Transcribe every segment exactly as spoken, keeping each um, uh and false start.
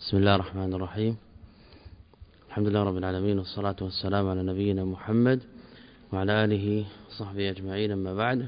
بسم الله الرحمن الرحيم. الحمد لله رب العالمين، والصلاة والسلام على نبينا محمد وعلى آله وصحبه أجمعين. أما بعد،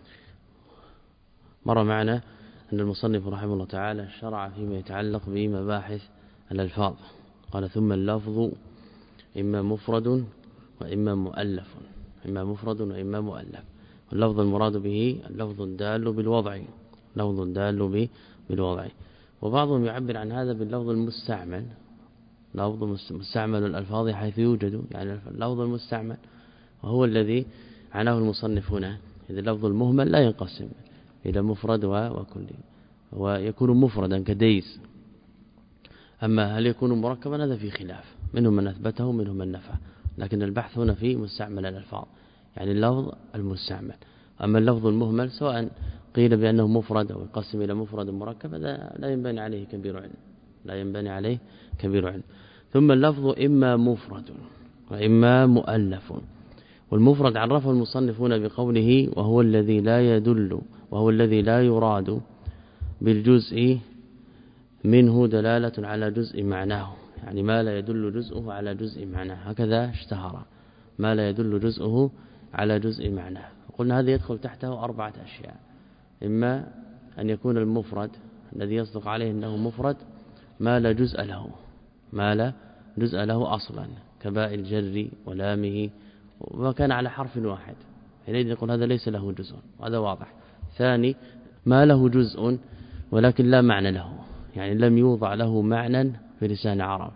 مر معنا أن المصنف رحمه الله تعالى شرع فيما يتعلق بمباحث الألفاظ. قال: ثم اللفظ إما مفرد وإما مؤلف، إما مفرد وإما مؤلف. واللفظ المراد به اللفظ الدال بالوضع، لفظ الدال بالوضع. وبعضهم يعبر عن هذا باللفظ المستعمل، لفظ مستعمل الألفاظ حيث يوجد، يعني اللفظ المستعمل وهو الذي عناه المصنف هنا. إذا اللفظ المهمل لا ينقسم إلى مفرد وكلي، ويكون مفردا كديس. أما هل يكون مركبا هذا في خلاف، منهم من أثبته ومنهم من نفى، لكن البحث هنا في مستعمل الألفاظ، يعني اللفظ المستعمل. أما اللفظ المهمل سواء قيل بأنه مفرد أو يقسم إلى مفرد مركب، هذا لا ينبني عليه كبير علم، لا ينبني عليه كبير علم. ثم اللفظ إما مفرد وإما مؤلف. والمفرد عرفه المصنف هنا بقوله: وهو الذي لا يدل، وهو الذي لا يراد بالجزء منه دلالة على جزء معناه، يعني ما لا يدل جزءه على جزء معناه، هكذا اشتهر، ما لا يدل جزءه على جزء معناه. قلنا هذا يدخل تحته أربعة أشياء: إما أن يكون المفرد الذي يصدق عليه أنه مفرد ما لا جزء له، ما لا جزء له أصلا، كباء الجر ولامه، وما كان على حرف واحد، حينئذ يقول هذا ليس له جزء، وهذا واضح. ثاني، ما له جزء ولكن لا معنى له، يعني لم يوضع له معنى في لسان العرب،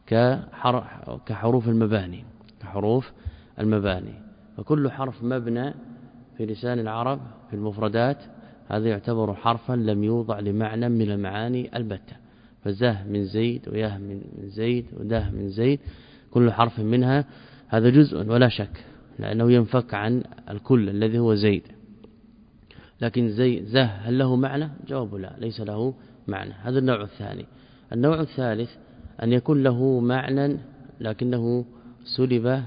كحروف المباني، كحروف المباني. فكل حرف مبنى في لسان العرب في المفردات هذا يعتبر حرفا لم يوضع لمعنى من المعاني البتة. فزه من زيد، ويه من زيد، وده من زيد، كل حرف منها هذا جزء ولا شك، لأنه ينفك عن الكل الذي هو زيد. لكن زي زه هل له معنى؟ جواب لا، ليس له معنى. هذا النوع الثاني. النوع الثالث أن يكون له معنى لكنه سلب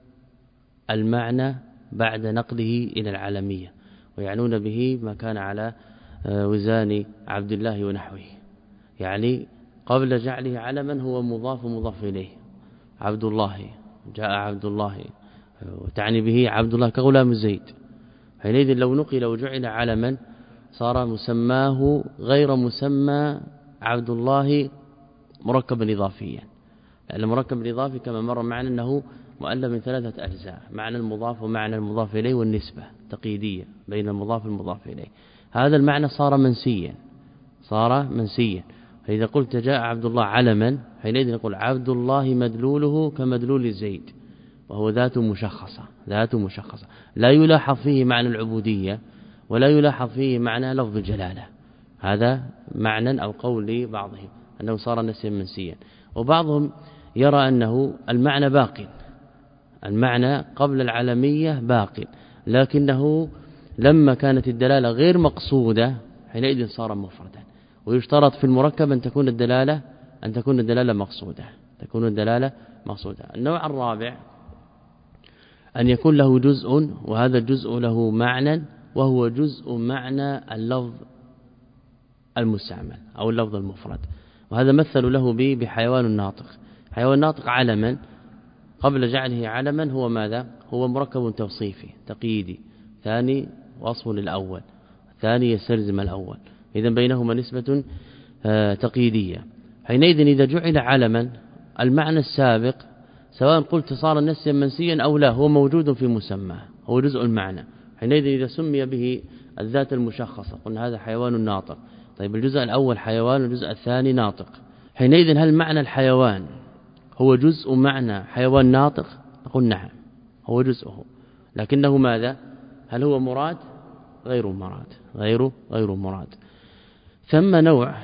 المعنى بعد نقله إلى العالمية، ويعنون به ما كان على وزان عبد الله ونحوه، يعني قبل جعله علما هو مضاف مضاف إليه. عبد الله، جاء عبد الله، وتعني به عبد الله كغلام زيد. حينئذ لو نقل وجعل علما صار مسماه غير مسمى عبد الله مركبا إضافيا، لأن المركب الإضافي كما مر معنا أنه مؤلف من ثلاثة أجزاء: معنى المضاف ومعنى المضاف إليه والنسبة تقييدية بين المضاف والمضاف إليه. هذا المعنى صار منسيا، صار منسيا. فإذا قلت جاء عبد الله علما، حينئذ نقول عبد الله مدلوله كمدلول زيد، وهو ذات مشخصة، ذات مشخصة لا يلاحظ فيه معنى العبودية ولا يلاحظ فيه معنى لفظ الجلالة. هذا معنى أو قول لبعضهم أنه صار نسيا منسيا. وبعضهم يرى أنه المعنى باق، المعنى قبل العالمية باق، لكنه لما كانت الدلالة غير مقصودة حينئذ صار مفردا. ويشترط في المركب أن تكون الدلالة أن تكون الدلالة مقصودة، تكون الدلالة مقصودة. النوع الرابع أن يكون له جزء، وهذا الجزء له معنى، وهو جزء معنى اللفظ المستعمل أو اللفظ المفرد. وهذا مثل له به بحيوان الناطق. حيوان الناطق علما قبل جعله علما هو ماذا؟ هو مركب توصيفي تقييدي، ثاني وصف للأول، ثاني يستلزم الأول، إذا بينهما نسبة تقييدية. حينئذ إذا جعل علما المعنى السابق سواء قلت صار نسيا منسيا أو لا هو موجود في مسماه، هو جزء المعنى. حينئذ إذا سمي به الذات المشخصة قلنا هذا حيوان ناطق. طيب الجزء الأول حيوان والجزء الثاني ناطق، حينئذ هل معنى الحيوان هو جزء معنى حيوان ناطق؟ نقول نعم هو جزءه، لكنه ماذا؟ هل هو مراد؟ غير مراد، غير غير مراد. ثم نوع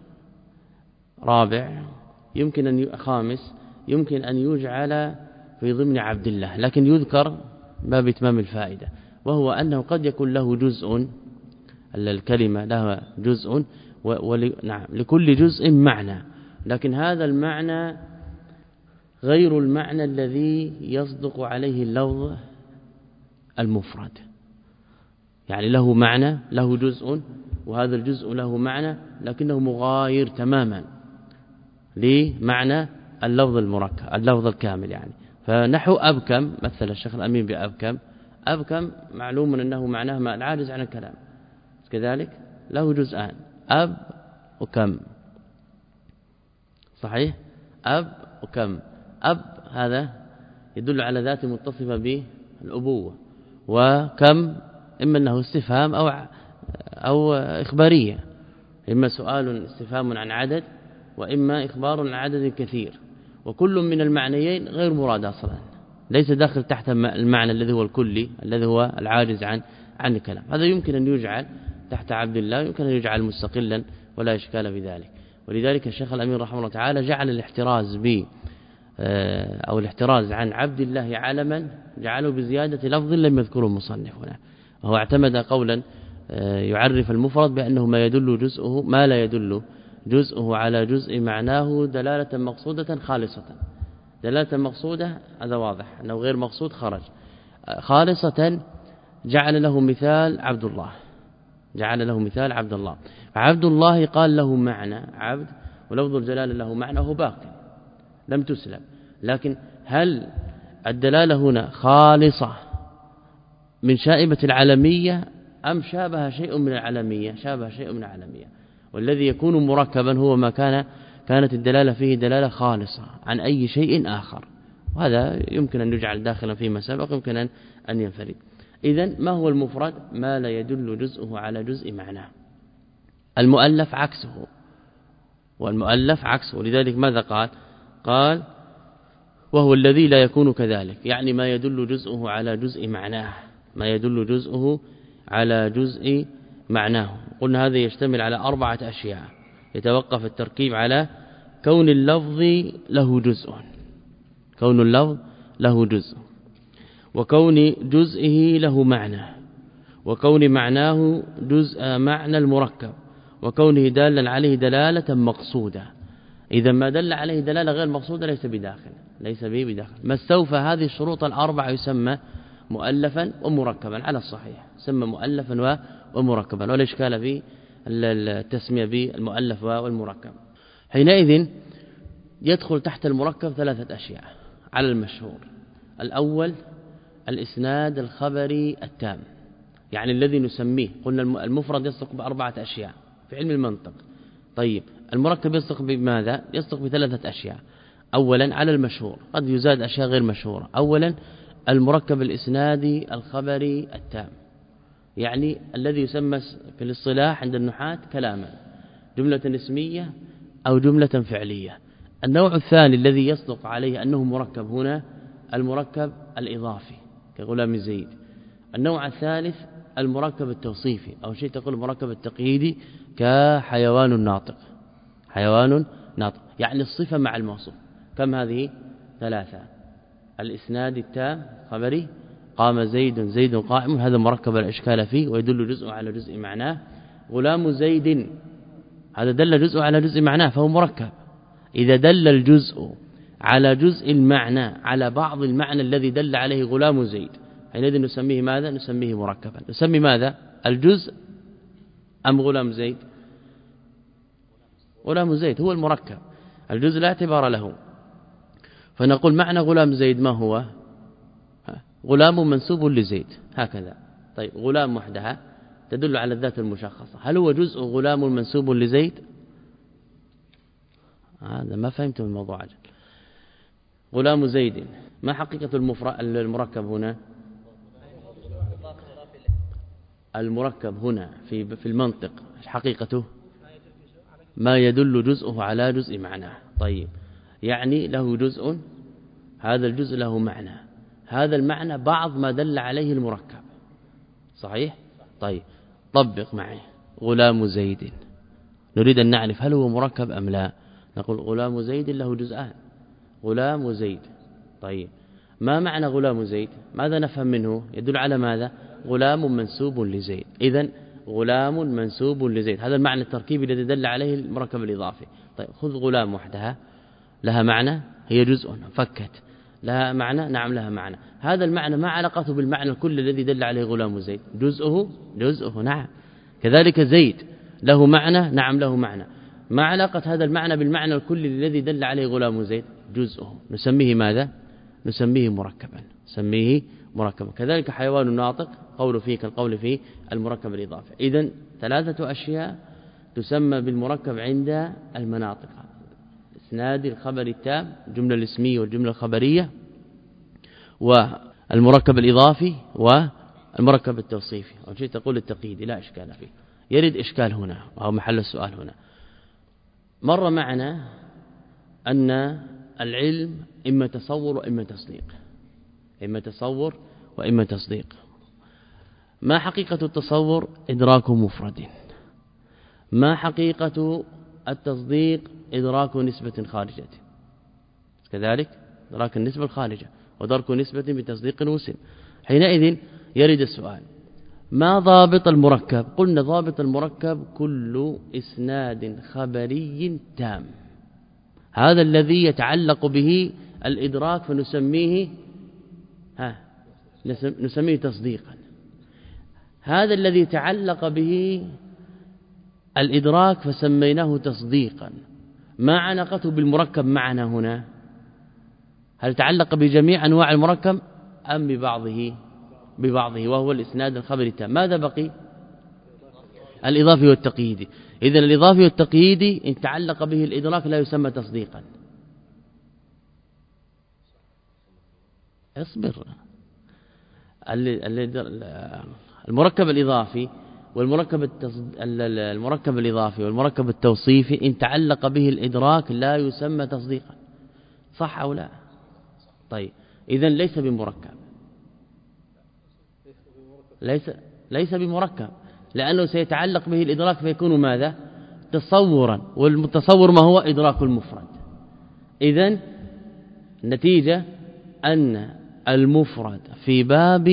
رابع يمكن أن خامس يمكن أن يجعل في ضمن عبد الله، لكن يذكر باب إتمام الفائدة، وهو أنه قد يكون له جزء، الكلمة لها جزء، ول... نعم لكل جزء معنى، لكن هذا المعنى غير المعنى الذي يصدق عليه اللفظ المفرد، يعني له معنى، له جزء، وهذا الجزء له معنى لكنه مغاير تماما لمعنى اللفظ المركب اللفظ الكامل يعني. فنحو أبكم مثل الشيخ الأمين بأبكم، أبكم معلوم أنه معناه ما العاجز عن الكلام، كذلك له جزءان أب وكم، صحيح؟ أب وكم. أب هذا يدل على ذات متصفة بالأبوة، وكم إما أنه استفهام أو أو إخبارية، إما سؤال استفهام عن عدد وإما إخبار عن عدد كثير، وكل من المعنيين غير مراد أصلا، ليس داخل تحت المعنى الذي هو الكلي الذي هو العاجز عن عن الكلام. هذا يمكن أن يجعل تحت عبد الله، يمكن أن يجعل مستقلا ولا إشكال بذلك. ولذلك الشيخ الأمين رحمه الله تعالى جعل الاحتراز ب أو الاحتراز عن عبد الله علما جعله بزيادة لفظ لم يذكره المصنف هنا، وهو اعتمد قولا يعرف المفرد بأنه ما يدل جزءه ما لا يدل جزءه على جزء معناه دلالة مقصودة خالصة. دلالة مقصودة هذا واضح أنه غير مقصود خرج. خالصة جعل له مثال عبد الله، جعل له مثال عبد الله. عبد الله قال له معنى عبد، ولفظ الجلالة له معنى وهو باقي لم تسلم، لكن هل الدلالة هنا خالصة من شائبة العالمية أم شابه شيء من العالمية؟ شابه شيء من العالمية. والذي يكون مركبا هو ما كان كانت الدلالة فيه دلالة خالصة عن أي شيء آخر، وهذا يمكن أن يجعل داخلا فيما سبق، يمكن أن ينفرد. إذن ما هو المفرد؟ ما لا يدل جزءه على جزء معناه. المؤلف عكسه، والمؤلف عكسه، ولذلك ماذا قال؟ قال وهو الذي لا يكون كذلك، يعني ما يدل جزءه على جزء معناه، ما يدل جزءه على جزء معناه. قلنا هذا يشتمل على أربعة أشياء، يتوقف التركيب على كون اللفظ له جزء، كون اللفظ له جزء، وكون جزئه له معنى، وكون معناه جزء معنى المركب، وكونه دالا عليه دلالة مقصودة. إذا ما دل عليه دلالة غير مقصودة ليس بداخل، ليس به بداخل. ما استوفى هذه الشروط الأربعة يسمى مؤلفا ومركبا على الصحيح، يسمى مؤلفا ومركبا، ولا إشكال في التسمية بالمؤلف والمركب. حينئذ يدخل تحت المركب ثلاثة أشياء على المشهور. الأول الإسناد الخبري التام، يعني الذي نسميه، قلنا المفرد يصدق بأربعة أشياء في علم المنطق. طيب المركب يصدق بماذا؟ يصدق بثلاثة أشياء. أولا على المشهور، قد يزاد أشياء غير مشهورة. أولا المركب الإسنادي الخبري التام، يعني الذي يسمى في الاصطلاح عند النحاة كلاما، جملة اسمية أو جملة فعلية. النوع الثاني الذي يصدق عليه أنه مركب هنا المركب الإضافي كغلام زيد. النوع الثالث المركب التوصيفي، أو شيء تقول المركب التقييدي كحيوان ناطق، حيوان ناطق يعني الصفة مع الموصوف. كم هذه؟ ثلاثة. الإسناد التام خبري، قام زيد زيد قائم، هذا مركب الإشكال فيه ويدل جزء على جزء معناه. غلام زيد هذا دل جزء على جزء معناه فهو مركب. إذا دل الجزء على جزء المعنى على بعض المعنى الذي دل عليه غلام زيد، حينئذ نسميه ماذا؟ نسميه مركبا. نسمي ماذا؟ الجزء أم غلام زيد؟ غلام زيد هو المركب، الجزء لا اعتبار له. فنقول معنى غلام زيد ما هو؟ غلام منسوب لزيد هكذا. طيب غلام وحدها تدل على الذات المشخصة، هل هو جزء غلام منسوب لزيد؟ هذا ما فهمت من الموضوع عجل. غلام زيد ما حقيقة المركب هنا؟ المركب هنا في في المنطق حقيقته ما يدل جزءه على جزء معناه. طيب يعني له جزء، هذا الجزء له معنى، هذا المعنى بعض ما دل عليه المركب، صحيح؟ طيب طبق معي غلام زيد، نريد أن نعرف هل هو مركب أم لا. نقول غلام زيد له جزءان، غلام زيد. طيب ما معنى غلام زيد؟ ماذا نفهم منه؟ يدل على ماذا؟ غلام منسوب لزيد. إذن غلام منسوب لزيد، هذا المعنى التركيبي الذي دل عليه المركب الإضافي. طيب خذ غلام وحدها، لها معنى، هي جزء فكت، لها معنى، نعم لها معنى. هذا المعنى ما علاقته بالمعنى الكل الذي دل عليه غلام زيد؟ جزءه جزءه نعم. كذلك زيد له معنى، نعم له معنى. ما علاقة هذا المعنى بالمعنى الكلي الذي دل عليه غلام زيد؟ جزءه نسميه ماذا؟ نسميه مركبا، نسميه مركبا. كذلك حيوان الناطق قول فيه كالقول فيه المركب الإضافي. إذن ثلاثة أشياء تسمى بالمركب عند المناطق: إسناد الخبر التام، الجملة الاسمية والجملة الخبرية، والمركب الإضافي والمركب التوصيفي. أو شيء تقول التقييدي لا إشكال فيه. يرد إشكال هنا وهو محل السؤال هنا. مر معنا أن العلم إما تصور وإما تصديق، إما تصور وإما تصديق. ما حقيقة التصور؟ إدراك مفرد. ما حقيقة التصديق؟ إدراك نسبة خارجة. كذلك إدراك النسبة الخارجة ودرك نسبة بتصديق وسم. حينئذ يرد السؤال: ما ضابط المركب؟ قلنا ضابط المركب كل إسناد خبري تام، هذا الذي يتعلق به الإدراك فنسميه ها نسميه تصديقا. هذا الذي تعلق به الإدراك فسميناه تصديقا. ما علاقته بالمركب معنا هنا؟ هل تعلق بجميع أنواع المركب أم ببعضه؟ ببعضه، وهو الإسناد الخبري التام. ماذا بقي؟ الإضافي والتقييدي. إذن الإضافي والتقييدي إن تعلق به الإدراك لا يسمى تصديقا. اصبر. المركب الإضافي والمركب المركب الإضافي والمركب التوصيفي إن تعلق به الإدراك لا يسمى تصديقا، صح أو لا؟ طيب إذن ليس بمركب، ليس ليس بمركب، لأنه سيتعلق به الإدراك فيكون ماذا؟ تصورا، والمتصور ما هو؟ إدراك المفرد. إذن النتيجة أن المفرد في باب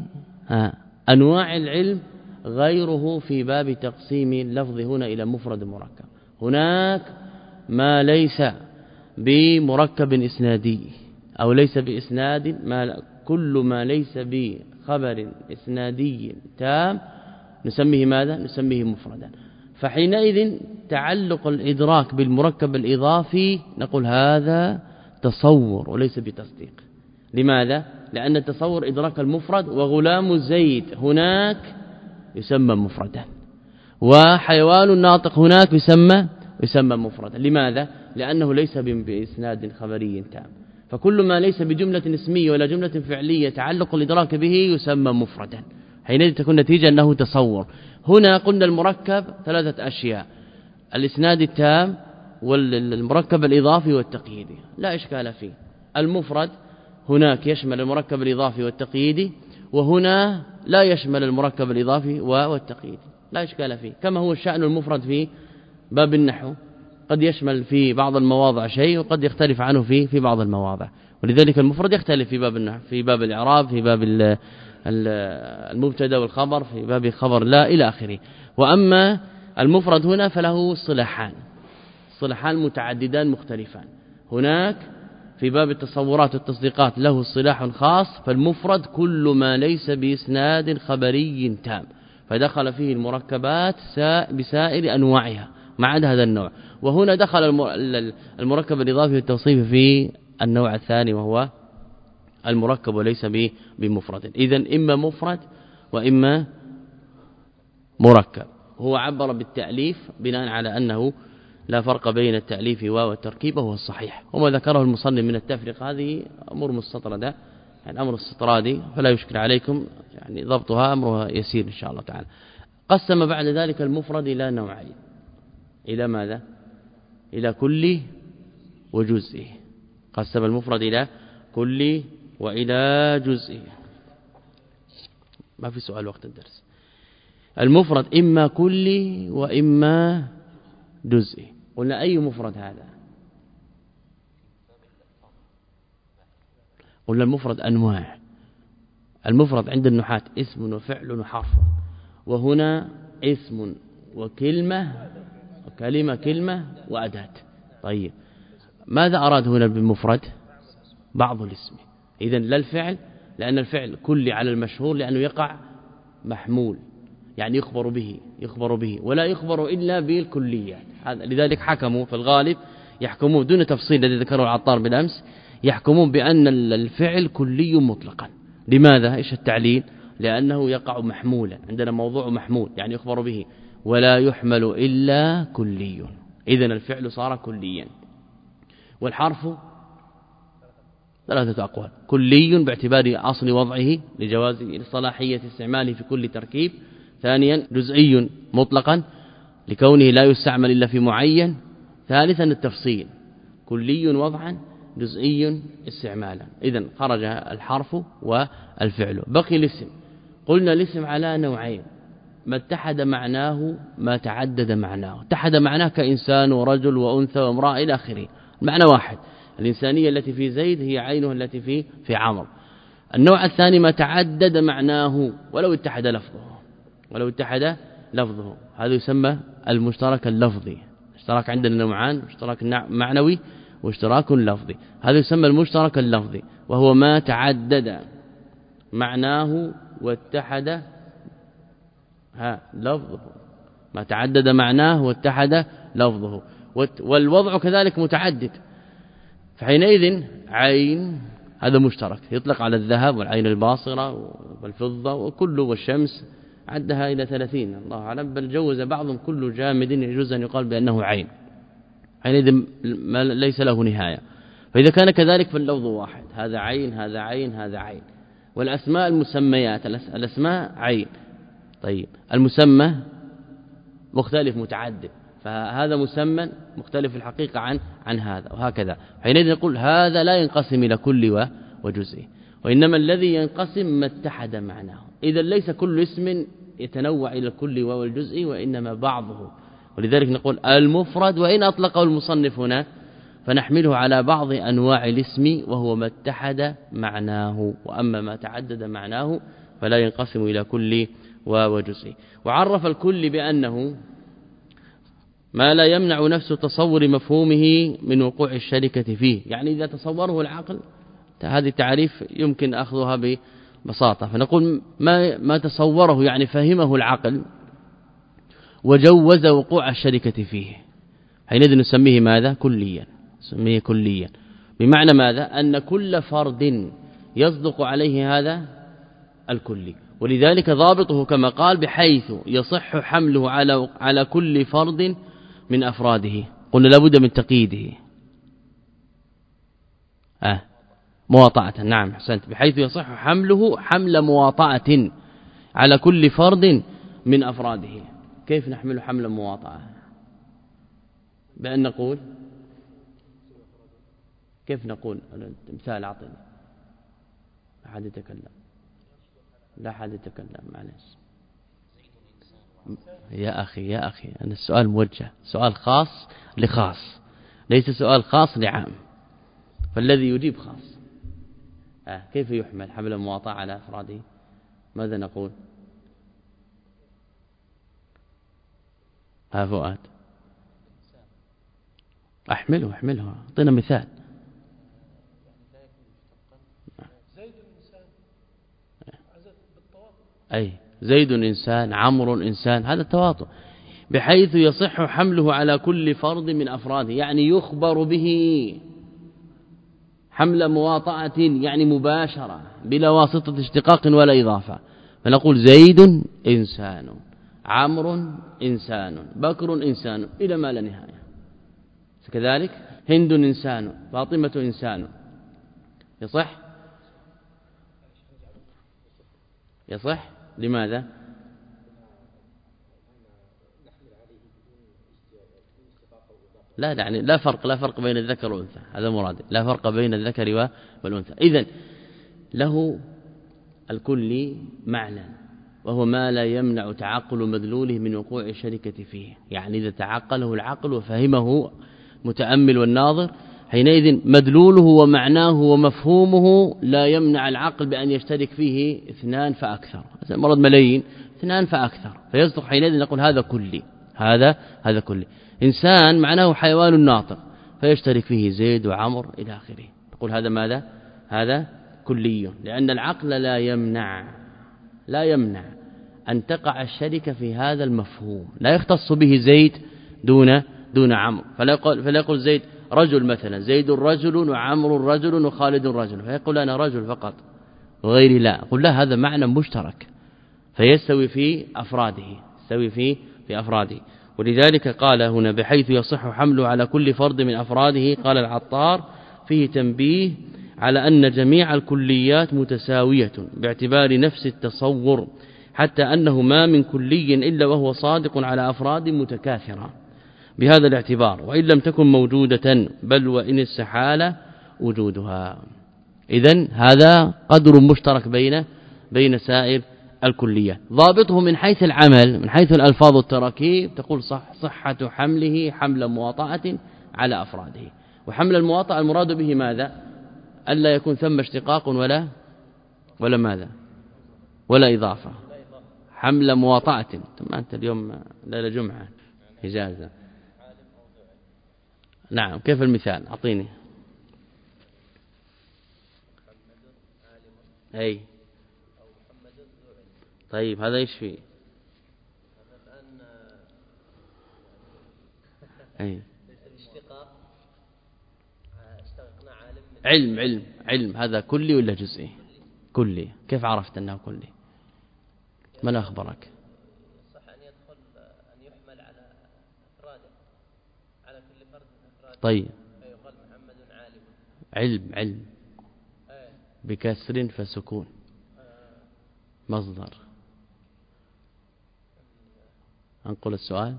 أنواع العلم غيره في باب تقسيم اللفظ هنا إلى مفرد مركب. هناك ما ليس بمركب إسنادي أو ليس بإسناد، ما كل ما ليس بخبر إسنادي تام نسميه ماذا؟ نسميه مفردا. فحينئذ تعلق الإدراك بالمركب الإضافي نقول هذا تصور وليس بتصديق. لماذا؟ لأن التصور إدراك المفرد، وغلام زيد هناك يسمى مفردا، وحيوان الناطق هناك يسمى يسمى مفردا. لماذا؟ لأنه ليس بإسناد خبري تام. فكل ما ليس بجملة اسمية ولا جملة فعلية تعلق الإدراك به يسمى مفردا. حينئذ تكون نتيجة أنه تصور. هنا قلنا المركب ثلاثة أشياء: الإسناد التام والمركب الإضافي والتقييدي، لا إشكال فيه. المفرد هناك يشمل المركب الإضافي والتقييدي، وهنا لا يشمل المركب الإضافي والتقييدي، لا إشكال فيه. كما هو الشأن المفرد في باب النحو، قد يشمل في بعض المواضع شيء وقد يختلف عنه في في بعض المواضع. ولذلك المفرد يختلف في باب النحو، في باب الإعراب، في باب المبتدا والخبر، في باب الخبر لا إلى آخره. وأما المفرد هنا فله صلاحان صلاحان متعددان مختلفان. هناك في باب التصورات والتصديقات له صلاح خاص، فالمفرد كل ما ليس بإسناد خبري تام، فدخل فيه المركبات بسائر أنواعها ما عدا هذا النوع. وهنا دخل المركب الإضافي والتوصيفي في النوع الثاني وهو المركب وليس بمفرد. إذن إما مفرد وإما مركب. هو عبر بالتأليف بناء على أنه لا فرق بين التأليف والتركيب، وهو الصحيح. وما ذكره المصنف من التفريق هذه أمور مستطردة، يعني أمر استطرادي فلا يشكل عليكم، يعني ضبطها أمرها يسير إن شاء الله تعالى. قسم بعد ذلك المفرد إلى نوعين: إلى ماذا؟ إلى كل وجزئه. قسم المفرد إلى كل وإلى جزئه. ما في سؤال وقت الدرس. المفرد إما كلي وإما جزئي. قلنا أي مفرد هذا؟ قلنا المفرد أنواع. المفرد عند النحاة اسم وفعل وحرف، وهنا اسم وكلمة وكلمة كلمة وأداة. طيب ماذا أراد هنا بالمفرد؟ بعض الاسم. إذن لا الفعل، لأن الفعل كلي على المشهور لأنه يقع محمول، يعني يخبر به يخبر به ولا يخبر إلا بالكليات. هذا لذلك حكموا في الغالب يحكمون دون تفصيل الذي ذكره العطار بالأمس، يحكمون بأن الفعل كلي مطلقا. لماذا؟ إيش التعليل؟ لأنه يقع محمولا، عندنا موضوع محمول يعني يخبر به ولا يحمل إلا كلي، إذن الفعل صار كليا. والحرف ثلاثة أقوال: كلي باعتبار أصل وضعه لجواز صلاحية استعماله في كل تركيب، ثانيا جزئي مطلقا لكونه لا يستعمل إلا في معين، ثالثا التفصيل كلي وضعا جزئي استعمالا. إذن خرج الحرف والفعل. بقي الاسم. قلنا الاسم على نوعين: ما اتحد معناه ما تعدد معناه. اتحد معناه كإنسان ورجل وأنثى وامرأة إلى آخره، معنى واحد. الإنسانية التي في زيد هي عينه التي في في عمرو. النوع الثاني ما تعدد معناه ولو اتحد لفظه ولو اتحد لفظه هذا يسمى المشترك اللفظي. اشتراك عندنا نوعان: اشتراك معنوي واشتراك لفظي. هذا يسمى المشترك اللفظي، وهو ما تعدد معناه واتحد ها لفظه، ما تعدد معناه واتحد لفظه. والوضع كذلك متعدد، فحينئذ عين هذا مشترك يطلق على الذهب والعين الباصرة والفضة وكله، والشمس عدها إلى ثلاثين الله أعلم، بل جوز بعضهم كل جامد يجوز أن يقال بأنه عين، حينئذ ليس له نهاية. فإذا كان كذلك فاللفظ واحد، هذا عين هذا عين هذا عين. والأسماء المسميات، الأسماء عين، طيب المسمى مختلف متعدد، فهذا مسمى مختلف في الحقيقة عن عن هذا، وهكذا. حينئذ نقول هذا لا ينقسم إلى كل وجزء، وإنما الذي ينقسم ما اتحد معناه. إذا ليس كل اسم يتنوع إلى الكل والجزء، وإنما بعضه. ولذلك نقول المفرد وإن أطلقه المصنف هنا فنحمله على بعض أنواع الاسم، وهو ما اتحد معناه. وأما ما تعدد معناه فلا ينقسم إلى كل وجزء. وعرف الكل بأنه ما لا يمنع نفس تصور مفهومه من وقوع الشركة فيه، يعني إذا تصوره العقل، هذه التعريف يمكن أخذها ببساطة. فنقول ما ما تصوره يعني فهمه العقل وجوز وقوع الشركة فيه، حينئذ نسميه ماذا؟ كليا. نسميه كليا بمعنى ماذا؟ أن كل فرد يصدق عليه هذا الكلي. ولذلك ضابطه كما قال: بحيث يصح حمله على على كل فرد من أفراده. قلنا لابد من تقييده. آه مواطأة، نعم حسنت، بحيث يصح حمله حمل مواطأة على كل فرد من أفراده. كيف نحمل حمل مواطأة؟ بأن نقول كيف نقول؟ مثال أعطني. لا أحد يتكلم، لا أحد يتكلم، معلش يا أخي يا أخي أنا السؤال موجه، سؤال خاص لخاص، ليس سؤال خاص لعام، فالذي يجيب خاص. آه كيف يحمل حمل المواطأة على أفراده؟ ماذا نقول؟ ها فؤاد أحمله أحمله أعطينا مثال. أي زيد إنسان، عمرو إنسان، هذا التواطؤ. بحيث يصح حمله على كل فرد من أفراده، يعني يخبر به حمل مواطأة، يعني مباشرة بلا واسطة اشتقاق ولا إضافة. فنقول زيد إنسان، عمرو إنسان، بكر إنسان، إلى ما لا نهاية. كذلك هند إنسان، فاطمة إنسان. يصح يصح لماذا؟ لا يعني لا فرق لا فرق بين الذكر والأنثى، هذا مراد، لا فرق بين الذكر والأنثى. إذن له الكل معنى، وهو ما لا يمنع تعقل مدلوله من وقوع الشركة فيه. يعني إذا تعقله العقل وفهمه متأمل والناظر، حينئذ مدلوله ومعناه ومفهومه لا يمنع العقل بأن يشترك فيه اثنان فأكثر، مرض ملايين، اثنان فأكثر، فيصدق حينئذ نقول هذا كلي. هذا هذا كلي. إنسان معناه حيوان ناطق، فيشترك فيه زيد وعمر إلى آخره، نقول هذا ماذا؟ هذا كلي، لأن العقل لا يمنع لا يمنع أن تقع الشركة في هذا المفهوم، لا يختص به زيد دون دون عمرو، فلا يقول, فلا يقول زيد رجل مثلا، زيد رجل وعمرو رجل وخالد رجل، فيقول أنا رجل فقط وغيري لا، قل لا هذا معنى مشترك فيستوي في أفراده، يستوي في في أفراده. ولذلك قال هنا بحيث يصح حمله على كل فرد من أفراده. قال العطار فيه تنبيه على أن جميع الكليات متساوية باعتبار نفس التصور، حتى أنه ما من كلي إلا وهو صادق على أفراد متكاثرة بهذا الاعتبار، وإن لم تكن موجودة بل وإن استحال وجودها. إذن هذا قدر مشترك بين بين سائر الكليات. ضابطه من حيث العمل، من حيث الألفاظ والتراكيب، تقول صح صحة حمله حمل مواطأة على أفراده. وحمل المواطأة المراد به ماذا؟ ألا يكون ثم اشتقاق ولا ولا ماذا ولا إضافة، حمل مواطأة. ثم أنت اليوم ليلة جمعة إجازة. نعم، كيف المثال؟ أعطيني. أي طيب هذا ايش فيه؟ أي علم علم علم هذا كلي ولا جزئي؟ كلي. كيف عرفت أنه كلي؟ من أخبرك؟ صح أن يدخل أن يحمل على أفراده، على كل فرد من أفراده. طيب فيقال محمد عالم. علم علم بكسر فسكون مصدر. أنقل السؤال.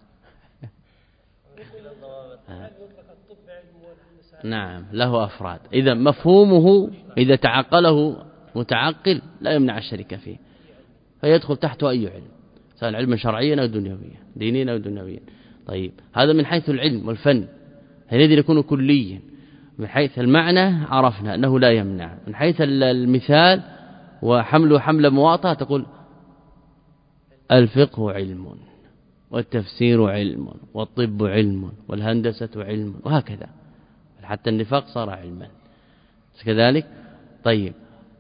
نعم له أفراد، إذا مفهومه إذا تعقله متعقل لا يمنع الشركة فيه، فيدخل تحته أي علم، سواء علما شرعيا أو دنيويا، دينيا أو دنيويا. طيب هذا من حيث العلم والفن، حينئذ يكون كليا. من حيث المعنى عرفنا أنه لا يمنع. من حيث المثال وحمل حمل مواطأة تقول الفقه علم والتفسير علم والطب علم والهندسة علم، وهكذا حتى النفاق صار علما كذلك. طيب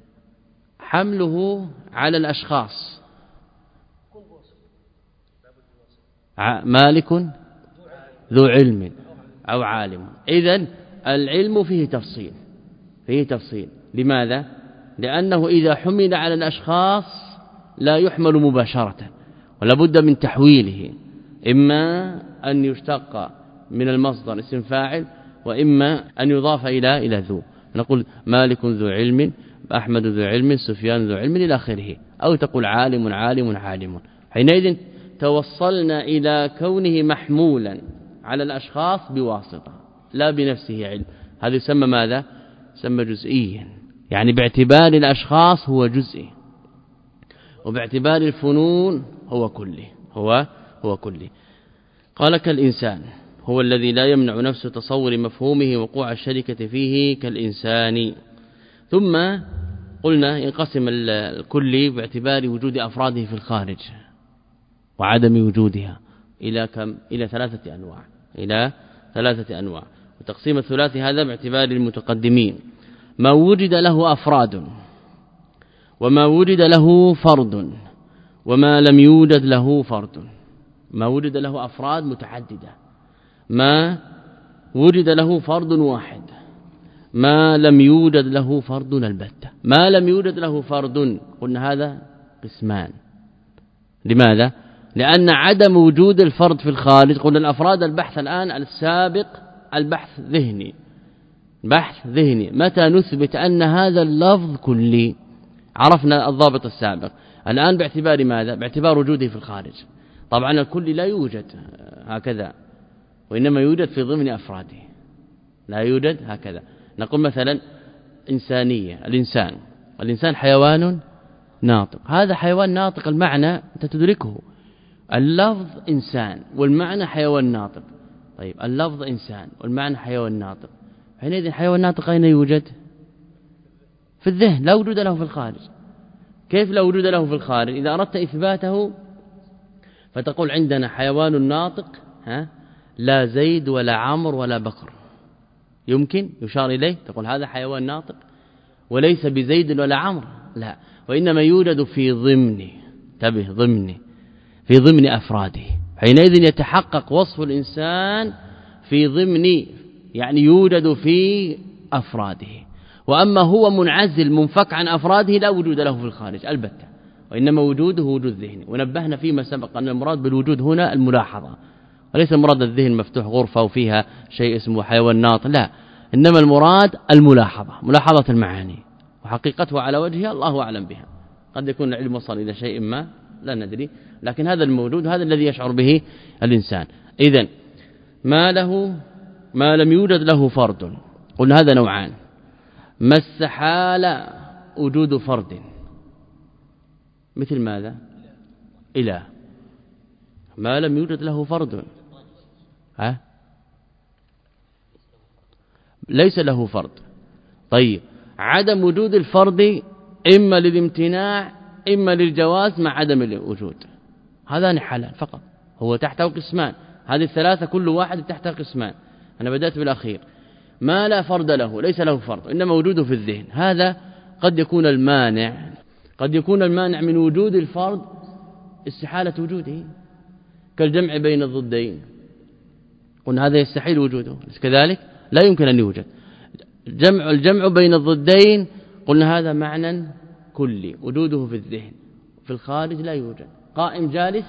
حمله على الأشخاص، مالك ذو علم أو عالم. إذن العلم فيه تفصيل، فيه تفصيل. لماذا؟ لأنه إذا حمل على الأشخاص لا يحمل مباشرة، ولا بد من تحويله، إما أن يشتق من المصدر اسم فاعل، وإما أن يضاف إلى إلى ذو. نقول مالك ذو علم، أحمد ذو علم، سفيان ذو علم إلى آخره، أو تقول عالم عالم عالم. حينئذ توصلنا إلى كونه محمولا على الأشخاص بواسطة لا بنفسه علم. هذا يسمى ماذا؟ يسمى جزئيا، يعني باعتبار الأشخاص هو جزئي، وباعتبار الفنون هو كلي، هو هو كلي. قال كالإنسان هو الذي لا يمنع نفس تصور مفهومه وقوع الشركة فيه كالإنسان. ثم قلنا ينقسم الكلي باعتبار وجود أفراده في الخارج وعدم وجودها إلى كم؟ إلى ثلاثة أنواع، إلى ثلاثة أنواع. وتقسيم الثلاثي هذا باعتبار المتقدمين: ما وجد له أفراد، وما وجد له فرد، وما لم يوجد له فرد. ما وجد له أفراد متعددة، ما وجد له فرد واحد، ما لم يوجد له فرد البتة. ما لم يوجد له فرد قلنا هذا قسمان. لماذا؟ لأن عدم وجود الفرد في الخارج، قلنا الأفراد البحث الآن السابق البحث ذهني، بحث ذهني. متى نثبت أن هذا اللفظ كلي؟ عرفنا الضابط السابق. الآن باعتبار ماذا؟ باعتبار وجوده في الخارج. طبعا الكل لا يوجد هكذا، وإنما يوجد في ضمن أفراده، لا يوجد هكذا. نقول مثلا إنسانية، الإنسان الإنسان حيوان ناطق. هذا حيوان ناطق المعنى أنت تدركه، اللفظ إنسان والمعنى حيوان ناطق. طيب اللفظ إنسان والمعنى حيوان ناطق، حينئذ حيوان ناطق أين يوجد؟ في الذهن، لا وجود له في الخارج. كيف لا وجود له في الخارج؟ إذا أردت إثباته فتقول عندنا حيوان ناطق، ها، لا زيد ولا عمرو ولا بكر. يمكن يشار إليه تقول هذا حيوان ناطق وليس بزيد ولا عمرو، لا، وإنما يوجد في ضمن انتبه ضمني في ضمن أفراده، حينئذ يتحقق وصف الإنسان في ضمن يعني يوجد في أفراده. وأما هو منعزل منفك عن أفراده لا وجود له في الخارج البتة، وإنما وجوده وجود ذهني. ونبهنا فيما سبق أن المراد بالوجود هنا الملاحظة، وليس المراد الذهن مفتوح غرفة وفيها شيء اسمه حيوان ناطق، لا، إنما المراد الملاحظة، ملاحظة المعاني، وحقيقته على وجهها الله أعلم بها. قد يكون العلم وصل إلى شيء ما لا ندري، لكن هذا الموجود هذا الذي يشعر به الإنسان. إذن ما له ما لم يوجد له فرد، قلنا هذا نوعان. ما استحال وجود فرد مثل ماذا؟ إله، ما لم يوجد له فرد ها؟ ليس له فرد. طيب عدم وجود الفرد إما للامتناع إما للجواز مع عدم الوجود، هذان حالان فقط، هو تحته قسمان، هذه الثلاثة كل واحد تحته قسمان. أنا بدأت بالأخير، ما لا فرد له، ليس له فرد إنما وجوده في الذهن، هذا قد يكون المانع قد يكون المانع من وجود الفرد استحالة وجوده، كالجمع بين الضدين، قلنا هذا يستحيل وجوده، كذلك لا يمكن أن يوجد. جمع الجمع بين الضدين قلنا هذا معنى كلي، وجوده في الذهن، في الخارج لا يوجد. قائم جالس،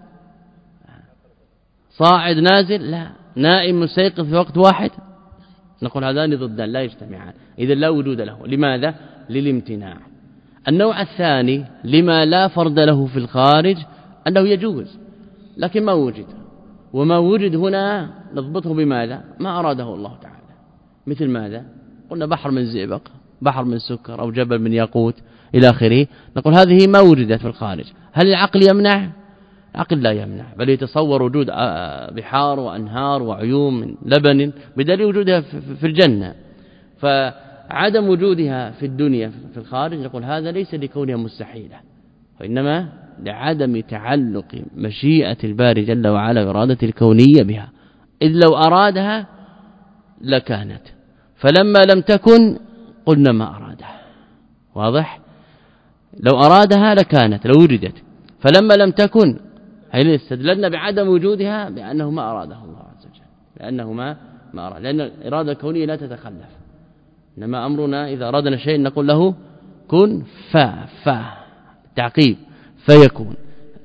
صاعد نازل، لا، نائم مستيقظ في وقت واحد، نقول هذان ضدان لا يجتمعان، إذا لا وجود له. لماذا؟ للامتناع. النوع الثاني لما لا فرد له في الخارج أنه يجوز لكن ما وجد، وما وجد هنا نضبطه بماذا؟ ما أراده الله تعالى. مثل ماذا؟ قلنا بحر من زئبق، بحر من سكر، أو جبل من ياقوت إلى آخره، نقول هذه ما وجدت في الخارج. هل العقل يمنع؟ العقل لا يمنع، بل يتصور وجود بحار وأنهار وعيون من لبن بدليل وجودها في الجنة. فعدم وجودها في الدنيا في الخارج نقول هذا ليس لكونها مستحيلة، وإنما لعدم تعلق مشيئة الباري جل وعلا وإرادة الكونية بها، إذ لو أرادها لكانت، فلما لم تكن قلنا ما أرادها. واضح؟ لو أرادها لكانت، لو وجدت، فلما لم تكن حين استدللنا بعدم وجودها بأنه ما أراده الله عز وجل، لأنه ما ما أراد، لأن الإرادة الكونية لا تتخلف، إنما أمرنا إذا أرادنا شيء نقول له كن فا فا تعقيب فيكون.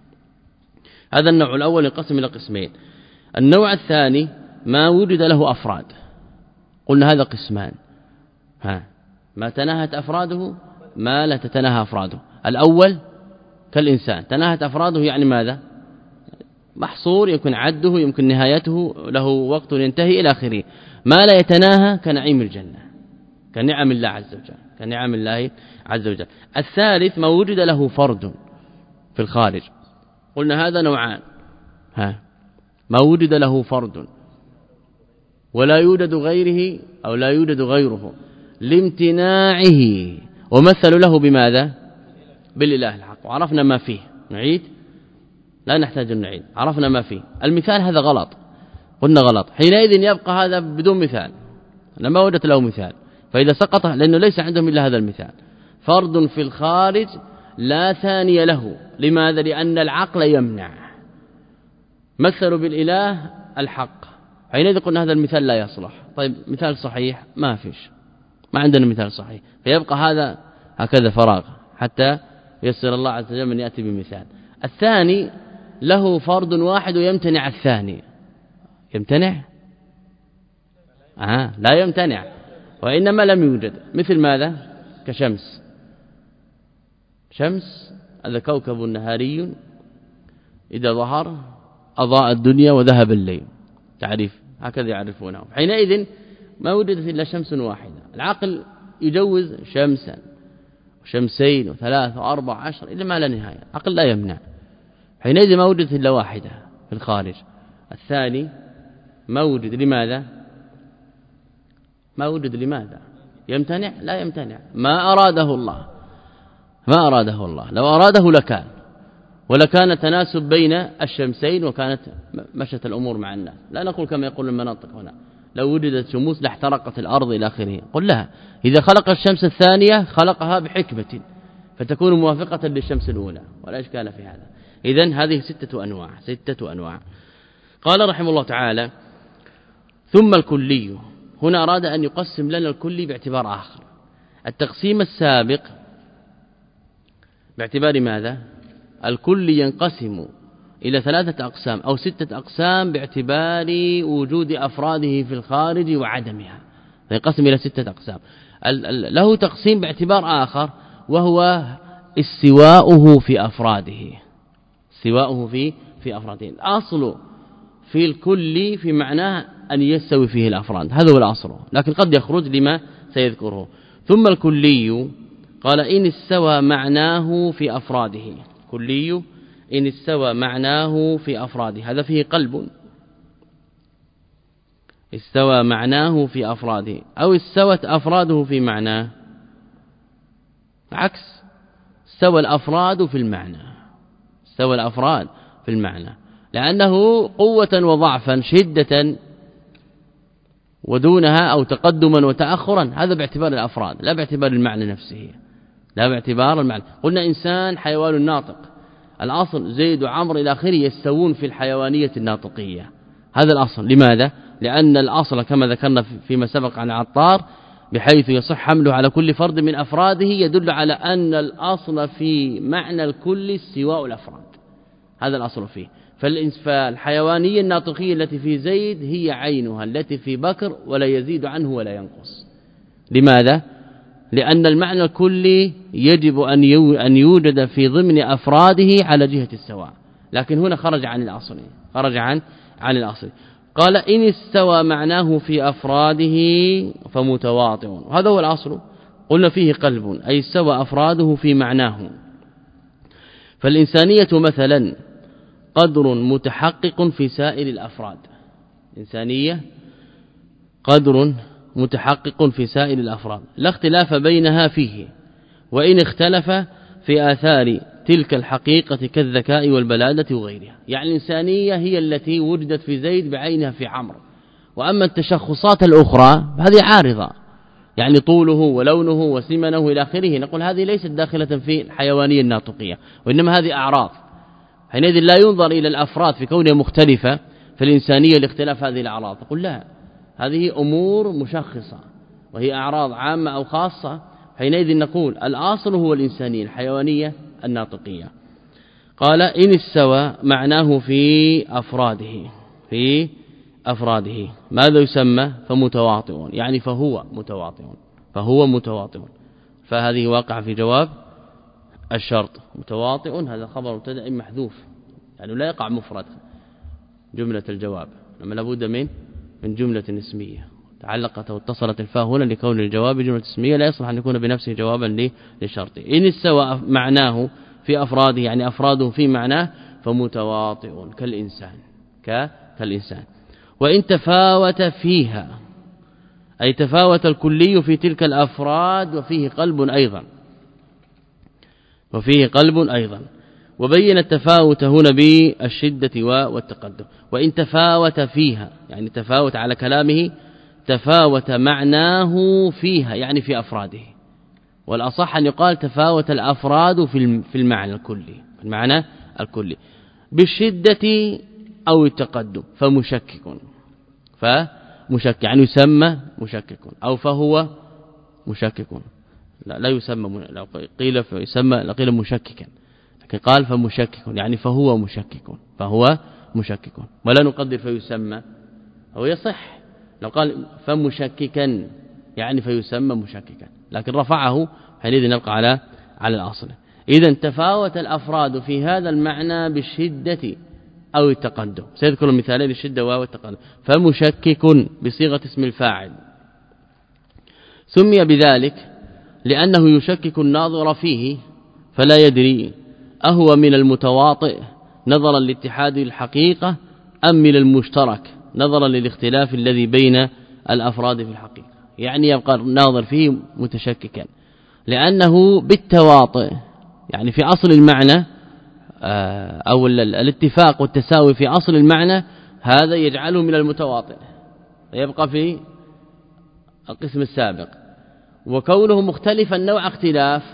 هذا النوع الأول ينقسم إلى قسمين. النوع الثاني ما وجد له أفراد، قلنا هذا قسمان، ها ما تناهت أفراده ما لا تتناهى أفراده. الأول كالإنسان تناهت أفراده، يعني ماذا؟ محصور، يمكن عده، يمكن نهايته، له وقت ينتهي إلى آخره. ما لا يتناهى كنعيم الجنة، كنعم الله عز وجل، كنعم الله عز وجل. الثالث ما وجد له فرد في الخارج، قلنا هذا نوعان، ها ما وجد له فرد ولا يوجد غيره أو لا يوجد غيره لامتناعه، ومثلوا له بماذا؟ بالإله الحق، وعرفنا ما فيه، نعيد لا نحتاج أن نعيد، عرفنا ما فيه. المثال هذا غلط، قلنا غلط، حينئذ يبقى هذا بدون مثال، أنا ما وجدت له مثال، فإذا سقط لأنه ليس عندهم إلا هذا المثال، فرد في الخارج لا ثاني له. لماذا؟ لأن العقل يمنع، مثلوا بالإله الحق، حينئذ قلنا هذا المثال لا يصلح. طيب مثال صحيح ما فيش، ما عندنا مثال صحيح، فيبقى هذا هكذا فراغ حتى يسر الله عز وجل من يأتي بمثال. الثاني له فرد واحد ويمتنع الثاني، يمتنع؟ آه لا يمتنع، وإنما لم يوجد. مثل ماذا؟ كشمس، شمس هذا كوكب نهاري إذا ظهر أضاء الدنيا وذهب الليل، تعريف هكذا يعرفونه. حينئذ ما وجدت إلا شمس واحدة، العقل يجوز شمسا وشمسين وثلاثة وأربع عشر إلا ما لا نهاية، عقل لا يمنع. حينئذ ما وجدت إلا واحدة في الخارج. الثاني ما وجد، لماذا؟ ما وجد لماذا؟ يمتنع؟ لا يمتنع، ما أراده الله، ما أراده الله، لو أراده لكان، ولكان تناسب بين الشمسين وكانت مشت الأمور مع الناس. لا نقول كما يقول المناطق هنا لو وجدت شموس لاحترقت الأرض إلى آخره، قل لها إذا خلق الشمس الثانية خلقها بحكمة، فتكون موافقة للشمس الأولى ولا إشكال في هذا. إذن هذه ستة أنواع ستة أنواع. قال رحمه الله تعالى ثم الكلي. هنا أراد أن يقسم لنا الكلي باعتبار آخر. التقسيم السابق باعتبار ماذا؟ الكلي ينقسم إلى ثلاثة أقسام أو ستة أقسام باعتبار وجود أفراده في الخارج وعدمها، فينقسم إلى ستة أقسام. له تقسيم باعتبار آخر وهو استواؤه في أفراده استواؤه في في أفراده. الأصل في الكل في معناه أن يستوي فيه الأفراد، هذا هو الأصل، لكن قد يخرج لما سيذكره. ثم الكلي قال إن استوى معناه في أفراده، كلي إن استوى معناه في أفراده، هذا فيه قلب، استوى معناه في أفراده أو استوت أفراده في معناه، عكس استوى الأفراد في المعنى، استوى الأفراد في المعنى، لأنه قوة وضعفا، شدة ودونها أو تقدما وتأخرا، هذا باعتبار الأفراد لا باعتبار المعنى نفسه، لا باعتبار المعنى. قلنا إنسان حيوان ناطق، الأصل زيد وعمر إلى آخره يستوون في الحيوانية الناطقية، هذا الأصل. لماذا؟ لأن الأصل كما ذكرنا فيما سبق عن عطار بحيث يصح حمله على كل فرد من أفراده، يدل على أن الأصل في معنى الكل استواء الأفراد، هذا الأصل فيه. فالحيوانية الناطقية التي في زيد هي عينها التي في بكر ولا يزيد عنه ولا ينقص. لماذا؟ لأن المعنى الكلي يجب أن يوجد في ضمن أفراده على جهة السواء، لكن هنا خرج عن الأصل، خرج عن عن الأصل. قال إن استوى معناه في أفراده فمتواطئ، هذا هو الأصل. قلنا فيه قلب أي استوى أفراده في معناه. فالإنسانية مثلا قدر متحقق في سائر الأفراد، إنسانية قدر متحقق في سائر الأفراد لا اختلاف بينها فيه، وإن اختلف في آثار تلك الحقيقة كالذكاء والبلادة وغيرها. يعني الإنسانية هي التي وجدت في زيد بعينها في عمرو، وأما التشخصات الأخرى هذه عارضة، يعني طوله ولونه وسمنه إلى آخره، نقول هذه ليست داخلة في الحيوانية الناطقية، وإنما هذه أعراض، حينئذ لا ينظر إلى الأفراد في كونها مختلفة في الإنسانية لاختلاف هذه الأعراض، نقول لا، هذه أمور مشخصة وهي أعراض عامة أو خاصة، حينئذ نقول الأصل هو الإنسانية الحيوانية الناطقية. قال إن استوى معناه في أفراده في أفراده ماذا يسمى؟ فمتواطئ، يعني فهو متواطئ، فهو متواطئ، فهذه واقع في جواب الشرط. متواطئ هذا خبر مبتدا محذوف، يعني لا يقع مفرد جملة الجواب، لما لابد من من جملة اسمية تعلقت واتصلت الفاء هنا لكون الجواب جملة اسمية، لا يصلح أن يكون بنفسه جوابا للشرط. إن استوى معناه في أفراده، يعني أفراده في معناه، فمتواطئ كالإنسان كالإنسان. وإن تفاوت فيها أي تفاوت الكلي في تلك الأفراد وفيه قلب أيضا وفيه قلب أيضا وبين التفاوت هنا بالشدة والتقدم. وإن تفاوت فيها يعني تفاوت على كلامه، تفاوت معناه فيها يعني في أفراده، والأصح أن يقال تفاوت الأفراد في المعنى الكلي، في المعنى الكلي بالشدة أو التقدم، فمشكك فمشكك يعني يسمى مشكك، أو فهو مشكك، لا لا يسمى، لو قيل يسمى لقيل مشككا، لكن قال فمشكك يعني فهو مشكك فهو مشكك، ولا نقدر فيسمى، أو يصح لو قال فمشككا يعني فيسمى مشككا، لكن رفعه حينئذ نبقى على على الأصل. إذا تفاوت الأفراد في هذا المعنى بالشدة أو التقدم، سيذكر مثالين الشدة والتقدم. فمشكك بصيغة اسم الفاعل سمي بذلك لأنه يشكك الناظر فيه فلا يدري أهو من المتواطئ نظرا لاتحاد الحقيقة أم من المشترك نظرا للاختلاف الذي بين الأفراد في الحقيقة، يعني يبقى الناظر فيه متشككا، لأنه بالتواطئ يعني في أصل المعنى أو الاتفاق والتساوي في أصل المعنى، هذا يجعله من المتواطئ يبقى في القسم السابق. وكونه مختلفا نوع اختلاف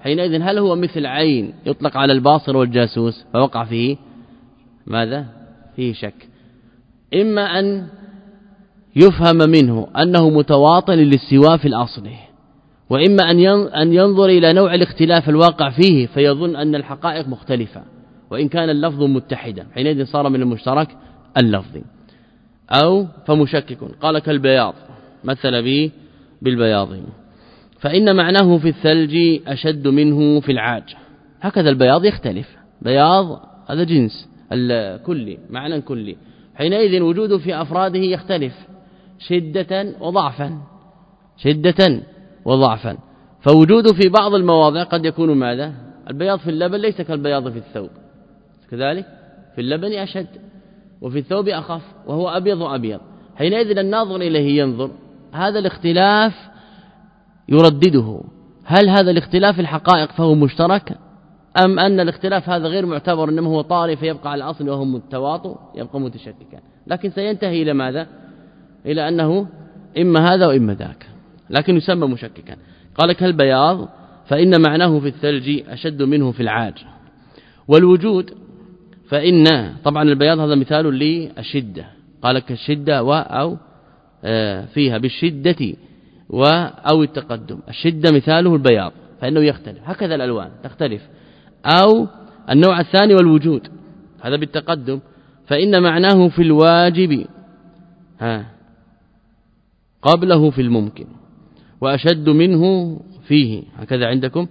حينئذ هل هو مثل عين يطلق على الباصر والجاسوس فوقع فيه ماذا فيه شك؟ إما أن يفهم منه أنه متواطن للاستواء في الأصل، وإما أن ينظر إلى نوع الاختلاف الواقع فيه فيظن أن الحقائق مختلفة وإن كان اللفظ متحدا، حينئذ صار من المشترك اللفظي. أو فمشكك قال كالبياض مثل به بالبياض فإن معناه في الثلج أشد منه في العاج. هكذا البياض يختلف، بياض هذا جنس الكلي معنى كلي، حينئذ وجوده في أفراده يختلف شدة وضعفا شدة وضعفا، فوجوده في بعض المواضع قد يكون ماذا؟ البياض في اللبن ليس كالبياض في الثوب، كذلك في اللبن أشد وفي الثوب أخف وهو أبيض وأبيض، حينئذ الناظر إليه ينظر هذا الاختلاف يردده، هل هذا الاختلاف الحقائق فهو مشترك أم أن الاختلاف هذا غير معتبر إنما هو طارئ فيبقى على الأصل وهو متواطئ يبقى متشككا، لكن سينتهي إلى ماذا؟ إلى أنه إما هذا وإما ذاك، لكن يسمى مشككا. قال كالبياض فإن معناه في الثلج أشد منه في العاج. والوجود فإن طبعا البياض هذا مثال للشدة، قال كالشدة و أو فيها بالشدة و أو التقدم، الشدة مثاله البياض فإنه يختلف، هكذا الألوان تختلف. أو النوع الثاني والوجود هذا بالتقدم فإن معناه في الواجب ها قبله في الممكن وأشد منه فيه، هكذا عندكم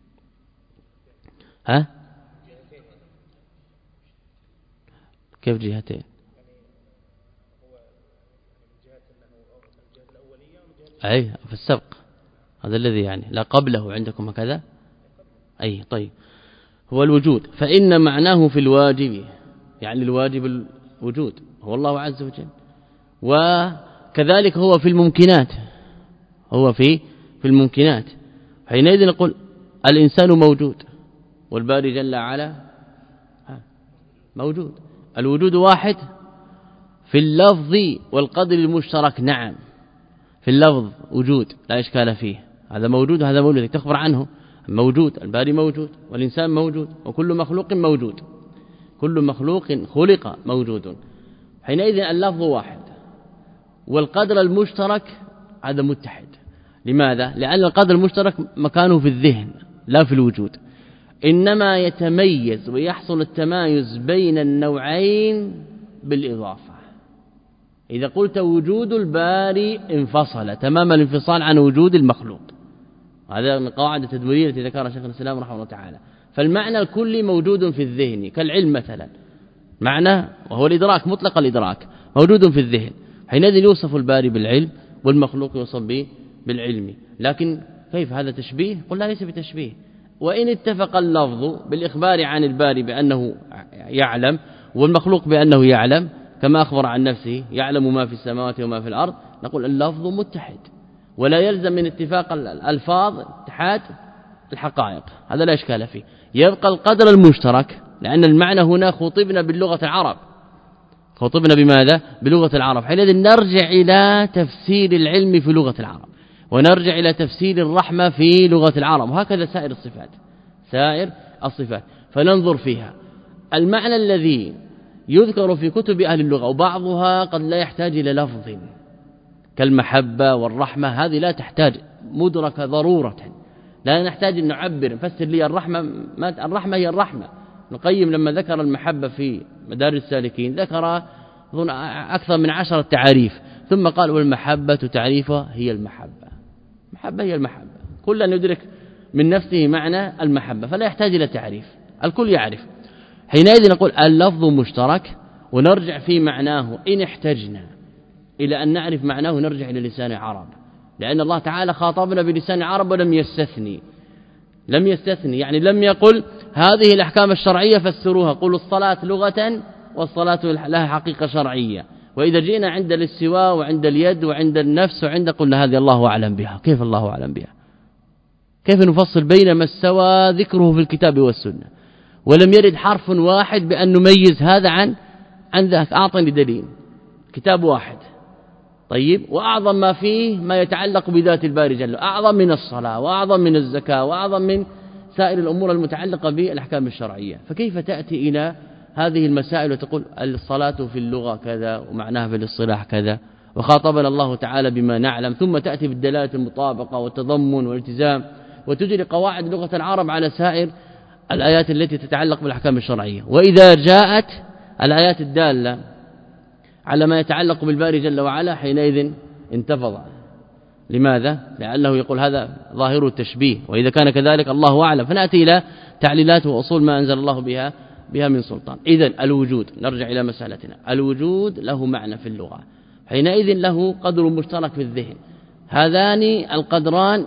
ها كيف جهتين؟ أي في السبق هذا الذي يعني لا قبله عندكم هكذا أي طيب. هو الوجود فإن معناه في الواجب يعني الواجب الوجود هو الله عز وجل، وكذلك هو في الممكنات هو في في الممكنات، حينئذ نقول الإنسان موجود والباري جل وعلا موجود. الوجود واحد في اللفظ والقدر المشترك، نعم في اللفظ وجود لا إشكال فيه، هذا موجود هذا موجود تخبر عنه موجود، الباري موجود والإنسان موجود وكل مخلوق موجود، كل مخلوق خلق موجود، حينئذ اللفظ واحد والقدر المشترك هذا متحد. لماذا؟ لأن القدر المشترك مكانه في الذهن لا في الوجود، إنما يتميز ويحصل التمايز بين النوعين بالإضافة. إذا قلت وجود الباري انفصل تمام الانفصال عن وجود المخلوق، هذا من قواعد التدويرية التي ذكرها شيخ الإسلام رحمه الله تعالى. فالمعنى الكلي موجود في الذهن كالعلم مثلا، معنى وهو الإدراك مطلق الإدراك موجود في الذهن، حينئذ يوصف الباري بالعلم والمخلوق يوصف به بالعلم. لكن كيف هذا تشبيه؟ قلنا ليس بتشبيه، وإن اتفق اللفظ بالإخبار عن الباري بأنه يعلم والمخلوق بأنه يعلم كما أخبر عن نفسه يعلم ما في السماوات وما في الأرض، نقول اللفظ متحد ولا يلزم من اتفاق الألفاظ اتحاد الحقائق، هذا لا إشكال فيه. يبقى القدر المشترك لأن المعنى هنا خطبنا باللغة العرب، خطبنا بماذا؟ بلغة العرب، حينئذ نرجع إلى تفسير العلم في لغة العرب ونرجع إلى تفسير الرحمة في لغة العرب، وهكذا سائر الصفات سائر الصفات فننظر فيها. المعنى الذي يذكر في كتب أهل اللغة وبعضها قد لا يحتاج إلى لفظ كالمحبة والرحمة، هذه لا تحتاج مدركة ضرورة، لا نحتاج أن نعبر نفسر لي الرحمة، ما الرحمة هي الرحمة. القيم لما ذكر المحبة في مدارج السالكين ذكر أكثر من عشرة تعاريف، ثم قال والمحبة تعريفها هي المحبة، محبة هي المحبة، كل أن يدرك من نفسه معنى المحبة فلا يحتاج إلى تعريف، الكل يعرف. حينئذ نقول اللفظ مشترك ونرجع في معناه إن احتجنا إلى أن نعرف معناه نرجع إلى لسان عرب، لأن الله تعالى خاطبنا بلسان عرب ولم يستثني لم يستثني يعني لم يقل هذه الأحكام الشرعية فسروها، قل الصلاة لغة والصلاة لها حقيقة شرعية، وإذا جئنا عند الاستواء وعند اليد وعند النفس وعند قلنا هذه الله أعلم بها. كيف الله أعلم بها؟ كيف نفصل بين ما استوى ذكره في الكتاب والسنة ولم يرد حرف واحد بأن نميز هذا عن عن ذاك؟ أعطني دليل، كتاب واحد طيب، وأعظم ما فيه ما يتعلق بذات الباري جل، أعظم من الصلاة وأعظم من الزكاة وأعظم من سائر الأمور المتعلقة بالأحكام الشرعية. فكيف تأتي إلى هذه المسائل وتقول الصلاة في اللغة كذا ومعناها في الاصطلاح كذا وخاطبنا الله تعالى بما نعلم، ثم تأتي بالدلالة المطابقة والتضمن والالتزام وتجري قواعد لغة العرب على سائر الآيات التي تتعلق بالأحكام الشرعية. وإذا جاءت الآيات الدالة على ما يتعلق بالباري جل وعلا حينئذ انتفض. لماذا؟ لأنه يقول هذا ظاهر التشبيه، وإذا كان كذلك الله أعلم. فنأتي إلى تعليلات وأصول ما أنزل الله بها بها من سلطان. إذن الوجود، نرجع إلى مسألتنا، الوجود له معنى في اللغة، حينئذ له قدر مشترك في الذهن. هذان القدران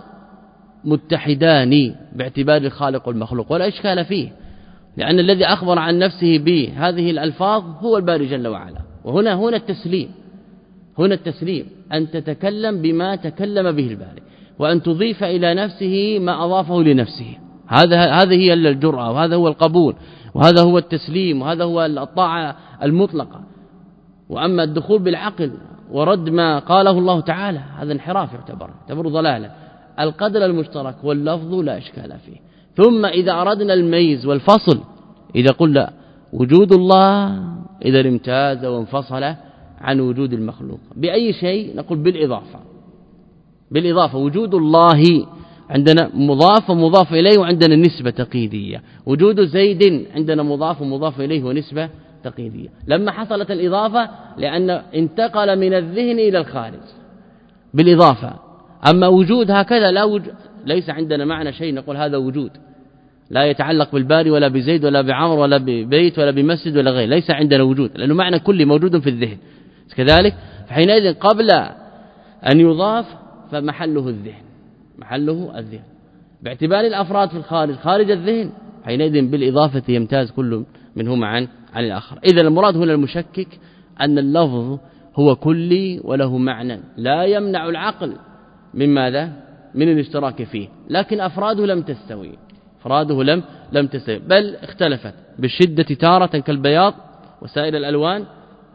متحدان باعتبار الخالق والمخلوق ولا إشكال فيه، لأن الذي أخبر عن نفسه بهذه الألفاظ هو الباري جل وعلا. وهنا هنا التسليم، هنا التسليم أن تتكلم بما تكلم به الباري، وأن تضيف إلى نفسه ما أضافه لنفسه. هذا هذه هي الجرأة، وهذا هو القبول، وهذا هو التسليم، وهذا هو الطاعة المطلقة. وأما الدخول بالعقل ورد ما قاله الله تعالى هذا انحراف، يعتبر يعتبر ضلالا. القدر المشترك واللفظ لا إشكال فيه. ثم إذا أردنا الميز والفصل، إذا قلنا وجود الله إذا امتاز وانفصل عن وجود المخلوق بأي شيء، نقول بالإضافة. بالإضافة وجود الله عندنا مضاف ومضاف إليه، وعندنا نسبة تقييدية. وجود زيد عندنا مضاف ومضاف إليه ونسبة تقييدية. لما حصلت الإضافة لأن انتقل من الذهن إلى الخارج بالإضافة. أما وجود هكذا لا وجود، ليس عندنا معنى شيء نقول هذا وجود لا يتعلق بالباري ولا بزيد ولا بعمر ولا ببيت ولا بمسجد ولا غير، ليس عندنا وجود، لأنه معنى كلي موجود في الذهن كذلك. فحينئذ قبل أن يضاف فمحله الذهن، محله الذهن باعتبار الأفراد في الخارج خارج الذهن، حينئذ بالإضافة يمتاز كل منهما عن عن الآخر. إذا المراد هنا المشكك أن اللفظ هو كلي وله معنى لا يمنع العقل من ماذا؟ من الاشتراك فيه، لكن أفراده لم تستوي، أفراده لم لم تستوي، بل اختلفت بالشدة تارة كالبياض وسائر الألوان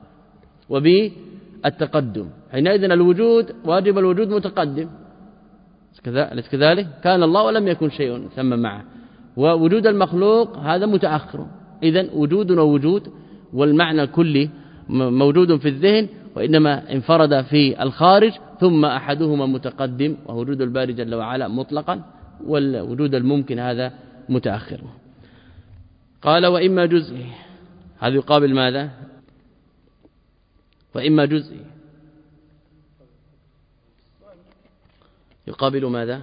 وبالتقدم. حينئذ الوجود واجب الوجود متقدم كذلك، كان الله ولم يكن شيء ثم معه. ووجود المخلوق هذا متأخر. إذن وجود ووجود، والمعنى الكلي موجود في الذهن وإنما انفرد في الخارج، ثم أحدهما متقدم ووجود الباري جل وعلا مطلقا، والوجود الممكن هذا متأخر. قال وإما جزئي، هذا يقابل ماذا؟ وإما جزئي يقابل ماذا؟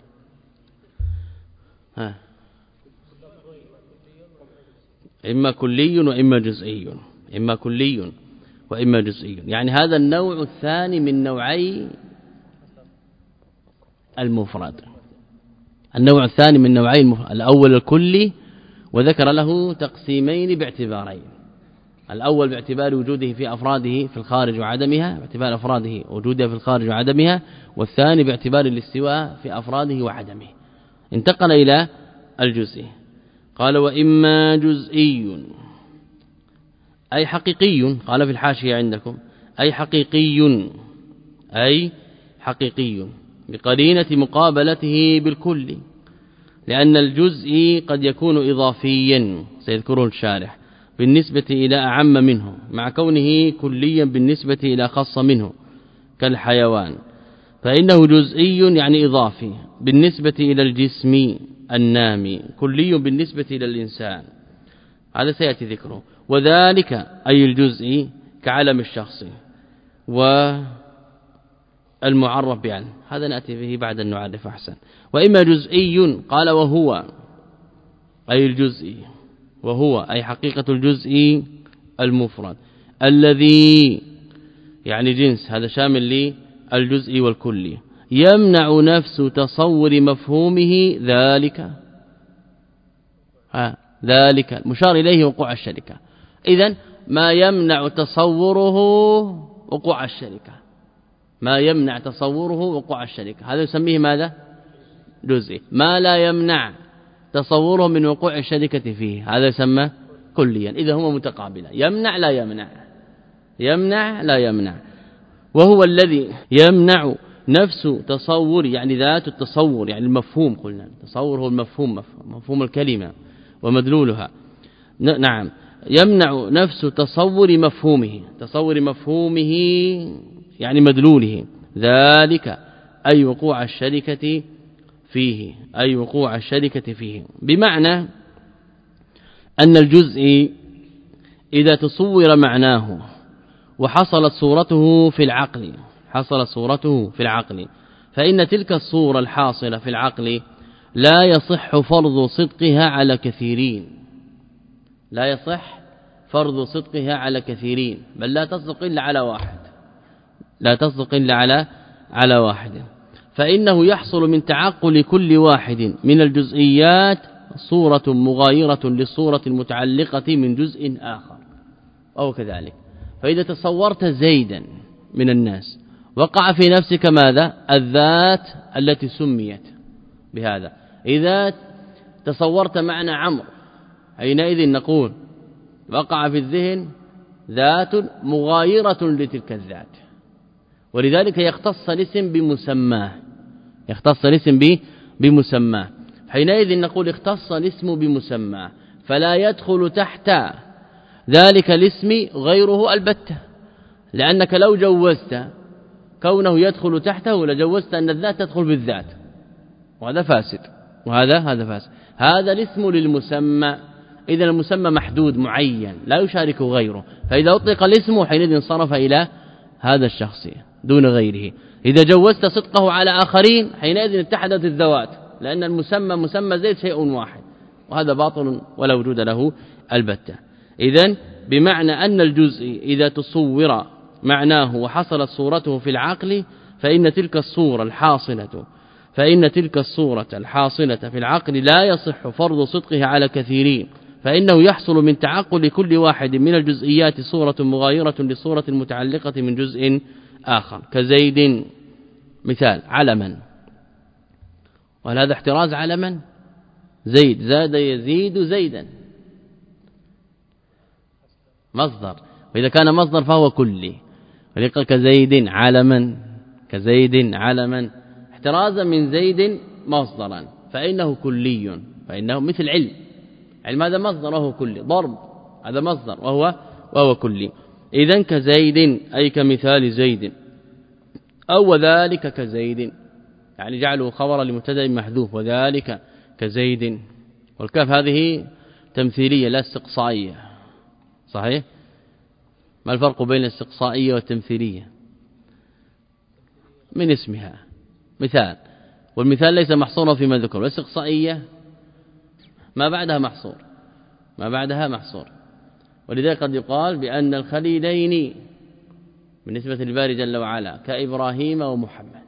ها إما كلي وإما جزئي، إما كلي وإما جزئي، يعني هذا النوع الثاني من نوعي المفرد. النوع الثاني من نوعي المفرد، الأول الكلي وذكر له تقسيمين باعتبارين. الأول باعتبار وجوده في أفراده في الخارج وعدمها، باعتبار أفراده وجودها في الخارج وعدمها، والثاني باعتبار الاستواء في أفراده وعدمه. انتقل إلى الجزئي. قال وإما جزئي أي حقيقي، قال في الحاشية عندكم أي حقيقي، أي حقيقي بقرينة مقابلته بالكل، لأن الجزء قد يكون إضافيا سيذكره الشارح بالنسبة إلى أعم منه، مع كونه كليا بالنسبة إلى خاص منه كالحيوان، فإنه جزئي يعني إضافي بالنسبة إلى الجسم النامي، كلي بالنسبة إلى الإنسان. هذا سيأتي ذكره. وذلك أي الجزء كعلم الشخص والمعرف بعنه، هذا نأتي به بعد أن نعرف أحسن. وإما جزئي قال وهو أي الجزء، وهو أي حقيقة الجزء المفرد الذي يعني جنس، هذا شامل للجزء والكلي، يمنع نفس تصور مفهومه ذلك ها ذلك مشار إليه وقوع الشركة. إذن ما يمنع تصوره وقوع الشركة، ما يمنع تصوره وقوع الشركة هذا يسميه ماذا؟ جزئي. ما لا يمنع تصوره من وقوع الشركة فيه هذا يسمى كليا. إذا هما متقابلان، يمنع لا يمنع، يمنع لا يمنع. وهو الذي يمنع نفس تصور يعني ذات التصور يعني المفهوم، قلنا التصور هو المفهوم، مفهوم, مفهوم الكلمة ومدلولها. نعم يمنع نفس تصور مفهومه، تصور مفهومه يعني مدلوله، ذلك أي وقوع الشركة فيه، أي وقوع الشركة فيه، بمعنى أن الجزء إذا تصور معناه وحصلت صورته في العقل، حصلت صورته في العقل، فإن تلك الصورة الحاصلة في العقل لا يصح فرض صدقها على كثيرين، لا يصح فرض صدقها على كثيرين، بل لا تصدق إلا على واحد، لا تصدق إلا على على واحد، فإنه يحصل من تعقل كل واحد من الجزئيات صورة مغايرة للصورة المتعلقة من جزء آخر أو كذلك. فإذا تصورت زيدا من الناس وقع في نفسك ماذا؟ الذات التي سميت بهذا. إذا تصورت معنى عمرو حينئذ نقول وقع في الذهن ذات مغايرة لتلك الذات، ولذلك يختص الاسم بمسماه، يختص الاسم بمسماه، حينئذ نقول اختص الاسم بمسماه، فلا يدخل تحت ذلك الاسم غيره البتة، لأنك لو جوزت كونه يدخل تحته لجوزت أن الذات تدخل بالذات، وهذا فاسد، وهذا هذا فاسد. هذا الاسم للمسمى، إذا المسمى محدود معين لا يشارك غيره، فإذا أطلق الاسم حينئذ انصرف إلى هذا الشخص دون غيره. إذا جوزت صدقه على آخرين حينئذ اتحدت الذوات، لأن المسمى مسمى زيد شيء واحد، وهذا باطل ولا وجود له البتة. إذن بمعنى أن الجزء إذا تصور معناه وحصلت صورته في العقل فإن تلك الصورة الحاصلة فإن تلك الصورة الحاصلة في العقل لا يصح فرض صدقها على كثيرين، فإنه يحصل من تعقل كل واحد من الجزئيات صورة مغايرة للصورة المتعلقة من جزء آخر، كزيد مثال علما، وهل هذا احتراز علما؟ زيد زاد يزيد زيدا مصدر، وإذا كان مصدر فهو كلي، ولقى كزيد علما، كزيد علما احترازا من زيد مصدرا، فإنه كلي، فإنه مثل علم، علم هذا مصدر وهو كلي، ضرب هذا مصدر وهو وهو كلي. إذن كزيد أي كمثال زيد، أو وذلك كزيد يعني جعله خبرا لمبتدا محذوف، وذلك كزيد، والكاف هذه تمثيلية لا استقصائية، صحيح؟ ما الفرق بين الاستقصائية والتمثيلية؟ من اسمها مثال، والمثال ليس محصورا فيما ذكر، والاستقصائية ما بعدها محصور، ما بعدها محصور، ولذلك قد يقال بأن الخليلين بالنسبة للباري جل وعلا كإبراهيم ومحمد،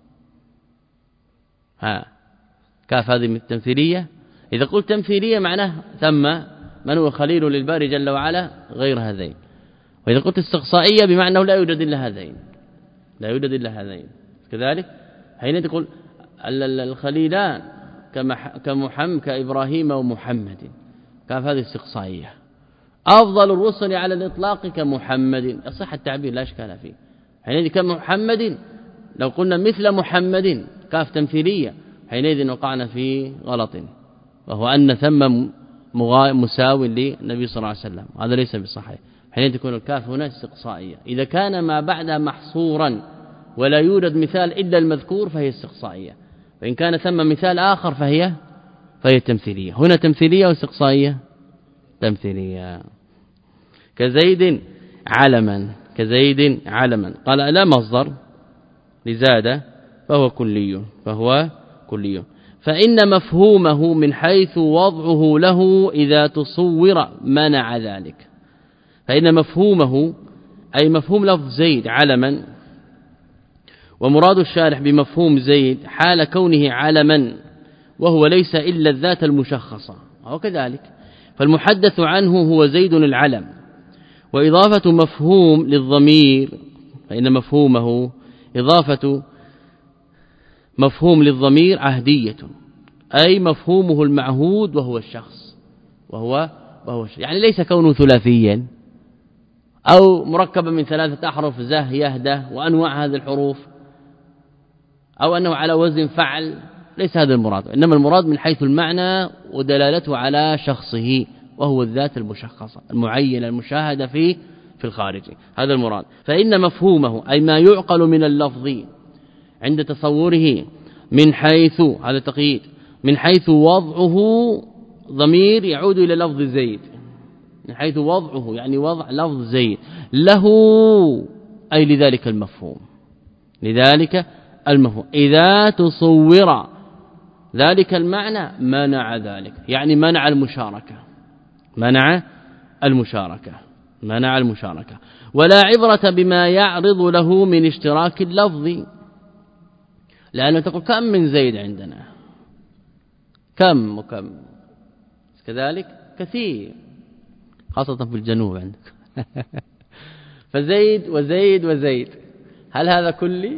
ها كاف هذه من التمثيلية. إذا قلت تمثيلية معناه ثم من هو خليل للباري جل وعلا غير هذين، وإذا قلت استقصائية بمعنى لا يوجد إلا هذين، لا يوجد إلا هذين كذلك، حين تقول الخليلان كمحمد كإبراهيم ومحمد، كاف هذه استقصائية. أفضل الرسل على الإطلاق كمحمد، يصح التعبير لا إشكال فيه، حينئذ كمحمد لو قلنا مثل محمد كاف تمثيلية، حينئذ وقعنا في غلط، وهو أن ثم مساو للنبي صلى الله عليه وسلم، هذا ليس بصحيح، حينئذ تكون الكاف هنا استقصائية. إذا كان ما بعدها محصورا ولا يوجد مثال إلا المذكور فهي استقصائية، وإن كان ثم مثال آخر فهي فهي تمثيلية. هنا تمثيلية واستقصائية تمثيلية. كزيد علما، كزيد علما، قال لا مصدر لزاد فهو كلي، فهو كلي، فإن مفهومه من حيث وضعه له إذا تصور منع ذلك، فإن مفهومه أي مفهوم لفظ زيد علما، ومراد الشارح بمفهوم زيد حال كونه علما وهو ليس إلا الذات المشخصة، أو كذلك فالمحدث عنه هو زيد العلم، وإضافة مفهوم للضمير فإن مفهومه إضافة مفهوم للضمير عهدية، أي مفهومه المعهود وهو الشخص، وهو وهو الشخص. يعني ليس كونه ثلاثيا أو مركبا من ثلاثة أحرف زه يهده وأنواع هذه الحروف، أو أنه على وزن فعل، ليس هذا المراد، إنما المراد من حيث المعنى ودلالته على شخصه، وهو الذات المشخصة المعينة المشاهدة فيه في الخارج، هذا المراد. فإن مفهومه أي ما يعقل من اللفظ عند تصوره من حيث، هذا تقييد، من حيث وضعه ضمير يعود إلى لفظ زيد، من حيث وضعه يعني وضع لفظ زيد له، أي لذلك المفهوم، لذلك المفهوم إذا تصور ذلك المعنى منع ذلك، يعني منع المشاركة، منع المشاركة منع المشاركة ولا عبرة بما يعرض له من اشتراك اللفظ، لأنه تقول كم من زيد عندنا، كم وكم، كذلك كثير خاصة في الجنوب عندك فزيد وزيد وزيد، هل هذا كلي؟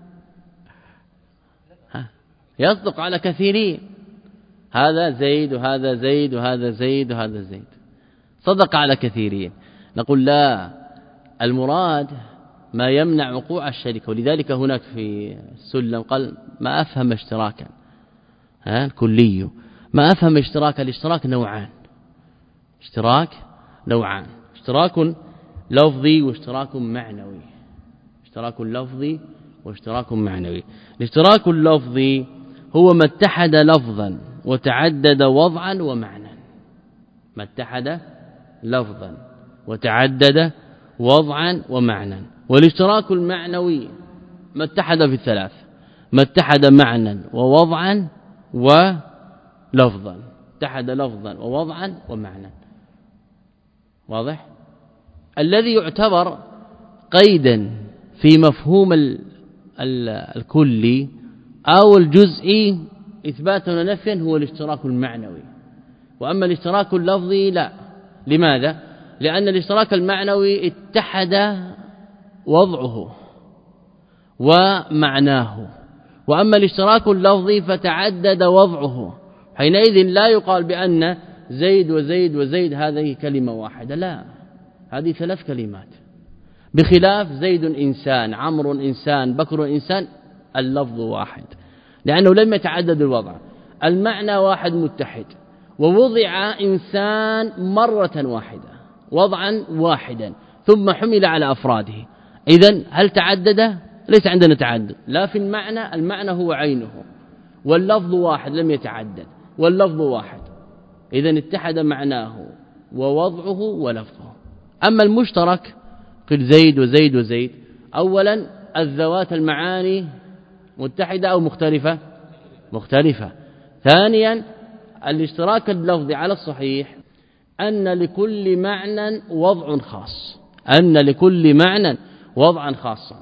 يصدق على كثيرين، هذا زيد وهذا زيد وهذا زيد وهذا زيد، صدق على كثيرين. نقول لا، المراد ما يمنع وقوع الشركة، ولذلك هناك في السلم قال ما أفهم اشتراكا، ها الكلي ما أفهم اشتراكا، الاشتراك نوعان، اشتراك نوعان، اشتراك لفظي واشتراك معنوي، اشتراك لفظي واشتراك معنوي. الاشتراك اللفظي هو ما اتحد لفظا وتعدد وضعا ومعنى، ما اتحد لفظا وتعدد وضعا ومعنى. والاشتراك المعنوي ما اتحد في الثلاث، ما اتحد معنى ووضعا ولفظا، اتحد لفظا ووضعا ومعنى، واضح؟ الذي يعتبر قيدا في مفهوم الكلي أو الجزئي إثباتا ونفيا هو الاشتراك المعنوي، وأما الاشتراك اللفظي لا. لماذا؟ لأن الاشتراك المعنوي اتحد وضعه ومعناه، وأما الاشتراك اللفظي فتعدد وضعه، حينئذ لا يقال بأن زيد وزيد وزيد هذه كلمة واحدة، لا، هذه ثلاث كلمات، بخلاف زيد إنسان، عمرو إنسان، بكر إنسان، اللفظ واحد، لأنه لم يتعدد الوضع، المعنى واحد متحد، ووضع إنسان مرة واحدة وضعا واحدا ثم حمل على أفراده. إذن هل تعدد؟ ليس عندنا تعدد، لا في المعنى، المعنى هو عينه، واللفظ واحد لم يتعدد، واللفظ واحد، إذن اتحد معناه ووضعه ولفظه. أما المشترك قل زيد وزيد وزيد، أولا الذوات المعاني متحدة أو مختلفة؟ مختلفة. ثانيا الاشتراك اللفظي على الصحيح أن لكل معنى وضع خاص، أن لكل معنى وضعا خاصا،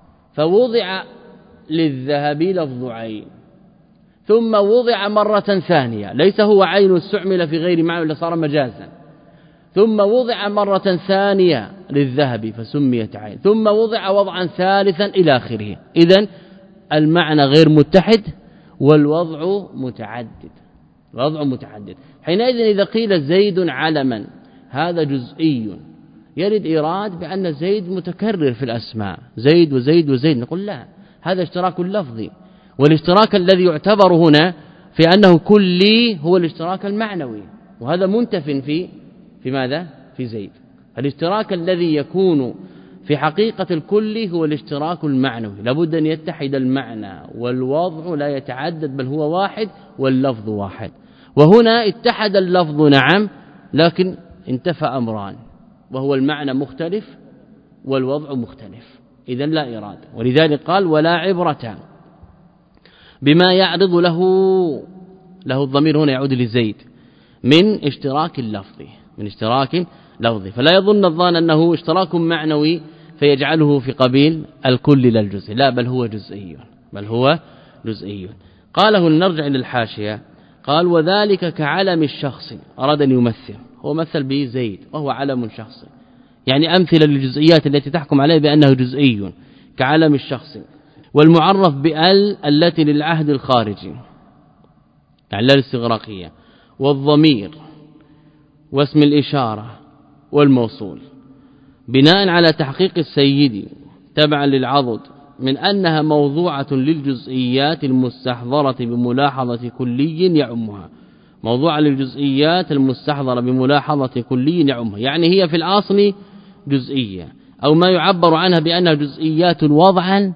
فوضع للذهب لفظ عين ثم وضع مرة ثانية، ليس هو عين استعمل في غير معنى إلا صار مجازا، ثم وضع مرة ثانية للذهب فسميت عين، ثم وضع وضعا ثالثا إلى آخره. إذن المعنى غير متحد والوضع متعدد، وضع متعدد. حينئذ إذا قيل زيد علما هذا جزئي، يرد إيراد بأن زيد متكرر في الأسماء، زيد وزيد وزيد، نقول لا، هذا اشتراك لفظي، والاشتراك الذي يعتبر هنا في أنه كلي هو الاشتراك المعنوي، وهذا منتف في في ماذا؟ في زيد. الاشتراك الذي يكون في حقيقة الكل هو الاشتراك المعنوي، لابد أن يتحد المعنى والوضع لا يتعدد بل هو واحد واللفظ واحد. وهنا اتحد اللفظ نعم، لكن انتفى أمران، وهو المعنى مختلف والوضع مختلف، إذن لا إرادة. ولذلك قال ولا عبرة بما يعرض له، له الضمير هنا يعود لزيد، من اشتراك اللفظ، من اشتراك لفظي. فلا يظن الظان أنه اشتراك معنوي فيجعله في قبيل الكل للجزء، لا، بل هو جزئي، بل هو جزئي. قاله لنرجع إلى الحاشية، قال وذلك كعلم الشخص، أراد أن يمثل، هو مثل به زيد وهو علم شخصي، يعني أمثلة للجزئيات التي تحكم عليه بأنه جزئي كعلم الشخص، والمعرف بأل التي للعهد الخارجي يعني لا الاستغراقية، والضمير واسم الإشارة والموصول، بناء على تحقيق السيد تبعا للعضد من أنها موضوعة للجزئيات المستحضرة بملاحظة كلي يعمها موضوعة للجزئيات المستحضرة بملاحظة كلي يعمها يعني هي في الأصل جزئية أو ما يعبر عنها بأنها جزئيات وضعا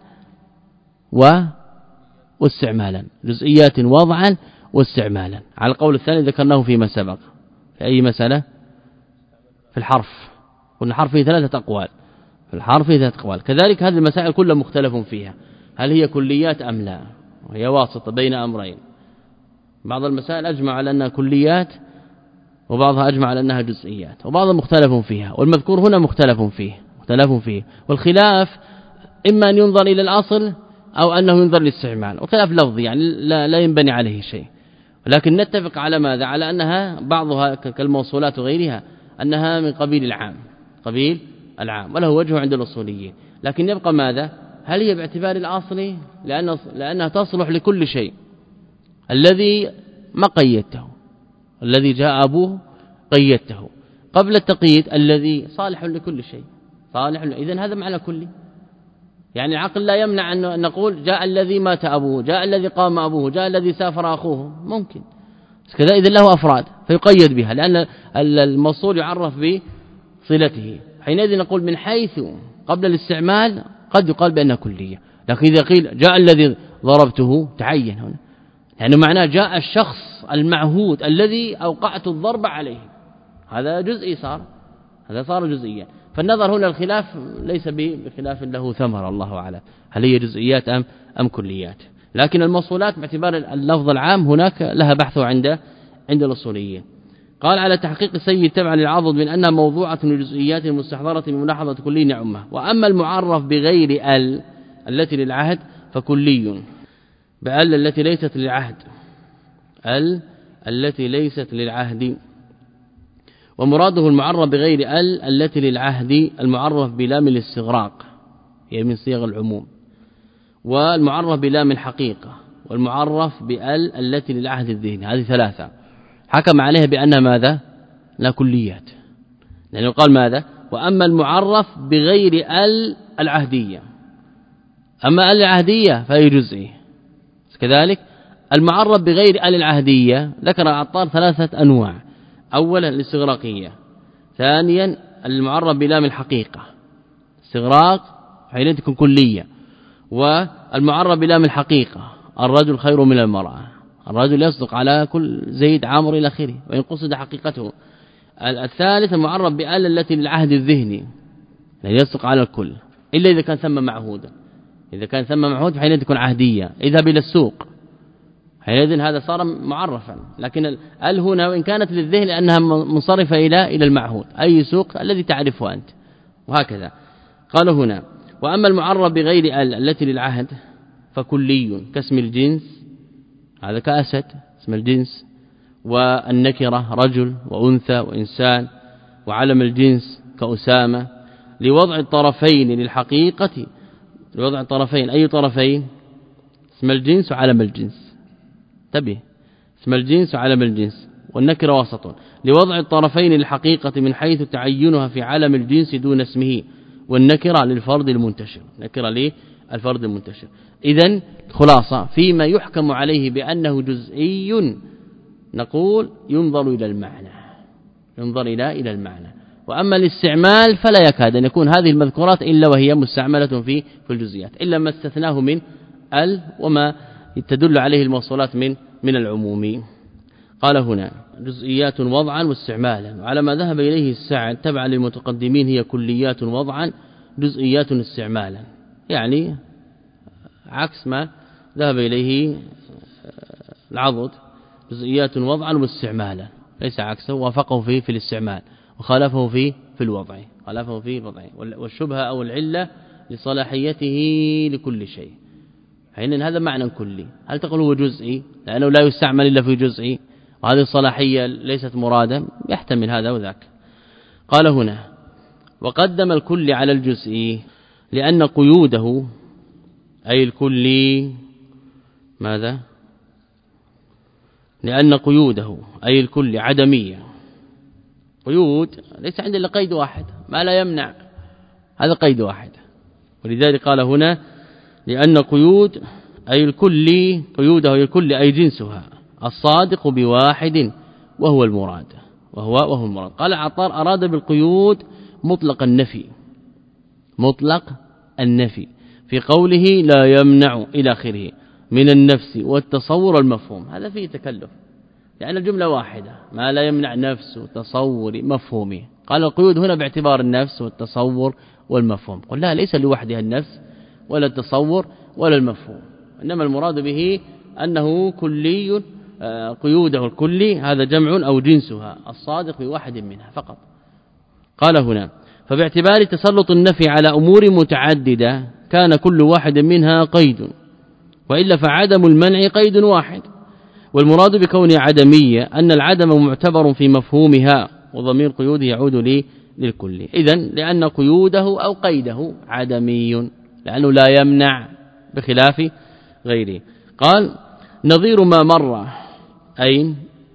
و واستعمالا جزئيات وضعا واستعمالا على القول الثاني ذكرناه فيما سبق في أي مسألة في الحرف قلنا حرف فيه ثلاثة أقوال في الحرف فيه ثلاثة أقوال كذلك هذه المسائل كلها مختلف فيها هل هي كليات أم لا وهي واسطة بين أمرين بعض المسائل أجمع على أنها كليات وبعضها أجمع على أنها جزئيات وبعضها مختلف فيها والمذكور هنا مختلف فيه مختلف فيه والخلاف إما أن ينظر إلى الأصل أو أنه ينظر للاستعمال وخلاف لفظي يعني لا, لا ينبني عليه شيء ولكن نتفق على ماذا على أنها بعضها كالموصولات وغيرها أنها من قبيل العام قبيل العام وله وجه عند الأصوليين لكن يبقى ماذا هل هي باعتبار الأصل لأن لأنها تصلح لكل شيء الذي ما قيدته الذي جاء أبوه قيدته قبل التقييد الذي صالح لكل شيء صالح إذن هذا معنى كلي يعني العقل لا يمنع أن نقول جاء الذي مات أبوه جاء الذي قام أبوه جاء الذي سافر أخوه ممكن كذا إذن له أفراد فيقيد بها لأن الموصول يعرف بصلته حينئذ نقول من حيث قبل الاستعمال قد يقال بأنها كلية لكن إذا قيل جاء الذي ضربته تعين هنا يعني معناه جاء الشخص المعهود الذي أوقعت الضرب عليه هذا جزئي صار هذا صار جزئيا فالنظر هنا الخلاف ليس بخلاف له ثمر الله أعلم هل هي جزئيات أم, أم كليات لكن الموصولات باعتبار اللفظ العام هناك لها بحث عند عند الأصوليين قال على تحقيق السيد تبعا للعضد من أنها موضوعة لجزئيات المستحضرة بملاحظة كلي نعمة وأما المعرف بغير ال التي للعهد فكلي بأل التي ليست للعهد ال التي ليست للعهد ومراده المعرف بغير ال التي للعهد المعرف بلام الاستغراق هي من صيغ العموم والمعرف بلام الحقيقة والمعرف بال التي للعهد الذهني هذه ثلاثة حكم عليها بأنها ماذا لا كليات لأنه قال ماذا وأما المعرف بغير ال العهدية أما ال العهدية فهي جزئي كذلك المعرف بغير ال العهدية ذكر عطار ثلاثة أنواع أولا الاستغراقية ثانيا المعرف بلام الحقيقة استغراق حين تكون كلية والمعرف بلام الحقيقة الرجل خير من المرأة الرجل يصدق على كل زيد عامر إلى آخره وإن قصد حقيقته الثالث المعرف بآل التي للعهد الذهني يعني يصدق على الكل إلا إذا كان ثم معهودا إذا كان ثم معهود حين تكون عهدية اذهب إلى السوق حينئذ هذا صار معرفا لكن ال هنا وإن كانت للذهن لأنها منصرفة إلى إلى المعهود أي سوق الذي تعرفه أنت وهكذا قال هنا وأما المعرف بغير ال التي للعهد فكلي كاسم الجنس هذا كأسد اسم الجنس والنكرة رجل وأنثى وإنسان وعلم الجنس كأسامة لوضع الطرفين للحقيقة لوضع الطرفين أي طرفين اسم الجنس وعلم الجنس تبه اسم الجنس وعلم الجنس والنكرة وسط لوضع الطرفين للحقيقة من حيث تعينها في علم الجنس دون اسمه والنكرة للفرد المنتشر نكرة للفرد المنتشر إذن خلاصة فيما يحكم عليه بأنه جزئي نقول ينظر إلى المعنى ينظر إلى إلى المعنى وأما الاستعمال فلا يكاد أن يكون هذه المذكورات إلا وهي مستعملة في في الجزئيات إلا ما استثناه من ال وما تدل عليه الموصولات من من العموم قال هنا جزئيات وضعا واستعمالا وعلى ما ذهب إليه السعد تبعا للمتقدمين هي كليات وضعا جزئيات استعمالا يعني عكس ما ذهب إليه العضد جزئيات وضعا واستعمالا ليس عكسه وافقه فيه في الاستعمال وخالفه فيه في الوضع خالفه فيه الوضع والشبهة أو العلة لصلاحيته لكل شيء حين هذا معنى كلي هل تقول هو جزئي لأنه لا يستعمل إلا في جزئي وهذه الصلاحية ليست مرادة يحتمل هذا وذاك قال هنا وقدم الكل على الجزئي لأن قيوده أي الكلي ماذا لأن قيوده أي الكل عدمية قيود ليس عند إلا قيد واحد ما لا يمنع هذا قيد واحد ولذلك قال هنا لأن قيود أي الكل قيوده أي الكل أي جنسها الصادق بواحد وهو المراد وهو وهو المراد. قال عطار أراد بالقيود مطلق النفي مطلق النفي في قوله لا يمنع إلى آخره من النفس والتصور والمفهوم. هذا فيه تكلف لأن الجملة واحدة ما لا يمنع نفس تصور مفهومه. قال القيود هنا باعتبار النفس والتصور والمفهوم. قل لا ليس لوحدها النفس ولا التصور ولا المفهوم إنما المراد به أنه كلي قيوده الكلي هذا جمع أو جنسها الصادق بواحد منها فقط. قال هنا فباعتبار تسلط النفي على أمور متعددة كان كل واحد منها قيد وإلا فعدم المنع قيد واحد. والمراد بكون عدمية أن العدم معتبر في مفهومها وضمير قيوده يعود لي للكل. إذن لأن قيوده أو قيده عدمي لأنه لا يمنع بخلاف غيره. قال نظير ما مر أين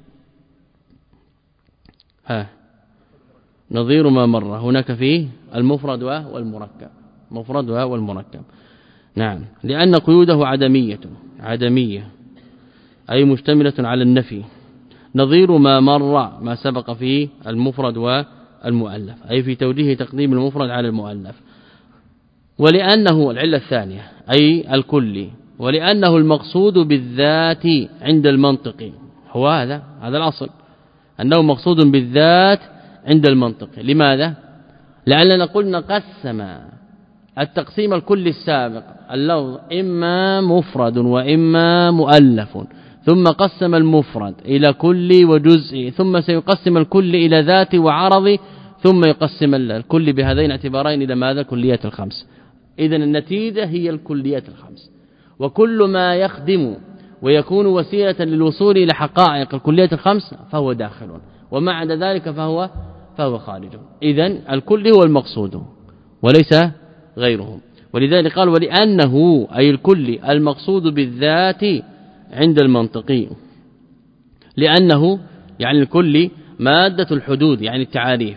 ها نظير ما مر هناك فيه المفرد والمركب مفرد والمركب. نعم لأن قيوده عدمية عدمية أي مشتملة على النفي. نظير ما مر ما سبق فيه المفرد والمؤلف أي في توجيه تقديم المفرد على المؤلف. ولأنه العلة الثانية أي الكلي ولأنه المقصود بالذات عند المنطق هو هذا هذا الأصل أنه مقصود بالذات عند المنطق. لماذا؟ لأننا قلنا قسم التقسيم الكلي السابق اللفظ إما مفرد وإما مؤلف ثم قسم المفرد إلى كلي وجزئي ثم سيقسم الكل إلى ذات وعرض ثم يقسم الكل بهذين اعتبارين إلى ماذا كليات الخمس. إذن النتيجة هي الكليات الخمس وكل ما يخدم ويكون وسيلة للوصول إلى حقائق الكليات الخمس فهو داخل وما عدا ذلك فهو فهو خارج. إذن الكل هو المقصود وليس غيره. ولذلك قال ولأنه أي الكل المقصود بالذات عند المنطقي لأنه يعني الكل مادة الحدود يعني التعاريف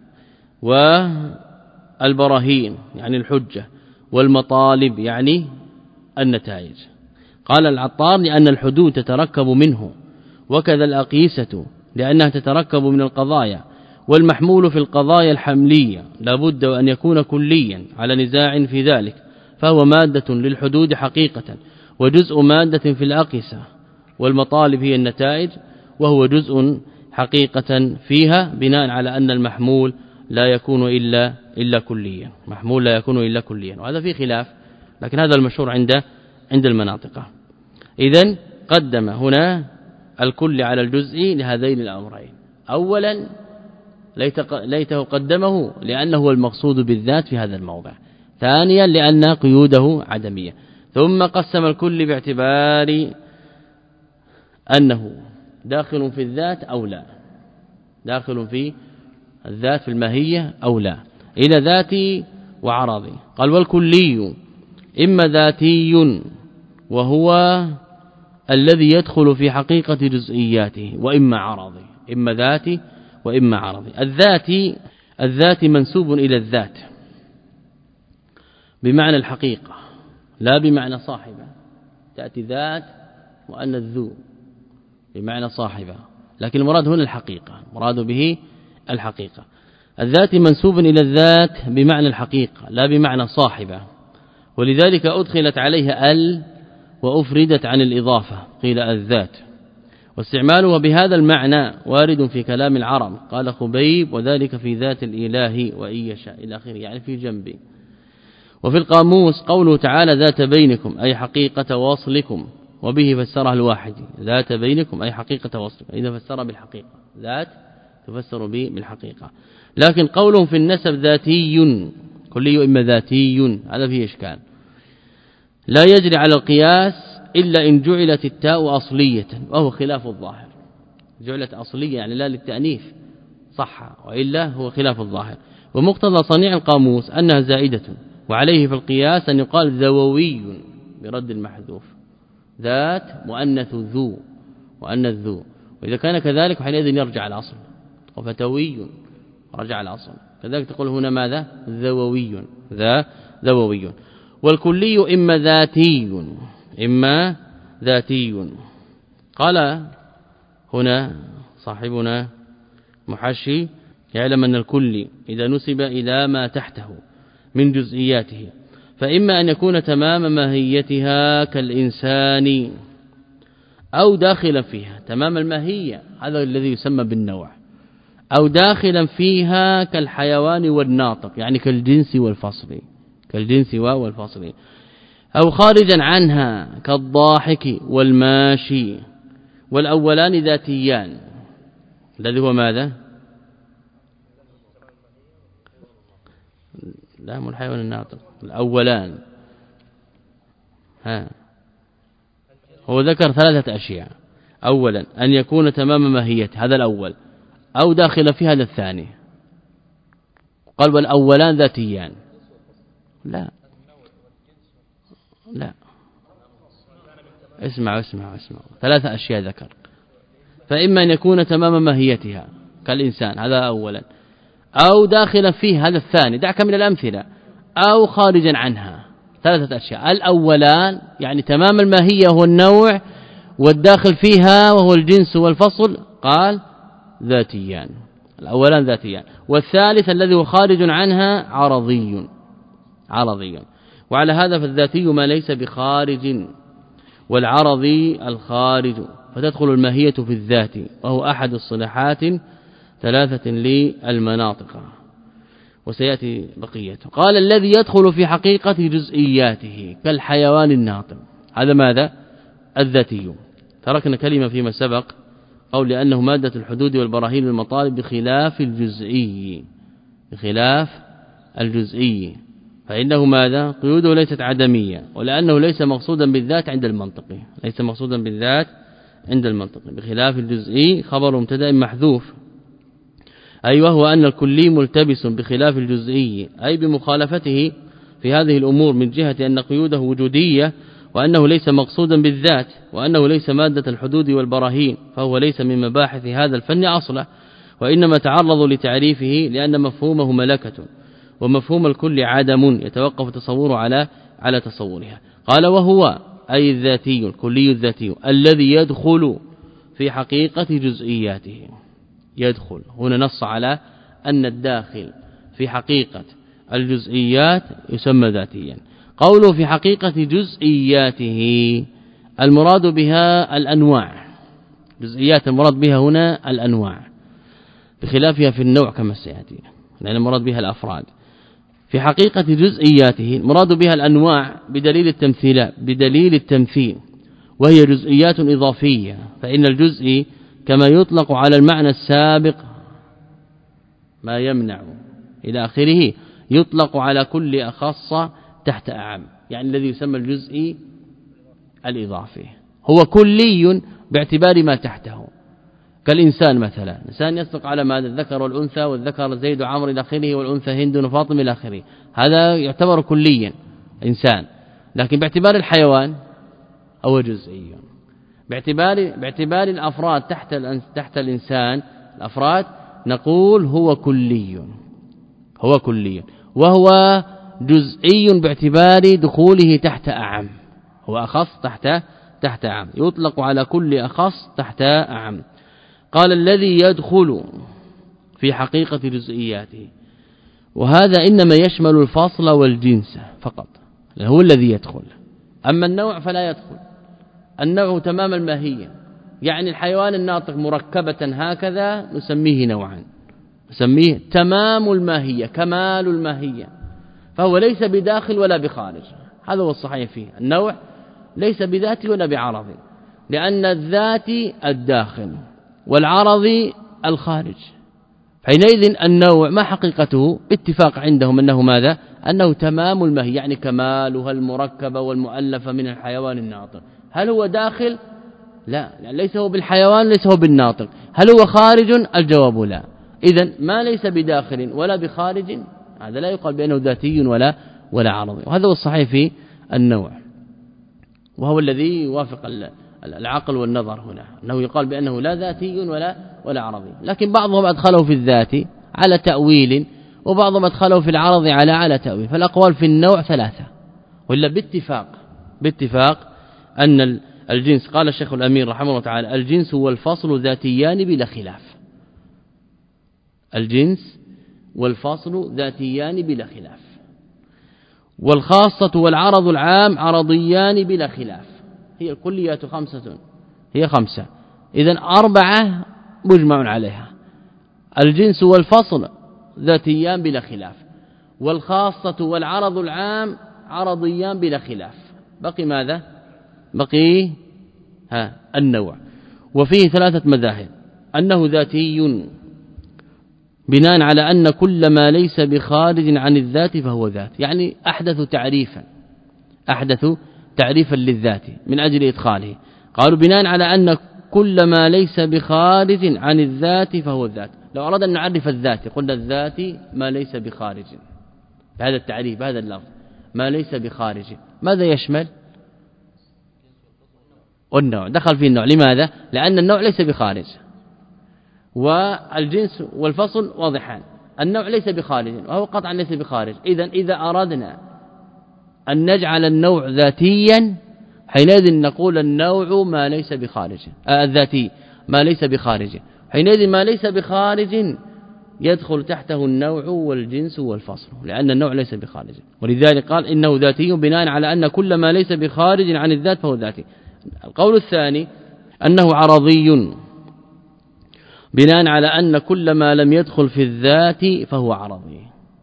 والبراهين يعني الحجة والمطالب يعني النتائج. قال العطار لأن الحدود تتركب منه وكذا الأقيسة لأنها تتركب من القضايا والمحمول في القضايا الحملية لابد أن يكون كليا على نزاع في ذلك فهو مادة للحدود حقيقة وجزء مادة في الأقيسة والمطالب هي النتائج وهو جزء حقيقة فيها بناء على أن المحمول لا يكون إلا إلا كليا محمول لا يكون إلا كليا وهذا فيه خلاف لكن هذا المشهور عند عند المناطق. إذن قدم هنا الكل على الجزء لهذين الأمرين. أولا ليته قدمه لأنه هو المقصود بالذات في هذا الموضع. ثانيا لأن قيوده عدمية. ثم قسم الكل باعتبار أنه داخل في الذات أو لا داخل في الذات في الماهية أو لا إلى ذاتي وعرضي. قال والكلي إما ذاتي وهو الذي يدخل في حقيقة جزئياته وإما عرضي إما ذاتي وإما عرضي. الذاتي الذات منسوب إلى الذات بمعنى الحقيقة لا بمعنى صاحبة. تأتي ذات وأن الذو بمعنى صاحبة لكن المراد هنا الحقيقة مراد به الحقيقة. الذات منسوب إلى الذات بمعنى الحقيقة لا بمعنى صاحبة ولذلك أدخلت عليها ال وأفردت عن الإضافة قيل الذات. واستعماله بهذا المعنى وارد في كلام العرب قال خبيب وذلك في ذات الإله وإن يشاء إلى آخره يعني في جنبه. وفي القاموس قوله تعالى ذات بينكم أي حقيقة وصلكم وبه فسرها الواحد ذات بينكم أي حقيقة وصلكم إذا فسر بالحقيقة ذات تفسر به بالحقيقة. لكن قولهم في النسب ذاتي كلي إما ذاتي هذا فيه إشكال لا يجري على القياس إلا إن جعلت التاء أصلية وهو خلاف الظاهر. جعلت أصلية يعني لا للتأنيث صح وإلا هو خلاف الظاهر. ومقتضى صنيع القاموس أنها زائدة وعليه في القياس أن يقال ذووي برد المحذوف ذات مؤنث ذو وأنث ذو وإذا كان كذلك حينئذ يرجع الأصل وفتوي رجع الأصل. كذلك تقول هنا ماذا ذووي ذا ذووي. والكلي إما ذاتي إما ذاتي. قال هنا صاحبنا محشي يعلم أن الكلي إذا نسب إلى ما تحته من جزئياته فإما أن يكون تمام ماهيتها كالإنسان أو داخلا فيها تمام الماهية، هذا الذي يسمى بالنوع، أو داخلا فيها كالحيوان والناطق يعني كالجنس والفصل كالجنس والفصل، أو خارجا عنها كالضاحك والماشي. والأولان ذاتيان الذي هو ماذا؟ لا مو الحيوان الناطق، الأولان ها هو ذكر ثلاثة أشياء. أولا أن يكون تمام ماهيته هذا الأول، أو داخل في هذا الثاني. قال والأولان ذاتيان، لا لا اسمع اسمع اسمع ثلاثة أشياء ذكر. فإما أن يكون تمام ماهيتها كالإنسان هذا أولا، أو داخلا فيه هذا الثاني، دعك من الأمثلة، أو خارجا عنها، ثلاثة أشياء. الأولان يعني تمام الماهية هو النوع، والداخل فيها وهو الجنس والفصل قال ذاتيان، الأولان ذاتيان. والثالث الذي هو خارج عنها عرضي عرضي. وعلى هذا فالذاتي ما ليس بخارج، والعرضي الخارج، فتدخل الماهية في الذات، وهو أحد الصلاحات ثلاثة للمناطق وسيأتي بقيته. قال الذي يدخل في حقيقة جزئياته كالحيوان الناطق، هذا ماذا؟ الذاتي. تركنا كلمة فيما سبق قول لأنه مادة الحدود والبراهين والمطالب بخلاف الجزئي بخلاف الجزئي فإنه ماذا؟ قيوده ليست عدمية، ولأنه ليس مقصودا بالذات عند المنطق ليس مقصودا بالذات عند المنطق بخلاف الجزئي خبر مبتدا محذوف. أي وهو أن الكلي ملتبس بخلاف الجزئي، أي بمخالفته في هذه الأمور من جهة أن قيوده وجودية، وأنه ليس مقصودا بالذات، وأنه ليس مادة الحدود والبراهين، فهو ليس من مباحث هذا الفن أصلا، وإنما تعرض لتعريفه لأن مفهومه ملكة، ومفهوم الكل عدم يتوقف تصوره على على تصورها. قال وهو أي الذاتي الكلي الذاتي الذي يدخل في حقيقة جزئياته. يدخل هنا نص على أن الداخل في حقيقة الجزئيات يسمى ذاتيا. قوله في حقيقة جزئياته المراد بها الأنواع، جزئيات المراد بها هنا الأنواع بخلافها في النوع كما سيأتي، لأن المراد بها الأفراد. في حقيقة جزئياته المراد بها الأنواع بدليل التمثيل بدليل التمثيل وهي جزئيات إضافية، فإن الجزء كما يطلق على المعنى السابق ما يمنع إلى آخره يطلق على كل أخص تحت أعم، يعني الذي يسمى الجزء الإضافي هو كلي باعتبار ما تحته، كالإنسان مثلا، الإنسان يطلق على ما الذكر والأنثى، والذكر زيد وعمر إلى آخره، والأنثى هند وفاطمة إلى آخره، هذا يعتبر كليا إنسان. لكن باعتبار الحيوان هو جزئي، باعتبار باعتبار الأفراد تحت تحت الإنسان الأفراد نقول هو كلي هو كلي وهو جزئي باعتبار دخوله تحت أعم، هو أخص تحت تحت أعم، يطلق على كل أخص تحت أعم. قال الذي يدخل في حقيقة جزئياته، وهذا إنما يشمل الفصل والجنس فقط، هو الذي يدخل. أما النوع فلا يدخل، النوع تمام الماهية، يعني الحيوان الناطق مركبة هكذا نسميه نوعا، نسميه تمام الماهية كمال الماهية، فهو ليس بداخل ولا بخارج، هذا هو الصحيح فيه. النوع ليس بذاتي ولا بعرضي، لأن الذاتي الداخل والعرضي الخارج. حينئذ النوع ما حقيقته؟ اتفاق عندهم أنه ماذا؟ أنه تمام الماهية، يعني كمالها المركبة والمؤلفة من الحيوان الناطق. هل هو داخل؟ لا، يعني ليس هو بالحيوان ليس هو بالناطق. هل هو خارج؟ الجواب لا. إذن ما ليس بداخل ولا بخارج هذا لا يقال بأنه ذاتي ولا ولا عرضي، وهذا هو الصحيح في النوع، وهو الذي يوافق العقل والنظر هنا، أنه يقال بأنه لا ذاتي ولا ولا عرضي. لكن بعضهم أدخله في الذات على تأويل، وبعضهم أدخله في العرض على على تأويل، فالأقوال في النوع ثلاثة، ولا باتفاق باتفاق أن الجنس قال الشيخ الأمير رحمه الله تعالى الجنس والفصل ذاتيان بلا خلاف الجنس والفصل ذاتيان بلا خلاف والخاصة والعرض العام عرضيان بلا خلاف هي الكليات خمسة هي خمسة إذن أربعة مجمع عليها الجنس والفصل ذاتيان بلا خلاف والخاصة والعرض العام عرضيان بلا خلاف بقي ماذا بقي ها النوع وفيه ثلاثة مذاهب أنه ذاتي بناء على أن كل ما ليس بخارج عن الذات فهو ذات يعني أحدث تعريفا أحدث تعريفا للذات من أجل إدخاله قالوا بناء على أن كل ما ليس بخارج عن الذات فهو الذات لو أردنا أن نعرف الذات قلنا الذات ما ليس بخارج بهذا التعريف بهذا اللفظ ما ليس بخارج ماذا يشمل والنوع دخل فيه النوع لماذا لأن النوع ليس بخارج والجنس والفصل واضحان النوع ليس بخارج وهو قطعا ليس بخارج إذن إذا أردنا أن نجعل النوع ذاتيا حينئذ نقول النوع ما ليس بخارج آه الذاتي ما ليس بخارج حينئذ ما ليس بخارج يدخل تحته النوع والجنس والفصل لأن النوع ليس بخارج ولذلك قال إنه ذاتي بناء على أن كل ما ليس بخارج عن الذات فهو ذاتي القول الثاني أنه عرضي بناء على أن كل ما لم يدخل في الذات فهو عرضي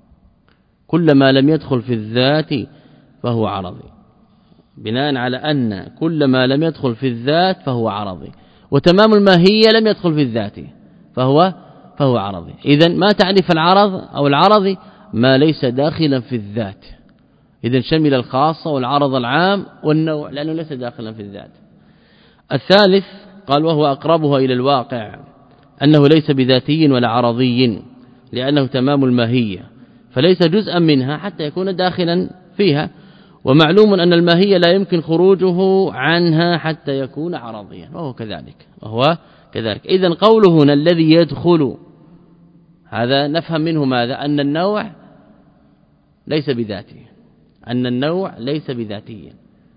كل ما لم يدخل في الذات فهو عرضي بناء على أن كل ما لم يدخل في الذات فهو عرضي وتمام الماهية لم يدخل في الذات فهو فهو عرضي إذن ما تعرف العرض أو العرضي ما ليس داخلا في الذات إذن شمل الخاصة والعرض العام والنوع لأنه ليس داخلا في الذات الثالث قال وهو أقربها إلى الواقع أنه ليس بذاتي ولا عرضي لأنه تمام الماهية فليس جزءا منها حتى يكون داخلا فيها ومعلوم أن الماهية لا يمكن خروجه عنها حتى يكون عرضيا وهو كذلك وهو كذلك إذن قوله هنا الذي يدخل هذا نفهم منه ماذا أن النوع ليس بذاتي أن النوع ليس بذاتي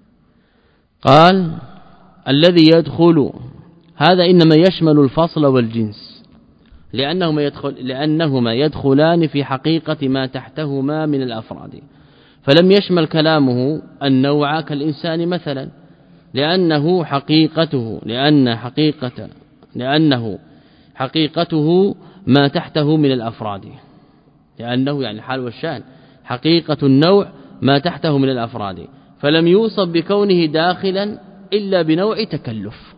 قال الذي يدخل هذا إنما يشمل الفصل والجنس لأنهما يدخل لأنهما يدخلان في حقيقة ما تحتهما من الأفراد فلم يشمل كلامه النوع كالإنسان مثلا لأنه حقيقته لأن حقيقة لأنه حقيقته ما تحته من الأفراد لأنه يعني حال والشان حقيقة النوع ما تحته من الأفراد فلم يوصف بكونه داخلا إلا بنوع تكلف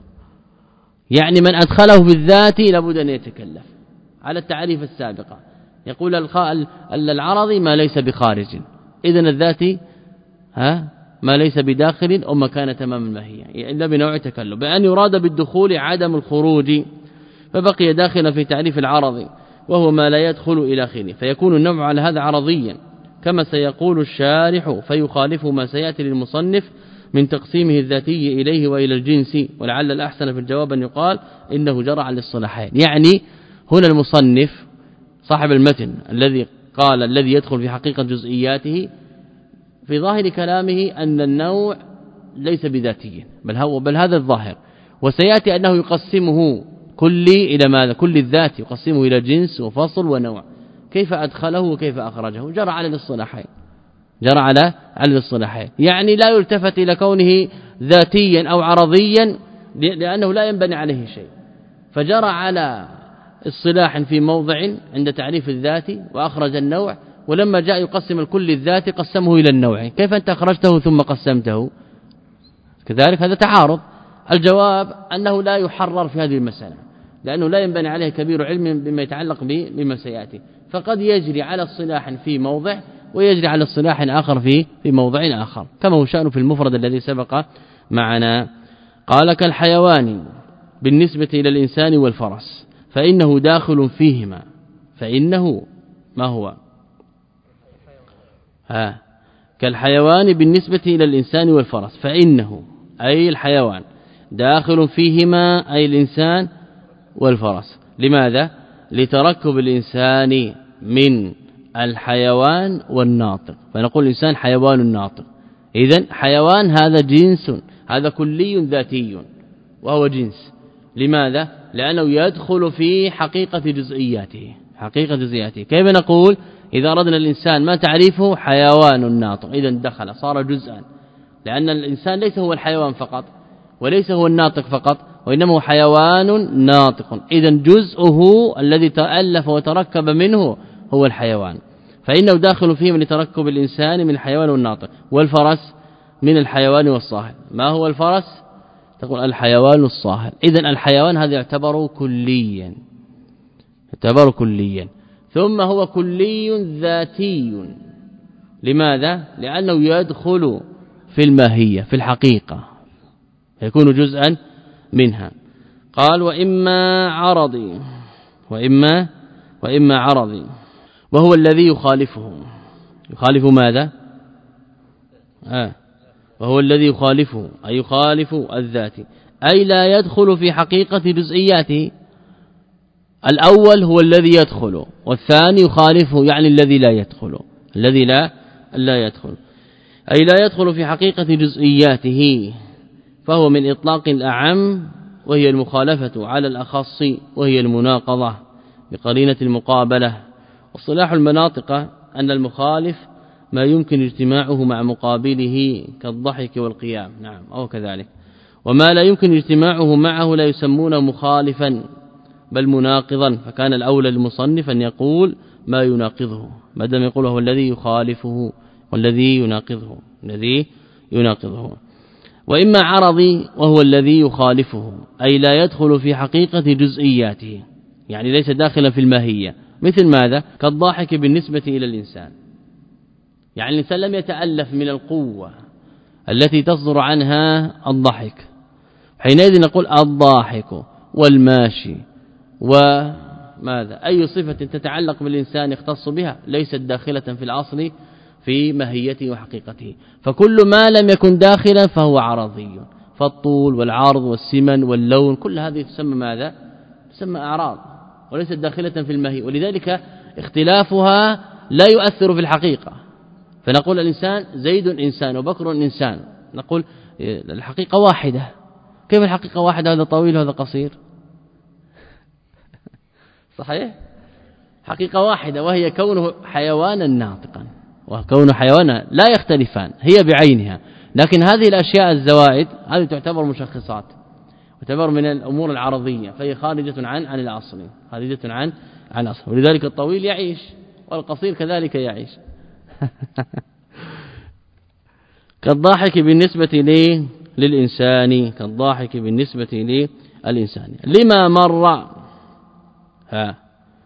يعني من أدخله بالذات لابد أن يتكلف على التعريف السابقة يقول العرضي ما ليس بخارج إذن الذاتي ها ما ليس بداخل أو مكان تمام الماهية إلا بنوع تكلف بأن يراد بالدخول عدم الخروج فبقي داخلا في تعريف العرضي وهو ما لا يدخل إلى آخره فيكون النوع على هذا عرضيا كما سيقول الشارح فيخالف ما سيأتي للمصنف من تقسيمه الذاتي إليه وإلى الجنس ولعل الأحسن في الجواب أن يقال إنه جرى على الصلاحين يعني هنا المصنف صاحب المتن الذي قال الذي يدخل في حقيقة جزئياته في ظاهر كلامه أن النوع ليس بذاتي بل هو بل هذا الظاهر وسيأتي أنه يقسمه كلي إلى ماذا كل الذات يقسمه إلى جنس وفصل ونوع كيف أدخله وكيف أخرجه جرى على الصلاحين جرى على على الصلاحين يعني لا يلتفت إلى كونه ذاتيا أو عرضيا لأنه لا ينبني عليه شيء فجرى على الصلاح في موضع عند تعريف الذات وأخرج النوع ولما جاء يقسم الكل الذات قسمه إلى النوع كيف أنت أخرجته ثم قسمته كذلك هذا تعارض الجواب أنه لا يحرر في هذه المسألة لأنه لا ينبني عليه كبير علم بما يتعلق به بما سيأتي فقد يجري على الصلاح في موضع ويجري على الصلاح آخر في في موضع آخر كما هو شأنه في المفرد الذي سبق معنا قال كالحيوان بالنسبة إلى الإنسان والفرس فإنه داخل فيهما فإنه ما هو ها كالحيوان بالنسبة إلى الإنسان والفرس فإنه أي الحيوان داخل فيهما أي الإنسان والفرس لماذا لتركب الإنسان من الحيوان والناطق فنقول الإنسان حيوان ناطق إذن حيوان هذا جنس، هذا كلي ذاتي وهو جنس. لماذا؟ لأنه يدخل في حقيقة جزئياته، حقيقة جزئياته. كيف نقول إذا أردنا الإنسان ما تعريفه؟ حيوان ناطق، إذن دخل صار جزءا، لأن الإنسان ليس هو الحيوان فقط وليس هو الناطق فقط، وإنما هو حيوان ناطق، إذن جزءه الذي تألف وتركب منه هو الحيوان، فإنه داخل فيه من تركب الإنسان من الحيوان والناطق. والفرس من الحيوان والصاهل. ما هو الفرس؟ تقول الحيوان الصاهل. إذن الحيوان هذا يعتبر كليا، يعتبر كليا. ثم هو كلي ذاتي. لماذا؟ لأنه يدخل في الماهية في الحقيقة، يكون جزءا منها. قال وإما عرضي، وإما وإما عرضي، وهو الذي يخالفه. يخالف ماذا؟ آه وهو الذي يخالفه، أي يخالف الذات، أي لا يدخل في حقيقة جزئياته. الأول هو الذي يدخل، والثاني يخالفه، يعني الذي لا يدخل، الذي لا لا يدخل، أي لا يدخل في حقيقة جزئياته، فهو من إطلاق الأعم، وهي المخالفة على الأخص، وهي المناقضة بقرينة المقابلة. واصطلاح المناطق أن المخالف ما يمكن اجتماعه مع مقابله كالضحك والقيام، نعم أو كذلك، وما لا يمكن اجتماعه معه لا يسمونه مخالفا بل مناقضا. فكان الأولى للمصنف أن يقول ما يناقضه، ما دام يقول هو الذي يخالفه والذي يناقضه، الذي يناقضه. وإما عرضي وهو الذي يخالفه، أي لا يدخل في حقيقة جزئياته، يعني ليس داخلا في الماهية. مثل ماذا؟ كالضاحك بالنسبة إلى الإنسان، يعني الإنسان لم يتألف من القوة التي تصدر عنها الضحك، حينئذ نقول الضاحك والماشي وماذا أي صفة تتعلق بالإنسان يختص بها ليست داخلة في الأصل في ماهيته وحقيقته. فكل ما لم يكن داخلا فهو عرضي، فالطول والعرض والسمن واللون كل هذه تسمى ماذا؟ تسمى أعراض وليست داخلة في الماهية، ولذلك اختلافها لا يؤثر في الحقيقة. فنقول الإنسان زيد إنسان وبكر إنسان، نقول الحقيقة واحدة. كيف الحقيقة واحدة؟ هذا طويل وهذا قصير، صحيح؟ حقيقة واحدة وهي كونه حيوانا ناطقا وكونه حيوانا لا يختلفان، هي بعينها. لكن هذه الأشياء الزوائد هذه تعتبر مشخصات، تعتبر من الأمور العرضية، فهي خارجة عن عن الأصل، خارجة عن عن الأصل. ولذلك الطويل يعيش والقصير كذلك يعيش. كالضاحك بالنسبة لي للإنسان، كالضاحك بالنسبة للإنسان لما مر ها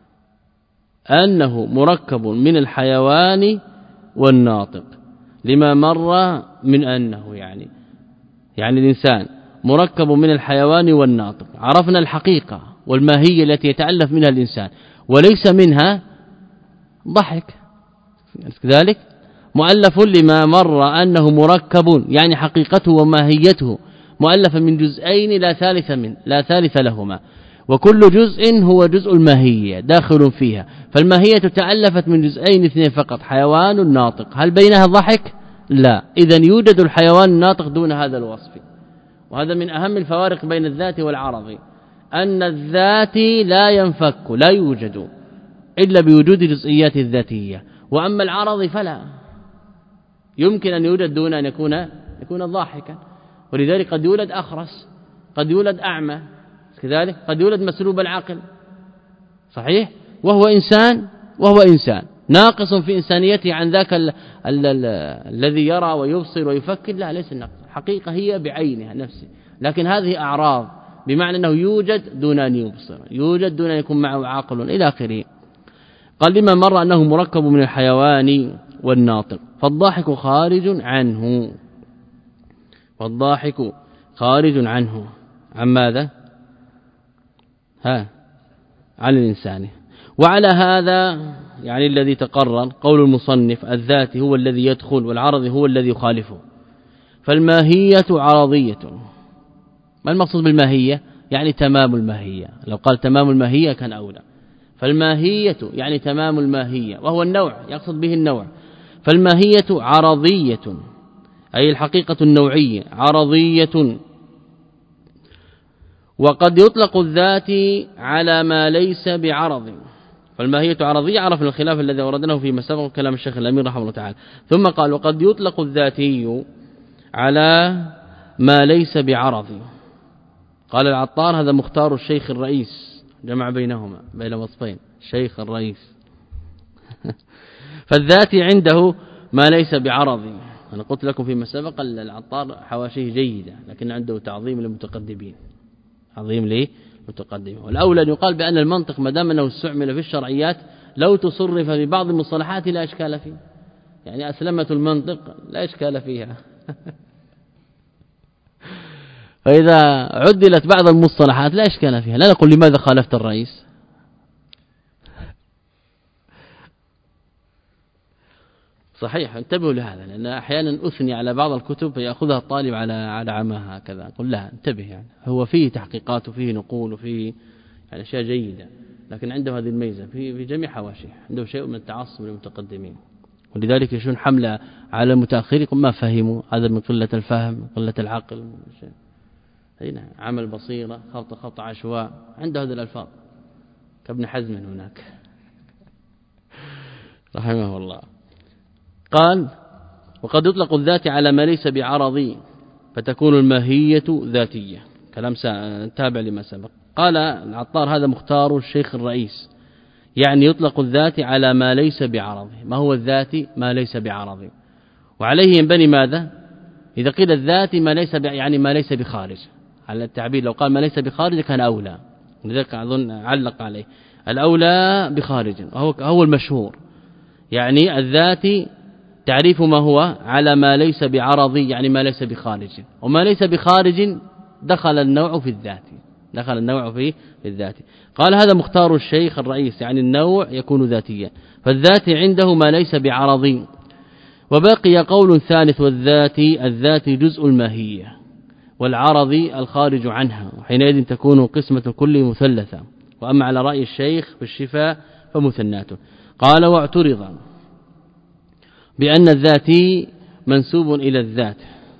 أنه مركب من الحيوان والناطق. لما مر من أنه يعني يعني الإنسان مركب من الحيوان والناطق، عرفنا الحقيقة والماهية التي يتألف منها الإنسان، وليس منها ضحك كذلك. مؤلف لما مر أنه مركب، يعني حقيقته وماهيته مؤلف من جزئين لا ثالث من لا ثالث لهما، وكل جزء هو جزء الماهية داخل فيها. فالماهية تألفت من جزئين اثنين فقط، حيوان ناطق، هل بينها ضحك؟ لا. إذن يوجد الحيوان الناطق دون هذا الوصف. وهذا من أهم الفوارق بين الذات والعرض، أن الذات لا ينفك لا يوجد إلا بوجود جزئيات الذاتية، وأما العرض فلا يمكن أن يوجد دون أن يكون يكون ضاحكا. ولذلك قد يولد أخرس، قد يولد أعمى كذلك، قد يولد مسلوب العقل، صحيح، وهو إنسان وهو إنسان ناقص في إنسانيته عن ذاك ال ال ال الذي يرى ويبصر ويفكر، لا ليس النقص، حقيقة هي بعينها نفسه. لكن هذه أعراض بمعنى أنه يوجد دون أن يبصر، يوجد دون أن يكون معه عقل إلى آخره. قال لما مر أنه مركب من الحيوان والناطق، فالضاحك خارج عنه، والضاحك خارج عنه عن ماذا؟ ها عن الإنسان. وعلى هذا يعني الذي تقرر قول المصنف الذات هو الذي يدخل والعرض هو الذي يخالفه. فالماهية عرضية. ما المقصود بالماهية؟ يعني تمام الماهية، لو قال تمام الماهية كان أولى. فالماهية يعني تمام الماهية، وهو النوع، يقصد به النوع. فالماهية عرضية، أي الحقيقة النوعية عرضية. وقد يطلق الذات على ما ليس بعرض، فالماهية عرضية، عرفنا الخلاف الذي وردناه فيما سبق كلام الشيخ الأمين رحمه الله تعالى. ثم قال وقد يطلق الذاتي على ما ليس بعرض. قال العطار هذا مختار الشيخ الرئيس، جمع بينهما بين وصفين الشيخ الرئيس فالذاتي عنده ما ليس بعرض. أنا قلت لكم فيما سبق العطار حواشيه جيدة، لكن عنده تعظيم للمتقدمين، عظيم للمتقدمين. والأولى أن يقال بأن المنطق ما دام أنه استعمل في الشرعيات لو تصرف ببعض المصطلحات لا إشكال فيه، يعني أسلمة المنطق لا إشكال فيها فإذا عدلت بعض المصطلحات لا إشكال فيها. لا نقول لماذا خالفت الرئيس، صحيح. انتبهوا لهذا، لأن أحيانا أثني على بعض الكتب فيأخذها الطالب على على عماها هكذا. قل لا انتبه، يعني هو فيه تحقيقات وفيه نقول وفيه يعني أشياء جيدة، لكن عنده هذه الميزة في في جميع حواشيه، عنده شيء من التعصب للمتقدمين، ولذلك يشون حملة على المتأخرين ما فهموا، هذا من قلة الفهم، من قلة العقل، هنا عمل بصيرة، خلط خط عشواء، عنده هذه الألفاظ كابن حزم هناك رحمه الله. قال وقد يطلق الذات على ما ليس بعرضي فتكون الماهية ذاتية، كلام تابع لما سبق. قال العطار هذا مختار الشيخ الرئيس، يعني يطلق الذات على ما ليس بعرضه. ما هو الذات؟ ما ليس بعرضه، وعليه ينبني ماذا؟ إذا قيل الذات ما ليس يعني ما ليس بخارج، على التعبير لو قال ما ليس بخارج كان أولى، لذلك أظن علق عليه الأولى بخارج، وهو هو المشهور. يعني الذات تعريف ما هو على ما ليس بعرضي، يعني ما ليس بخارج، وما ليس بخارج دخل النوع في الذات، دخل النوع في الذات. قال هذا مختار الشيخ الرئيس، يعني النوع يكون ذاتيا، فالذات عنده ما ليس بعرضي. وباقي قول ثالث والذات الذات جزء الماهية والعرض الخارج عنها، وحينئذ تكون قسمة كل مثلثة. وأما على رأي الشيخ في الشفاء فمثناته. قال واعترض بأن الذاتي منسوب إلى الذات،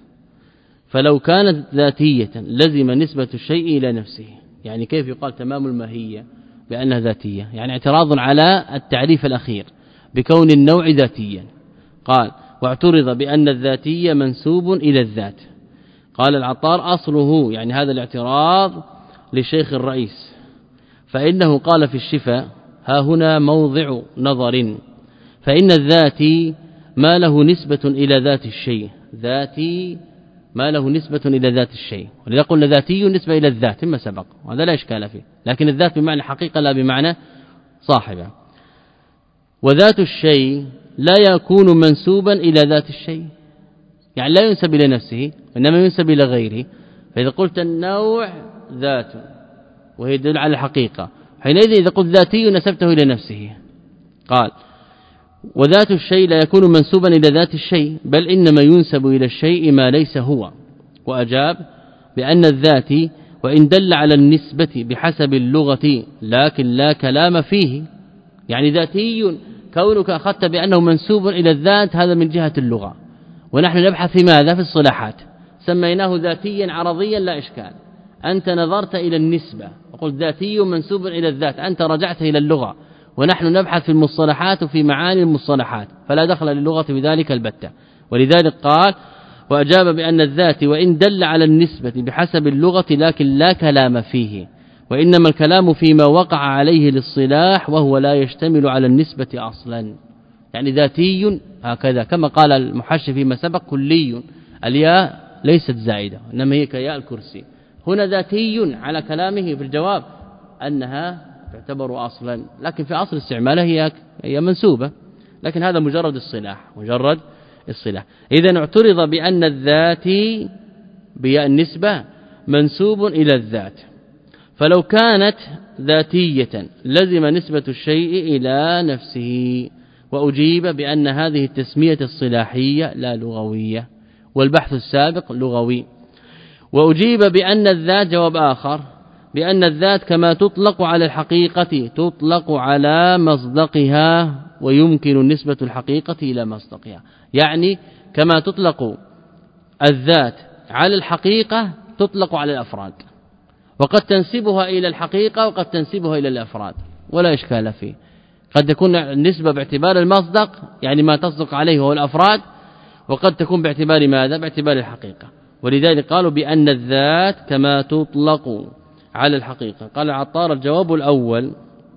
فلو كانت ذاتية لزم نسبة الشيء إلى نفسه. يعني كيف يقال تمام الماهية بأنها ذاتية؟ يعني اعتراض على التعريف الأخير بكون النوع ذاتيا. قال واعترض بأن الذاتية منسوب إلى الذات. قال العطار أصله يعني هذا الاعتراض لشيخ الرئيس، فإنه قال في الشفاء ها هنا موضع نظر، فإن الذاتي ما له نسبة إلى ذات الشيء، ذاتي ما له نسبة إلى ذات الشيء، ولذا قلنا ذاتي نسبة إلى الذات مما سبق، وهذا لا إشكال فيه، لكن الذات بمعنى حقيقة لا بمعنى صاحبه. وذات الشيء لا يكون منسوبا إلى ذات الشيء، يعني لا ينسب إلى نفسه وإنما ينسب إلى غيره. فإذا قلت النوع ذات وهي يدل على الحقيقة، حينئذ إذا قلت ذاتي نسبته إلى نفسه. قال وذات الشيء لا يكون منسوبا إلى ذات الشيء، بل إنما ينسب إلى الشيء ما ليس هو. وأجاب بأن الذات وإن دل على النسبة بحسب اللغة لكن لا كلام فيه، يعني ذاتي كونك أخذت بأنه منسوب إلى الذات هذا من جهة اللغة، ونحن نبحث في ماذا؟ في الصلاحات، سميناه ذاتيا عرضيا لا إشكال. أنت نظرت إلى النسبة وقلت ذاتي منسوب إلى الذات، أنت رجعت إلى اللغة، ونحن نبحث في المصطلحات وفي معاني المصطلحات، فلا دخل للغة بذلك البتة. ولذلك قال وأجاب بأن الذات وإن دل على النسبة بحسب اللغة لكن لا كلام فيه، وإنما الكلام فيما وقع عليه الاصطلاح وهو لا يشتمل على النسبة أصلا. يعني ذاتي هكذا كما قال المحشي فيما سبق كلي، الياء ليست زائدة إنما هي كياء الكرسي. هنا ذاتي على كلامه في الجواب أنها تعتبر أصلا، لكن في أصل استعمالها هي هي منسوبة، لكن هذا مجرد الصلاح، مجرد الصلاح. إذن اعترض بأن الذات بياء النسبة منسوب إلى الذات، فلو كانت ذاتية لزم نسبة الشيء إلى نفسه. وأجيب بأن هذه التسمية الصلاحية لا لغوية، والبحث السابق لغوي. وأجيب بأن الذات جواب آخر بأن الذات كما تطلق على الحقيقة تطلق على مصدقها، ويمكن نسبة الحقيقة إلى مصدقها. يعني كما تطلق الذات على الحقيقة تطلق على الأفراد، وقد تنسبها إلى الحقيقة وقد تنسبها إلى الأفراد ولا إشكال فيه. قد تكون النسبة باعتبار المصدق يعني ما تصدق عليه هو الأفراد، وقد تكون باعتبار ماذا؟ باعتبار الحقيقة. ولذلك قالوا بأن الذات كما تطلق على الحقيقة. قال العطار الجواب الأول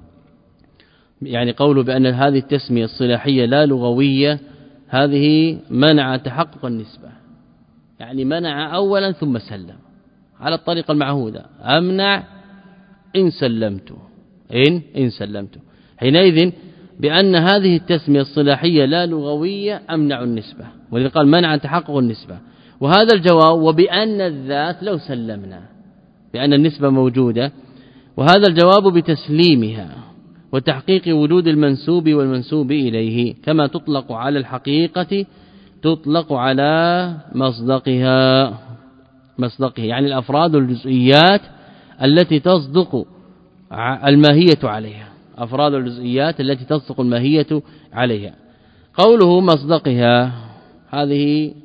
يعني قوله بأن هذه التسمية الصلاحية لا لغوية، هذه منع تحقق النسبة، يعني منع أولا ثم سلم على الطريقة المعهودة. أمنع إن سلمت إن إن سلمت حينئذ بأن هذه التسمية الصلاحية لا لغوية أمنع النسبة، ولذلك قال منع تحقق النسبة. وهذا الجواب وبأن الذات لو سلمنا بأن النسبة موجودة، وهذا الجواب بتسليمها وتحقيق وجود المنسوب والمنسوب إليه كما تطلق على الحقيقة تطلق على مصدقها مصدقه يعني الأفراد والجزئيات التي تصدق الماهية عليها، أفراد الجزئيات التي تصدق الماهية عليها. قوله مصدقها هذه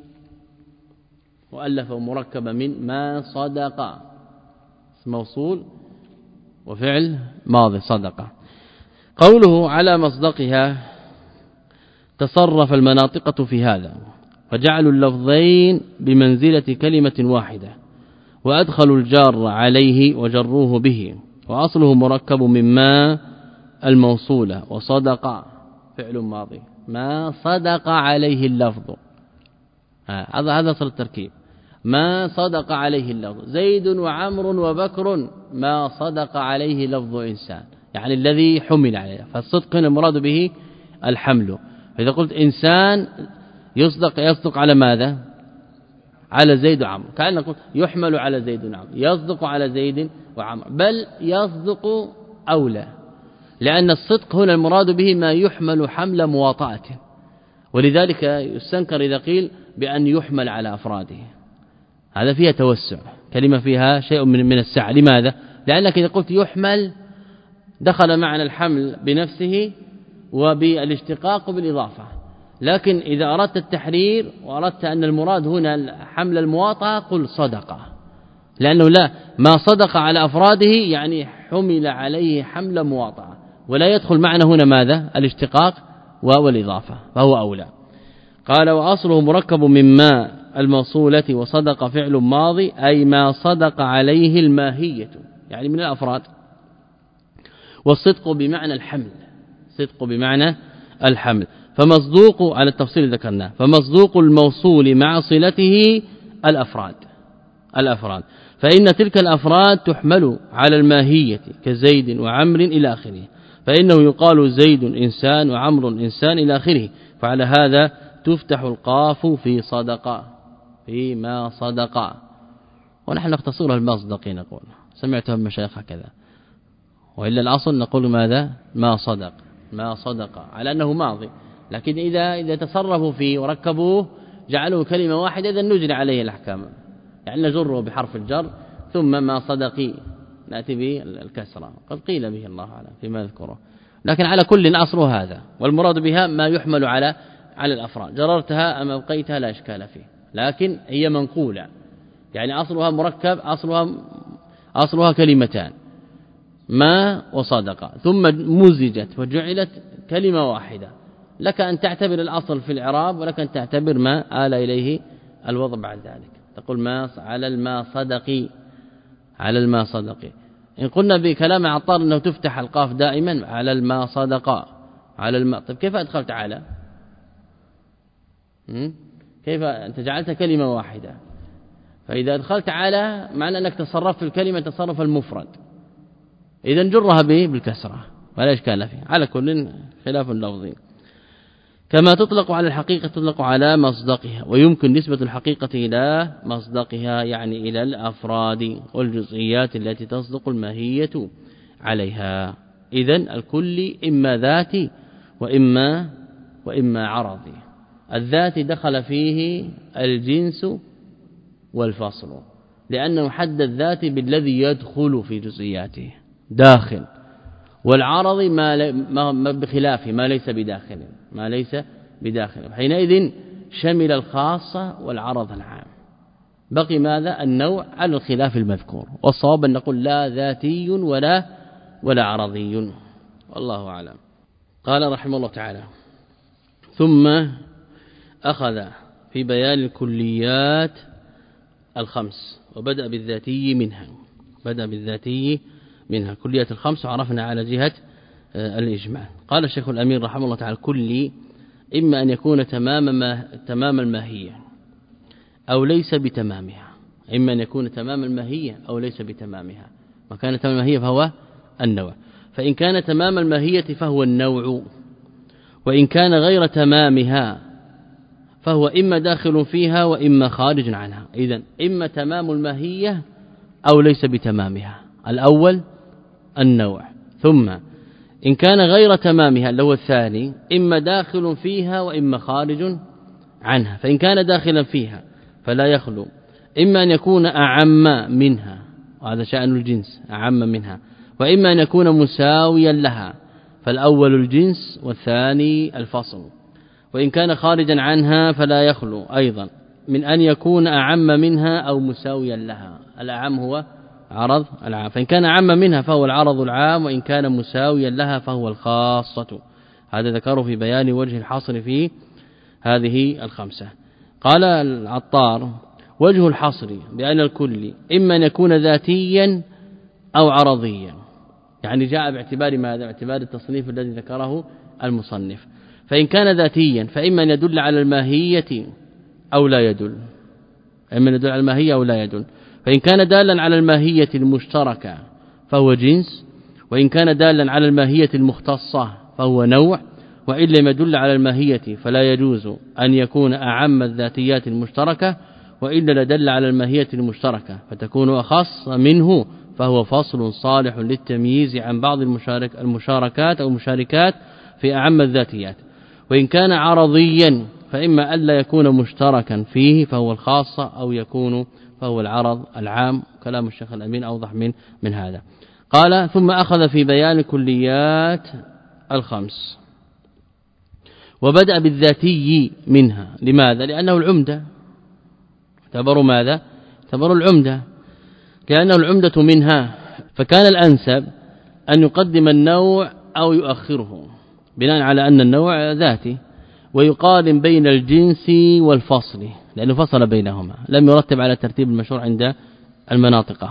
مؤلفة ومركبة من ما صدق، موصول وفعل ماضي صدق. قوله على مصدقها تصرف المناطقة في هذا فجعلوا اللفظين بمنزلة كلمة واحدة، وأدخلوا الجار عليه وجروه به، وأصله مركب مما الموصولة وصدق فعل ماضي ما صدق عليه اللفظ. هذا هذا صار التركيب ما صدق عليه اللفظ. زيد وعمر وبكر ما صدق عليه لفظ إنسان، يعني الذي حمل عليه. فالصدق هنا المراد به الحمل. فإذا قلت إنسان يصدق يصدق على ماذا؟ على زيد وعمر، كأننا قلت يحمل على زيد وعمر، يصدق على زيد وعمر، بل يصدق أولى، لأن الصدق هنا المراد به ما يحمل حمل مواطأة. ولذلك يستنكر إذا قيل بأن يحمل على أفراده، هذا فيها توسع، كلمة فيها شيء من من السعة. لماذا؟ لأنك إذا قلت يحمل دخل معنى الحمل بنفسه وبالاشتقاق بالإضافة، لكن إذا أردت التحرير وأردت أن المراد هنا حمل المواطأة قل صدقة، لأنه لا ما صدق على أفراده يعني حمل عليه حمل مواطأة، ولا يدخل معنا هنا ماذا؟ الاشتقاق والإضافة، فهو أولى. قال وأصله مركب مما الموصولة وصدق فعل ماضي أي ما صدق عليه الماهية يعني من الأفراد، والصدق بمعنى الحمل، صدق بمعنى الحمل. فمصدوق على التفصيل ذكرناه، فمصدوق الموصول مع صلته الأفراد الأفراد فإن تلك الأفراد تحمل على الماهية كزيد وعمر إلى آخره، فإنه يقال زيد إنسان وعمر إنسان إلى آخره. فعلى هذا تفتح القاف في صدق فيما صدق، ونحن نختصرها المصدق نقول سمعتها من مشايخ كذا، وإلا الأصل نقول ماذا؟ ما صدق ما صدق على أنه ماضي، لكن إذا إذا تصرفوا فيه وركبوه جعلوه كلمة واحدة إذا نجري عليه الأحكام، يعني نجره بحرف الجر ثم ما صدقي نأتي به الكسرة، قد قيل به الله أعلم فيما يذكره، لكن على كل أصل هذا، والمراد بها ما يحمل على على الأفراد. جررتها أم أبقيتها لا إشكال فيه، لكن هي منقولة، يعني أصلها مركب، أصلها أصلها كلمتان ما وصدق ثم مزجت وجعلت كلمة واحدة. لك أن تعتبر الأصل في الإعراب، ولك أن تعتبر ما آل إليه الوضع بعد ذلك، تقول ما على الماء صدقي على الماء صدقي. إن قلنا بكلام عطار أنه تفتح القاف دائما على الماء صدق على الماء، طيب كيف أدخلت على؟ كيف أنت جعلت كلمة واحدة؟ فإذا أدخلت على معنى أنك تصرفت في الكلمة تصرف المفرد، إذا نجرها به بالكسرة ولا إشكال فيه، على كل خلاف اللفظي. كما تطلق على الحقيقة تطلق على مصدقها، ويمكن نسبة الحقيقة إلى مصدقها يعني إلى الأفراد والجزئيات التي تصدق الماهية عليها. إذن الكل إما ذاتي وإما وإما عرضي. الذاتي دخل فيه الجنس والفصل، لأنه حدد ذاتي بالذي يدخل في جزئياته داخل، والعرضي ما, ما بخلافه ما ليس بداخل ما ليس بداخل حينئذ شمل الخاصة والعرض العام. بقي ماذا؟ النوع على الخلاف المذكور، والصواب أن نقول لا ذاتي ولا ولا عرضي، والله أعلم. قال رحمه الله تعالى: ثم أخذ في بيان الكليات الخمس وبدأ بالذاتي منها بدأ بالذاتي منها كليات الخمس، وعرفنا على جهة الإجمال. قال الشيخ الأمير رحمه الله تعالى: كلي إما أن يكون تمام ما تمام الماهية أو ليس بتمامها إما أن يكون تمام الماهية أو ليس بتمامها. ما كان تمام الماهية فهو النوع، فإن كان تمام الماهية فهو النوع، وإن كان غير تمامها فهو إما داخل فيها وإما خارج عنها. إذن إما تمام الماهية أو ليس بتمامها، الأول النوع، ثم إن كان غير تمامها اللي هو الثاني إما داخل فيها وإما خارج عنها. فإن كان داخلا فيها فلا يخلو إما أن يكون أعم منها، وهذا شأن الجنس أعم منها، وإما أن يكون مساويا لها، فالأول الجنس والثاني الفصل. وإن كان خارجا عنها فلا يخلو أيضا من أن يكون أعم منها أو مساويا لها. الأعم هو عرض العام، فإن كان أعم منها فهو العرض العام، وإن كان مساويا لها فهو الخاصة. هذا ذكره في بيان وجه الحصر في هذه الخمسة. قال العطار: وجه الحصر بأن الكل إما أن يكون ذاتيا أو عرضيا، يعني جاء باعتبار ماذا؟ باعتبار التصنيف الذي ذكره المصنف. فإن كان ذاتيا فإما أن يدل على الماهية أو لا يدل إما أن يدل على الماهية أو لا يدل. فإن كان دالا على الماهية المشتركة فهو جنس، وإن كان دالا على الماهية المختصة فهو نوع، وإن لم يدل على الماهية فلا يجوز أن يكون أعم الذاتيات المشتركة، وإلا لدل على الماهية المشتركة فتكون أخص منه، فهو فصل صالح للتمييز عن بعض المشارك المشاركات أو المشاركات في أعم الذاتيات. وإن كان عرضيا فإما ألا يكون مشتركا فيه فهو الخاصة، أو يكون فهو العرض العام. كلام الشيخ الأمين أوضح من من هذا. قال: ثم أخذ في بيان كليات الخمس وبدأ بالذاتي منها. لماذا؟ لأنه العمدة، اعتبروا ماذا؟ اعتبروا العمدة، كأنه العمدة منها، فكان الأنسب أن يقدم النوع أو يؤخره بناء على أن النوع ذاتي، ويقارن بين الجنس والفصل لأنه فصل بينهما، لم يرتب على ترتيب المشهور عند المناطق،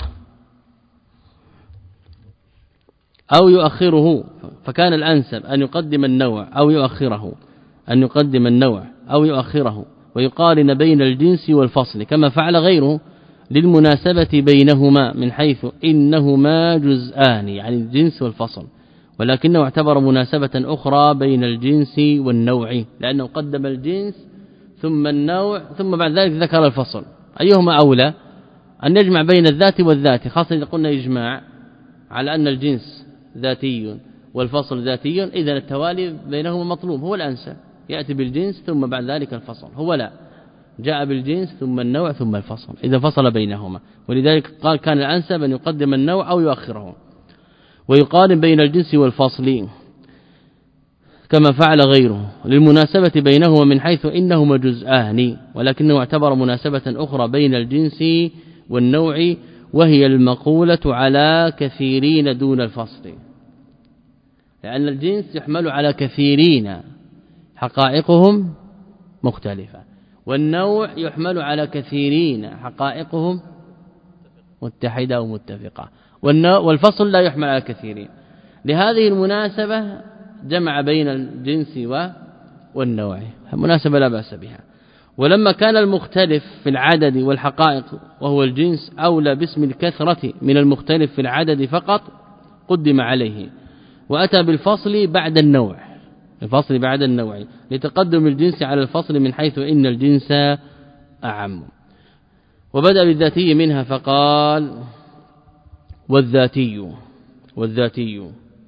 أو يؤخره. فكان الأنسب أن يقدم النوع أو يؤخره أن يقدم النوع أو يؤخره ويقارن بين الجنس والفصل، كما فعل غيره للمناسبة بينهما من حيث إنهما جزءان، يعني الجنس والفصل، ولكنه اعتبر مناسبة أخرى بين الجنس والنوع، لأنه قدم الجنس ثم النوع ثم بعد ذلك ذكر الفصل. أيهما أولى؟ أن يجمع بين الذات والذات، خاصة إذا قلنا إجماع على أن الجنس ذاتي والفصل ذاتي، إذن التوالي بينهما مطلوب، هو الأنسب يأتي بالجنس ثم بعد ذلك الفصل. هو لا، جاء بالجنس ثم النوع ثم الفصل، إذا فصل بينهما، ولذلك قال كان الأنسب أن يقدم النوع أو يؤخره ويقارن بين الجنس والفصل كما فعل غيره للمناسبة بينهما من حيث إنهما جزءان، ولكنه اعتبر مناسبة أخرى بين الجنس والنوع، وهي المقولة على كثيرين دون الفصل، لأن الجنس يحمل على كثيرين حقائقهم مختلفة، والنوع يحمل على كثيرين حقائقهم متحدة ومتفقة، والفصل لا يحمل على كثيرين. لهذه المناسبة جمع بين الجنس والنوع، مناسبة لا بأس بها. ولما كان المختلف في العدد والحقائق وهو الجنس أولى باسم الكثرة من المختلف في العدد فقط، قدم عليه وأتى بالفصل بعد النوع الفصل بعد النوع لتقدم الجنس على الفصل من حيث إن الجنس أعم. وبدأ بالذاتي منها فقال: والذاتي والذاتي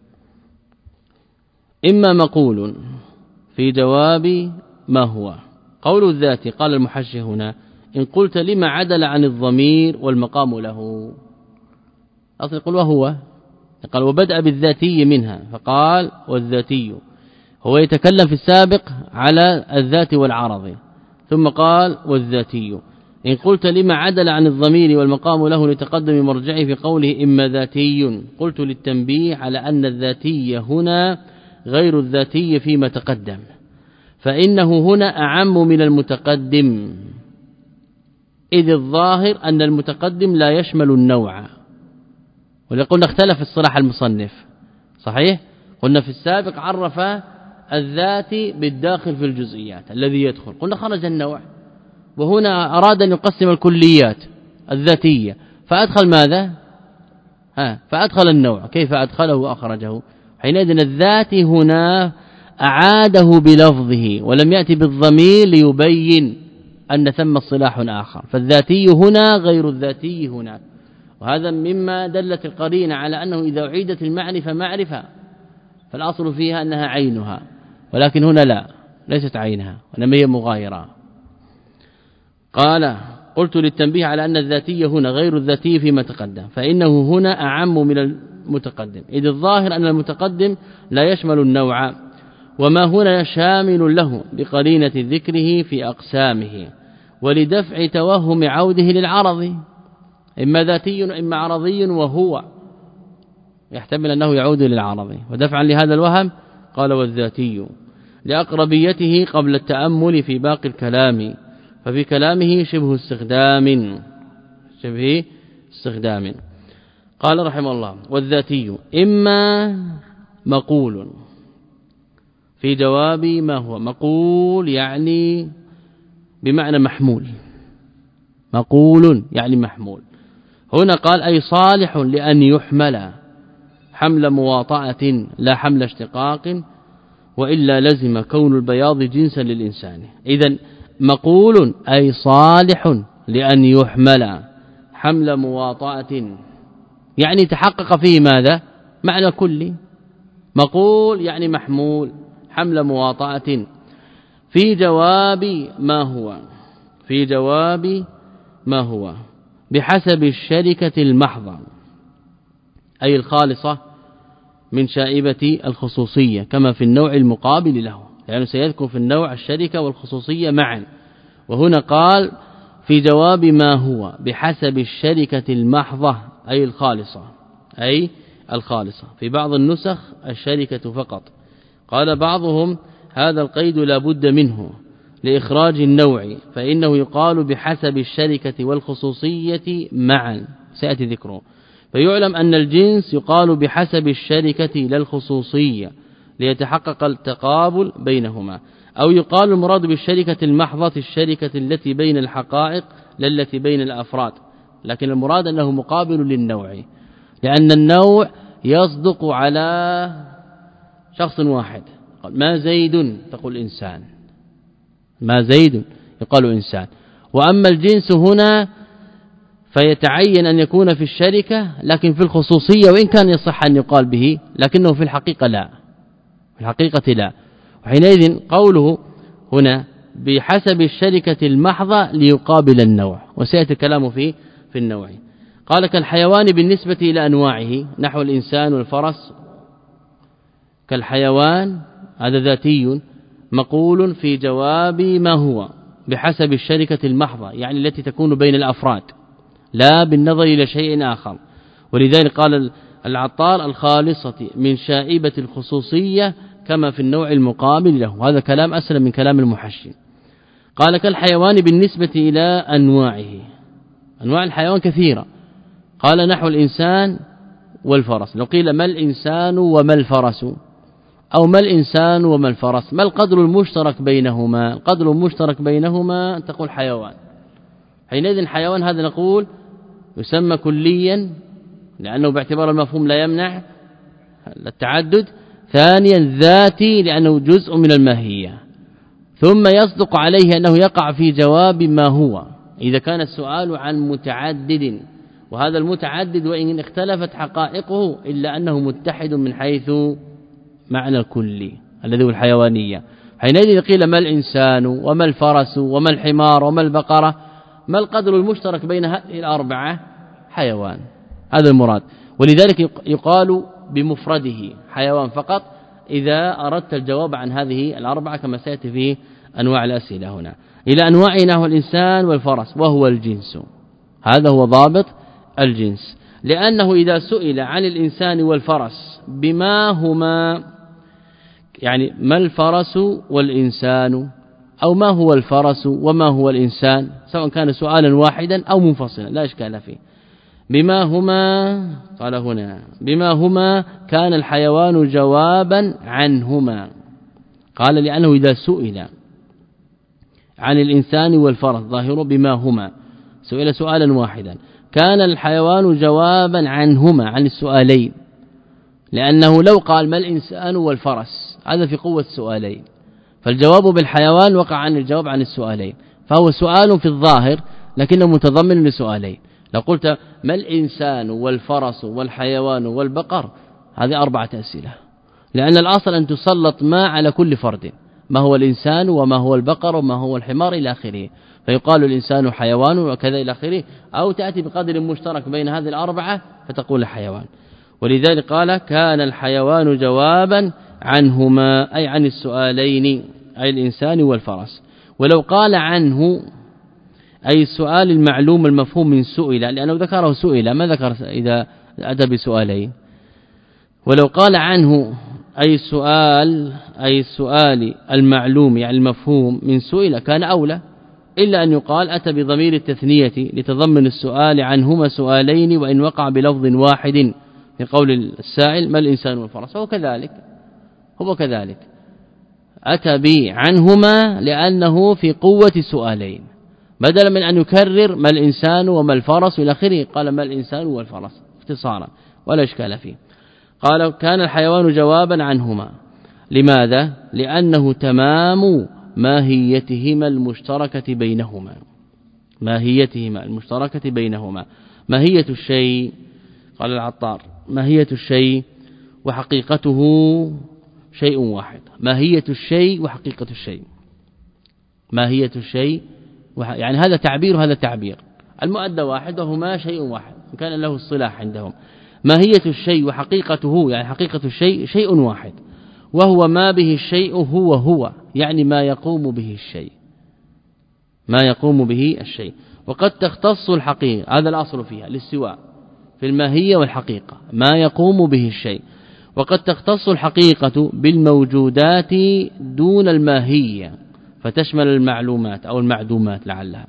إما مقول في جواب ما هو. قول الذاتي قال المحشي هنا: إن قلت لما عدل عن الضمير والمقام له، أصل يقول وهو، قال وبدأ بالذاتي منها فقال والذاتي، هو يتكلم في السابق على الذات والعرض، ثم قال والذاتي، إن قلت لما عدل عن الضمير والمقام له لتقدم مرجعه في قوله إما ذاتي، قلت للتنبيه على أن الذاتي هنا غير الذاتي فيما تقدم، فإنه هنا أعم من المتقدم، إذ الظاهر أن المتقدم لا يشمل النوع. ولقلنا اختلف الصلاح المصنف صحيح، قلنا في السابق عرف الذات بالداخل في الجزئيات الذي يدخل، قلنا خرج النوع، وهنا أراد أن يقسم الكليات الذاتية فأدخل ماذا؟ ها فأدخل النوع. كيف أدخله وأخرجه؟ حينئذ الذات هنا أعاده بلفظه ولم يأتي بالضمير ليبين أن ثم الصلاح آخر، فالذاتي هنا غير الذاتي هناك. وهذا مما دلت القرينة على أنه إذا أعيدت المعرفة معرفة فالأصل فيها أنها عينها، ولكن هنا لا، ليست عينها وإنما هي مغايرة. قال قلت للتنبيه على أن الذاتي هنا غير الذاتي فيما تقدم، فإنه هنا أعم من المتقدم، إذ الظاهر أن المتقدم لا يشمل النوع، وما هنا شامل له بقرينة ذكره في أقسامه، ولدفع توهم عوده للعرض، إما ذاتي إما عرضي، وهو يحتمل أنه يعود للعرض، ودفعا لهذا الوهم قال والذاتي لأقربيته قبل التأمل في باقي الكلام، ففي كلامه شبه استخدام شبه استخدام. قال رحمه الله والذاتي إما مقول في جواب ما هو مقول، يعني بمعنى محمول، مقول يعني محمول. هنا قال أي صالح لأن يحمل حمل مواطأة لا حمل اشتقاق، وإلا لزم كون البياض جنسا للإنسان. إذن مقول أي صالح لأن يحمل حمل مواطأة، يعني تحقق فيه ماذا؟ معنى كلي. مقول يعني محمول حمل مواطأة في جواب ما هو في جواب ما هو بحسب الشركة المحضة، أي الخالصة من شائبة الخصوصية، كما في النوع المقابل له، لأنه يعني سيذكر في النوع الشركة والخصوصية معا. وهنا قال في جواب ما هو بحسب الشركة المحضة، أي الخالصة أي الخالصة. في بعض النسخ الشركة فقط. قال بعضهم هذا القيد لا بد منه لإخراج النوع، فإنه يقال بحسب الشركة والخصوصية معا، سيأتي ذكره. فيعلم أن الجنس يقال بحسب الشركة للخصوصية ليتحقق التقابل بينهما، أو يقال المراد بالشركة المحضة الشركة التي بين الحقائق لا التي بين الأفراد، لكن المراد أنه مقابل للنوع، لأن النوع يصدق على شخص واحد. ما زيد تقول إنسان، ما زيد يقال إنسان. وأما الجنس هنا فيتعين أن يكون في الشركة لكن في الخصوصية، وإن كان يصح أن يقال به لكنه في الحقيقة لا، في الحقيقة لا. وحينئذ قوله هنا بحسب الشركة المحضة ليقابل النوع، وسيأتي كلامه في في النوع. قال كالحيوان بالنسبة إلى أنواعه نحو الإنسان والفرس. كالحيوان هذا ذاتي مقول في جواب ما هو بحسب الشركة المحضة، يعني التي تكون بين الأفراد لا بالنظر إلى شيء آخر. ولذلك قال العطار الخالصة من شائبة الخصوصية كما في النوع المقابل له. هذا كلام أسلم من كلام المحشي. قال كالحيوان بالنسبة إلى أنواعه، أنواع الحيوان كثيرة. قال نحو الإنسان والفرس. لو قيل ما الإنسان وما الفرس، أو ما الإنسان وما الفرس، ما القدر المشترك بينهما؟ القدر المشترك بينهما تقول حيوان. حينئذ الحيوان هذا نقول يسمى كليا لأنه باعتبار المفهوم لا يمنع التعدد. ثانيا ذاتي لأنه جزء من الماهية. ثم يصدق عليه أنه يقع في جواب ما هو إذا كان السؤال عن متعدد، وهذا المتعدد وإن اختلفت حقائقه إلا أنه متحد من حيث معنى الكلي الذي هو الحيوانية. حينئذ قيل ما الإنسان وما الفرس وما الحمار وما البقرة، ما القدر المشترك بين هذه الأربعة؟ حيوان، هذا المراد. ولذلك يقال بمفرده حيوان فقط إذا أردت الجواب عن هذه الأربعة كما سيأتي في أنواع الأسئلة هنا إلى أنواعنا هو الإنسان والفرس وهو الجنس. هذا هو ضابط الجنس، لأنه إذا سئل عن الإنسان والفرس بما هما، يعني ما الفرس والإنسان، أو ما هو الفرس وما هو الإنسان، سواء كان سؤالا واحدا أو منفصلا لا إشكال فيه. بما هما، قال هنا بما هما كان الحيوان جوابا عنهما. قال لأنه إذا سئل عن الإنسان والفرس ظاهر بما هما، سئل سؤالا واحدا، كان الحيوان جوابا عنهما عن السؤالين، لأنه لو قال ما الإنسان والفرس هذا في قوة السؤالين، فالجواب بالحيوان وقع عن الجواب عن السؤالين، فهو سؤال في الظاهر لكنه متضمن لسؤالين. لو قلت ما الإنسان والفرس والحيوان والبقر، هذه أربعة أسئلة، لأن الأصل أن تسلط ما على كل فرد، ما هو الإنسان وما هو البقر وما هو الحمار إلى آخره، فيقال الإنسان حيوان وكذا إلى آخره، أو تأتي بقدر مشترك بين هذه الأربعة فتقول حيوان. ولذلك قال كان الحيوان جوابا عنهما، أي عن السؤالين، أي الإنسان والفرس. ولو قال عنه أي السؤال المعلوم المفهوم من سئل، لأنه ذكره سئل ما ذكر إذا أتى بسؤالين. ولو قال عنه أي السؤال أي السؤال المعلوم يعني المفهوم من سئل كان أولى، إلا أن يقال أتى بضمير التثنية لتضمن السؤال عنهما سؤالين، وإن وقع بلفظ واحد في قول السائل ما الإنسان والفرس، هو كذلك هو كذلك أتى به عنهما لأنه في قوة سؤالين، بدلا من أن يكرر ما الإنسان وما الفرس إلى آخره قال ما الإنسان والفرس اختصارا ولا إشكال فيه. قال كان الحيوان جوابا عنهما. لماذا؟ لأنه تمام ماهيتهما المشتركة بينهما، ماهيتهما المشتركة بينهما. ماهية الشيء، قال العطار ماهية الشيء وحقيقته شيء واحد. ماهية الشيء وحقيقة الشيء، ماهية الشيء وح... يعني هذا تعبير وهذا تعبير، المؤدى واحد وهما شيء واحد إن كان له الصلاح عندهم. ماهية الشيء وحقيقته يعني حقيقة الشيء شيء واحد، وهو ما به الشيء هو هو، يعني ما يقوم به الشيء، ما يقوم به الشيء. وقد تختص الحقيقة، هذا الأصل فيها الاستواء في الماهية والحقيقة، ما يقوم به الشيء. وقد تختص الحقيقة بالموجودات دون الماهية فتشمل المعلومات أو المعدومات لعلها.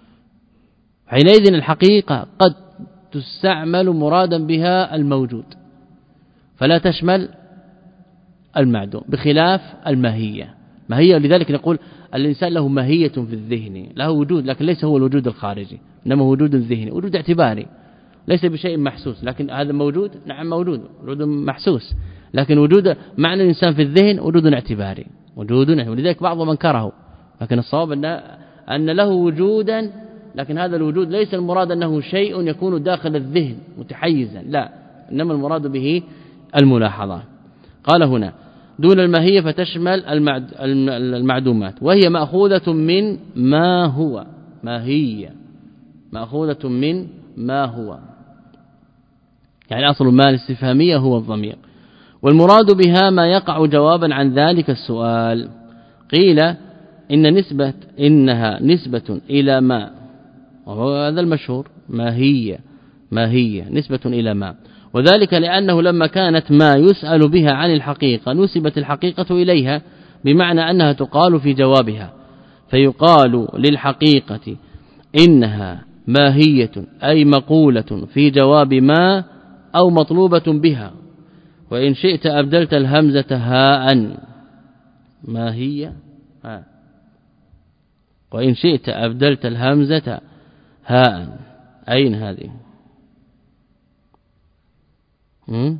حينئذ الحقيقة قد تستعمل مرادا بها الموجود فلا تشمل المعدوم، بخلاف الماهية. ماهية لذلك نقول الإنسان له ماهية في الذهن، له وجود لكن ليس هو الوجود الخارجي، إنما وجود ذهني، وجود اعتباري ليس بشيء محسوس، لكن هذا موجود، نعم موجود، وجود محسوس، لكن وجود معنى الإنسان في الذهن وجود اعتباري، وجود. ولذلك بعضهم انكره، لكن الصواب أن أن له وجودا، لكن هذا الوجود ليس المراد أنه شيء يكون داخل الذهن متحيزا، لا، إنما المراد به الملاحظة. قال هنا دون الماهية فتشمل المعدومات، وهي مأخوذة من ما هو، ماهية مأخوذة من ما هو، يعني أصل ما الاستفهامية هو الضمير، والمراد بها ما يقع جوابا عن ذلك السؤال. قيل إن نسبة إنها نسبة إلى ما، وهو هذا المشهور، ما هي ما هي نسبة إلى ما، وذلك لأنه لما كانت ما يسأل بها عن الحقيقة نسبت الحقيقة إليها، بمعنى أنها تقال في جوابها، فيقال للحقيقة إنها ماهية أي مقولة في جواب ما أو مطلوبة بها. وإن شئت أبدلت الهمزة هاء، ماهية ها، وإن شئت أبدلت الهمزة هاء، أين هذه؟ هم؟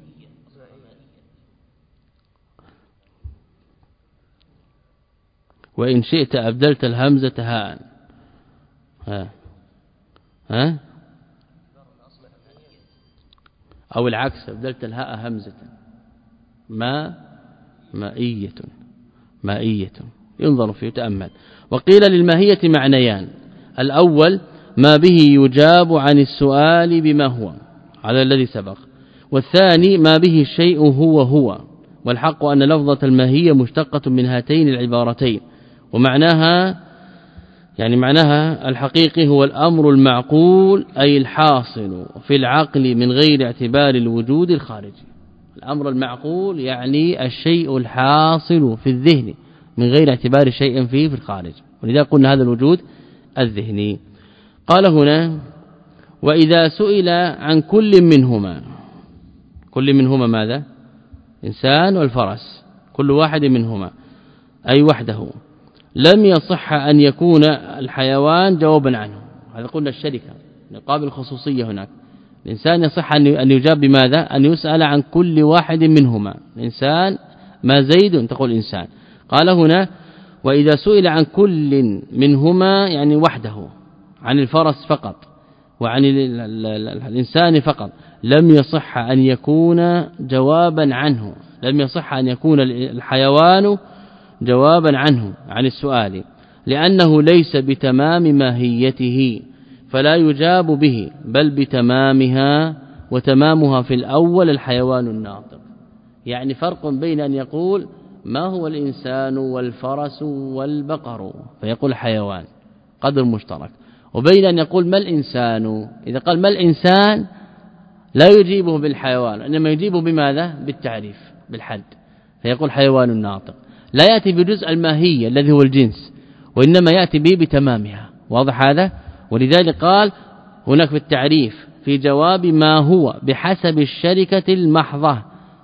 وإن شئت أبدلت الهمزة هاء، ها ها أو العكس أبدلت الهاء همزة، ما مائية مائية، ينظر فيه تأمل. وقيل للماهية معنيان، الأول ما به يجاب عن السؤال بما هو، على الذي سبق، والثاني ما به الشيء هو هو. والحق أن لفظة الماهية مشتقة من هاتين العبارتين، ومعناها يعني معناها الحقيقي هو الأمر المعقول أي الحاصل في العقل من غير اعتبار الوجود الخارجي. الأمر المعقول يعني الشيء الحاصل في الذهن من غير اعتبار شيء فيه في الخارج، ولذا قلنا هذا الوجود الذهني. قال هنا وإذا سئل عن كل منهما، كل منهما ماذا؟ إنسان والفرس، كل واحد منهما أي وحده، لم يصح أن يكون الحيوان جوابا عنه. هذا قلنا الشركة نقابل الخصوصية. هناك الإنسان يصح أن يجاب بماذا؟ أن يسأل عن كل واحد منهما. الإنسان ما زيد تقول إنسان. قال هنا وإذا سئل عن كل منهما يعني وحده، عن الفرس فقط وعن الإنسان فقط، لم يصح أن يكون جوابا عنه، لم يصح أن يكون الحيوان جوابا عنه عن السؤال، لأنه ليس بتمام ماهيته فلا يجاب به، بل بتمامها، وتمامها في الأول الحيوان الناطق. يعني فرق بين أن يقول ما هو الإنسان والفرس والبقر فيقول حيوان قدر مشترك، وبين أن يقول ما الإنسان، إذا قال ما الإنسان لا يجيبه بالحيوان، إنما يجيبه بماذا؟ بالتعريف بالحد، فيقول حيوان الناطق. لا يأتي بجزء الماهية الذي هو الجنس، وإنما يأتي به بتمامها. واضح هذا؟ ولذلك قال هناك في التعريف في جواب ما هو بحسب الشركة المحضة،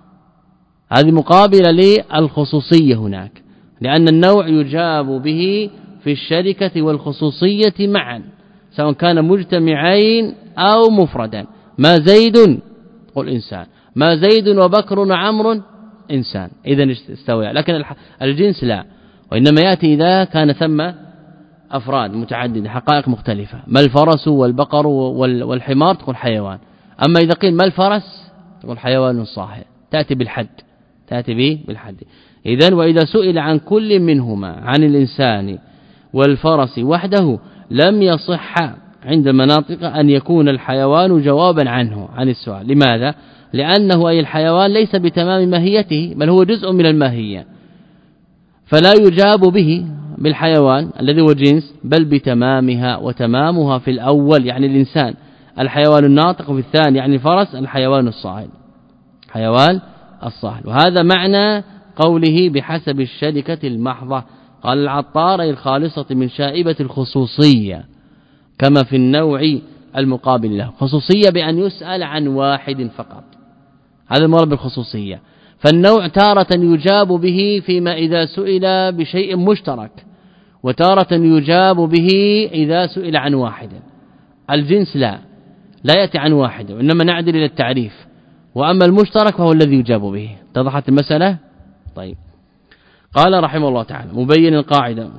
هذه مقابلة للخصوصية هناك، لأن النوع يجاب به في الشركة والخصوصية معا سواء كان مجتمعين أو مفردا. ما زيد قل إنسان، ما زيد وبكر وعمر إنسان، إذن استوى. لكن الجنس لا، وإنما يأتي إذا كان ثم أفراد متعددة حقائق مختلفة. ما الفرس والبقر والحمار تقول حيوان. أما إذا قيل ما الفرس تقول حيوان صاحب، تأتي بالحد، تأتي به بالحد. إذن وإذا سئل عن كل منهما عن الإنسان والفرس وحده لم يصح عند مناطق أن يكون الحيوان جوابا عنه عن السؤال. لماذا؟ لأنه أي الحيوان ليس بتمام ماهيته، بل هو جزء من الماهية، فلا يجاب به بالحيوان الذي هو جنس، بل بتمامها، وتمامها في الأول يعني الإنسان الحيوان الناطق، وفي الثاني يعني الفرس الحيوان الصاهل، حيوان الصاهل. وهذا معنى قوله بحسب الشركة المحضة. قال العطار أي الخالصة من شائبة الخصوصية، كما في النوع المقابل له. خصوصية بأن يسأل عن واحد فقط، هذا المراد بالخصوصية. فالنوع تارة يجاب به فيما إذا سئل بشيء مشترك، وتارة يجاب به إذا سئل عن واحد. الجنس لا لا يأتي عن واحد، وإنما نعدل إلى التعريف، وأما المشترك فهو الذي يجاب به. اتضحت المسألة؟ طيب. قال رحمه الله تعالى مبين القاعدة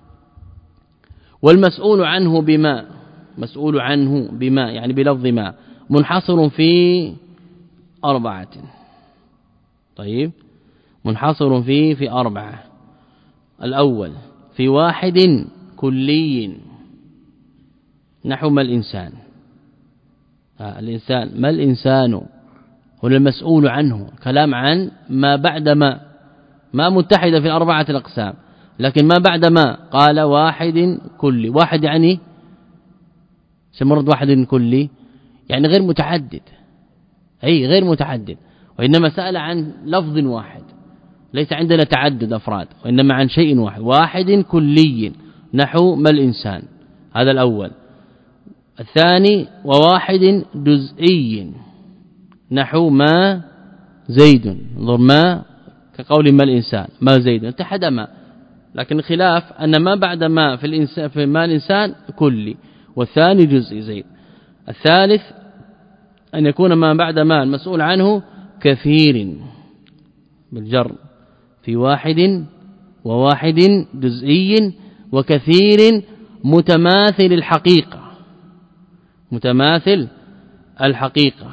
والمسؤول عنه بما، مسؤول عنه بما يعني بلفظ ما، منحصر في أربعة. طيب منحصر فيه في أربعة. الأول في واحد كلي نحو ما الإنسان، آه الإنسان ما الإنسان هنا المسؤول عنه، كلام عن ما بعد ما، ما متحدة في الأربعة الأقسام، لكن ما بعد ما قال واحد كلي. واحد يعني سمرد واحد كلي يعني غير متعدد، أي غير متعدد، وإنما سأل عن لفظ واحد، ليس عندنا تعدد أفراد، وإنما عن شيء واحد. واحد كلي نحو ما الإنسان، هذا الأول. الثاني وواحد جزئي نحو ما زيد، انظر ما كقول ما الإنسان ما زيد اتحد ما، لكن خلاف أن ما بعد ما في الإنسان في ما الإنسان كلي، والثاني جزئي زيد. الثالث أن يكون ما بعد ما المسؤول عنه كثير بالجر، في واحد وواحد جزئي وكثير متماثل الحقيقة، متماثل الحقيقة.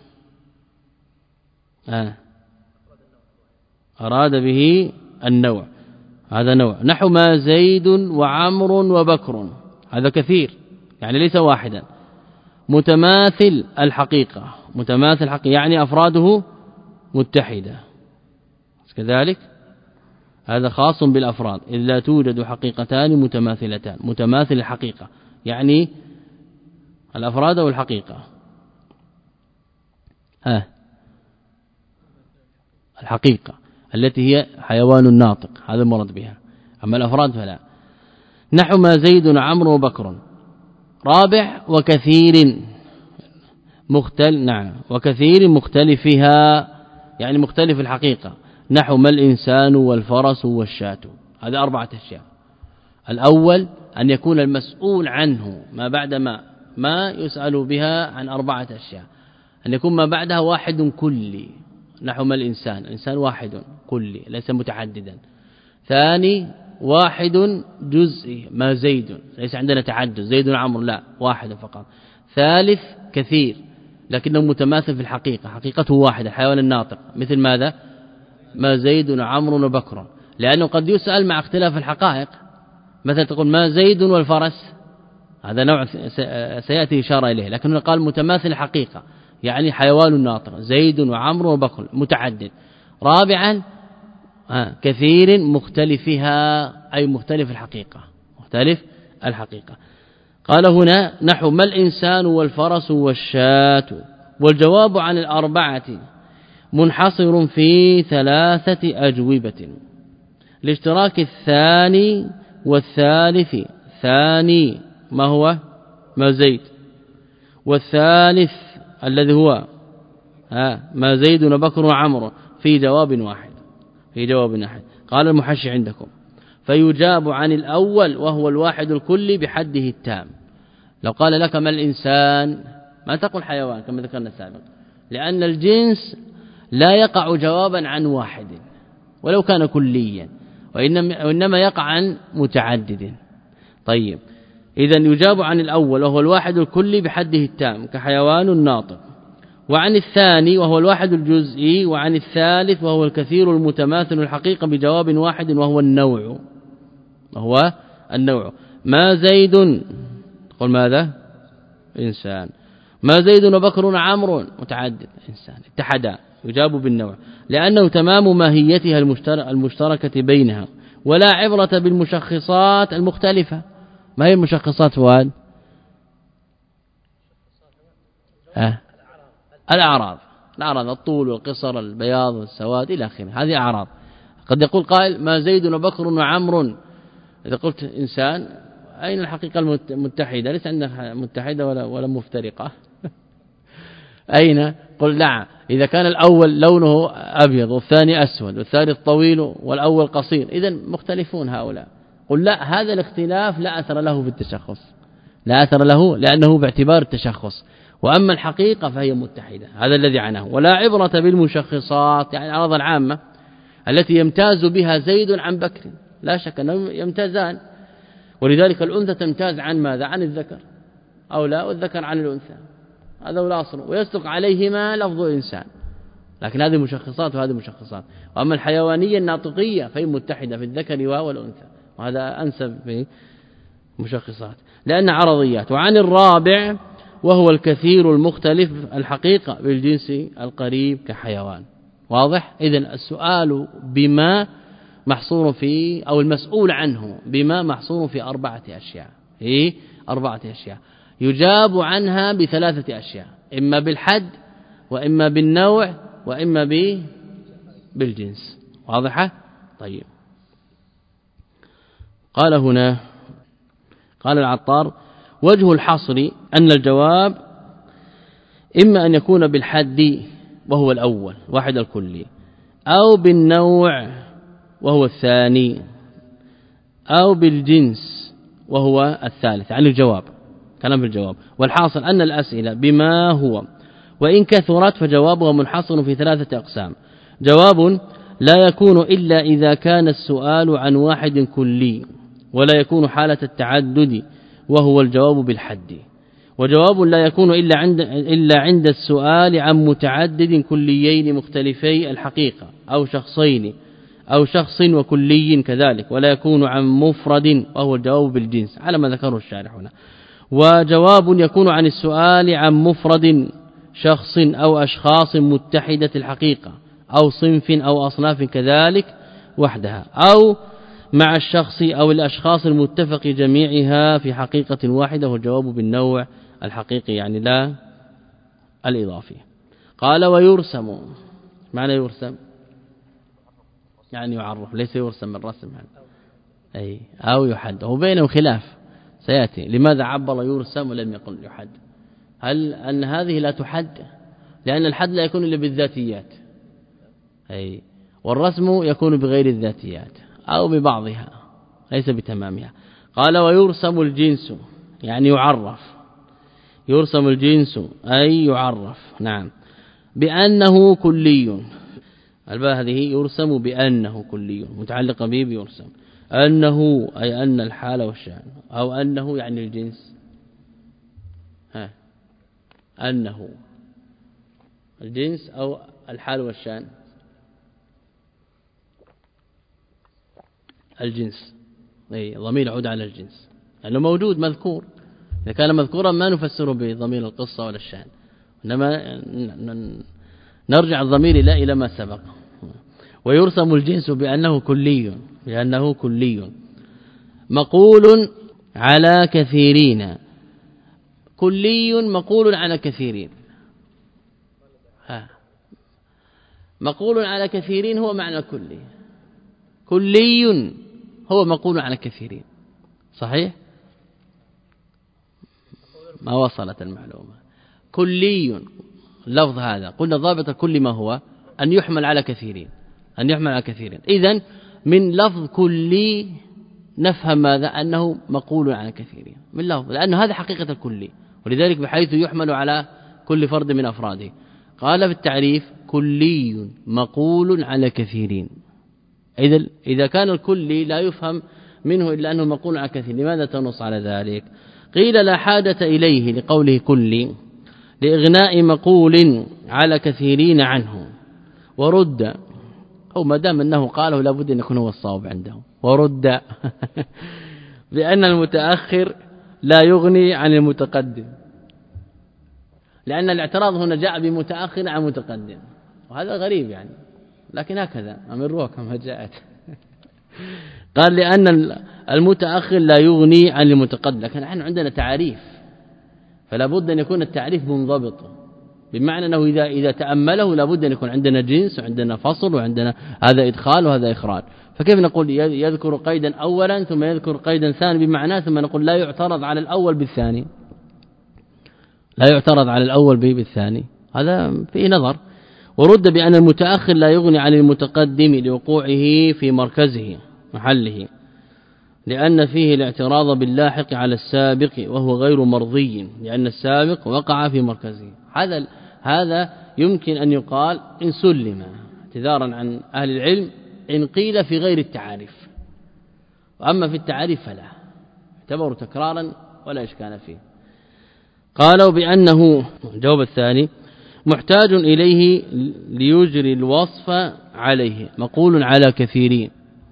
آه. أراد به النوع، هذا نوع نحو ما زيد وعمر وبكر، هذا كثير يعني ليس واحدا. متماثل الحقيقة، متماثل الحقيقة يعني أفراده متحدة كذلك. هذا خاص بالأفراد إذ لا توجد حقيقتان متماثلتان. متماثل الحقيقة يعني الأفراد والحقيقة. ها الحقيقة التي هي حيوان ناطق هذا المراد بها، أما الأفراد فلا. نحو ما زيد وعمرو وبكر. رابع وكثير مختل نعم وكثير مختلفها يعني مختلف الحقيقة. نحو ما الإنسان والفرس والشاة. هذا أربعة أشياء. الأول أن يكون المسؤول عنه ما بعد ما ما يسأل بها عن أربعة أشياء، أن يكون ما بعدها واحد كلي. نحو ما الإنسان، الإنسان واحد كلي ليس متعددا. ثاني واحد جزئي ما زيد، ليس عندنا تعدد زيد وعمر لا واحد فقط. ثالث كثير لكنه متماثل في الحقيقة، حقيقته واحدة الحيوان الناطق. مثل ماذا؟ ما زيد وعمر وبكر، لأنه قد يسأل مع اختلاف الحقائق. مثلا تقول ما زيد والفرس، هذا نوع سيأتي إشارة إليه، لكنه قال متماثل الحقيقة يعني حيوان ناطق زيد وعمر وبكر متعدد. رابعا كثير مختلفها أي مختلف الحقيقة، مختلف الحقيقة. قال هنا نحو ما الإنسان والفرس والشاة. والجواب عن الأربعة منحصر في ثلاثة أجوبة لاشتراك الثاني والثالث. ثاني ما هو؟ ما زيد. والثالث الذي هو ها ما زيد وبكر وعمر في جواب واحد في جواب واحد. قال المحشي عندكم فيجاب عن الأول وهو الواحد الكلي بحده التام. لو قال لك ما الإنسان ما تقول حيوان كما ذكرنا سابقا، لأن الجنس لا يقع جوابا عن واحد ولو كان كليا، وإنما يقع عن متعدد. طيب إذا يجاب عن الأول وهو الواحد الكلي بحده التام كحيوان ناطق، وعن الثاني وهو الواحد الجزئي، وعن الثالث وهو الكثير المتماثل الحقيقة بجواب واحد وهو النوع وهو النوع. ما زيد قل ماذا؟ إنسان. ما زيد وبكر وعمر متعدد إنسان اتحدا يجاب بالنوع لأنه تمام ماهيتها المشتركة بينها، ولا عبرة بالمشخصات المختلفة. ما هي المشخصات فؤاد؟ أه؟ الأعراض الأعراض الطول والقصر البياض والسواد إلى آخره، هذه أعراض. قد يقول قائل ما زيد وبكر وعمر، إذا قلت إنسان أين الحقيقة المتحدة؟ ليس عندنا متحدة ولا ولا مفترقة. أين؟ قل لا، إذا كان الأول لونه أبيض والثاني أسود والثالث طويل والأول قصير إذن مختلفون هؤلاء. قل لا، هذا الاختلاف لا أثر له في التشخص، لا أثر له لأنه باعتبار التشخص، وأما الحقيقة فهي متحدة. هذا الذي عناه. ولا عبرة بالمشخصات يعني الأعراض العامة التي يمتاز بها زيد عن بكر، لا شك أنهم يمتازان، ولذلك الأنثى تمتاز عن ماذا؟ عن الذكر أو لا، والذكر عن الأنثى، هذا هو الأصل، ويصدق عليهما لفظ إنسان. لكن هذه مشخصات وهذه مشخصات. وأما الحيوانية الناطقية فهي متحدة في الذكر والأنثى، وهذا أنسب في مشخصات لأن عرضيات. وعن الرابع وهو الكثير المختلف الحقيقة بالجنس القريب كحيوان. واضح؟ إذن السؤال بما محصور في أو المسؤول عنه بما محصور في أربعة أشياء. إيه؟ أربعة أشياء يجاب عنها بثلاثة أشياء، إما بالحد وإما بالنوع وإما ب بالجنس. واضحة؟ طيب. قال هنا قال العطار وجه الحصر أن الجواب إما أن يكون بالحد وهو الأول واحد الكلي، أو بالنوع وهو الثاني، أو بالجنس وهو الثالث عن الجواب. كلام في الجواب. والحاصل أن الأسئلة بما هو وإن كثرت فجوابها منحصر في ثلاثة أقسام. جواب لا يكون إلا إذا كان السؤال عن واحد كلي ولا يكون حالة التعدد وهو الجواب بالحد. وجواب لا يكون إلا عند إلا عند السؤال عن متعدد كليين مختلفي الحقيقة أو شخصين أو شخص وكلي كذلك، ولا يكون عن مفرد وهو الجواب بالجنس على ما ذكره الشارح هنا. وجواب يكون عن السؤال عن مفرد شخص أو أشخاص متحدة الحقيقة أو صنف أو أصناف كذلك، وحدها أو مع الشخص أو الأشخاص المتفق جميعها في حقيقة واحدة، والجواب بالنوع الحقيقي يعني لا الإضافي. قال ويرسم، معنى يرسم يعني يعرف، ليس يرسم من رسم أي أو يحد، هو بينهم خلاف سيأتي. لماذا عبر يرسم ولم يقل يحد؟ هل أن هذه لا تحد؟ لأن الحد لا يكون إلا بالذاتيات، أي والرسم يكون بغير الذاتيات أو ببعضها ليس بتمامها. قال ويرسم الجنس يعني يعرف، يرسم الجنس أي يعرف، نعم، بأنه كلي. الباء هذه يرسم بأنه كلي متعلقة به بيرسم. أنه أي أن الحال والشأن، أو أنه يعني الجنس، ها أنه الجنس أو الحال والشأن، الجنس، أي ضمير يعود على الجنس لأنه موجود مذكور. إذا كان مذكورا ما نفسره بضمير القصة ولا الشأن، إنما نرجع الضمير لا إلى ما سبق. ويرسم الجنس بأنه كلي، بأنه كلي مقول على كثيرين. كلي مقول على كثيرين، ها مقول على كثيرين هو معنى كلي، كلي هو مقول على كثيرين، صحيح؟ ما وصلت المعلومة. كلي اللفظ هذا قلنا ضابط كل ما هو أن يحمل على كثيرين، أن يحمل على كثيرين. إذن من لفظ كلي نفهم ماذا؟ أنه مقول على كثيرين من لفظ، لأنه هذا حقيقة الكلي، ولذلك بحيث يحمل على كل فرد من أفراده. قال في التعريف كلي مقول على كثيرين. إذا إذا كان الكلي لا يفهم منه إلا أنه مقول على كثير، لماذا تنص على ذلك؟ قيل لا حاجة إليه لقوله كلي لإغناء مقول على كثيرين عنه، ورد أو ما دام أنه قاله لابد أن يكون هو الصواب عنده، ورد بأن المتأخر لا يغني عن المتقدم، لأن الاعتراض هنا جاء بمتأخر عن متقدم، وهذا غريب يعني، لكن هكذا أمروها كما جاءت. قال لأن المتأخر لا يغني عن المتقدم، لكن نحن عندنا تعريف فلا بد أن يكون التعريف منضبط، بمعنى أنه إذا إذا تأمله لا بد أن يكون عندنا جنس وعندنا فصل وعندنا هذا إدخال وهذا إخراج. فكيف نقول يذكر قيدا أولا ثم يذكر قيدا ثاني بمعنى، ثم نقول لا يعترض على الأول بالثاني، لا يعترض على الأول به بالثاني، هذا فيه نظر. ورد بأن المتأخر لا يغني عن المتقدم لوقوعه في مركزه محله، لأن فيه الاعتراض باللاحق على السابق وهو غير مرضي، لأن السابق وقع في مركزه. هذا هذا يمكن أن يقال إن سلم اعتذارا عن أهل العلم إن قيل في غير التعاريف، وأما في التعاريف فلا اعتبر تكرارا ولا إشكال فيه. قالوا بأنه الجواب الثاني محتاج إليه ليجري الوصف عليه، مقول على كثيرين،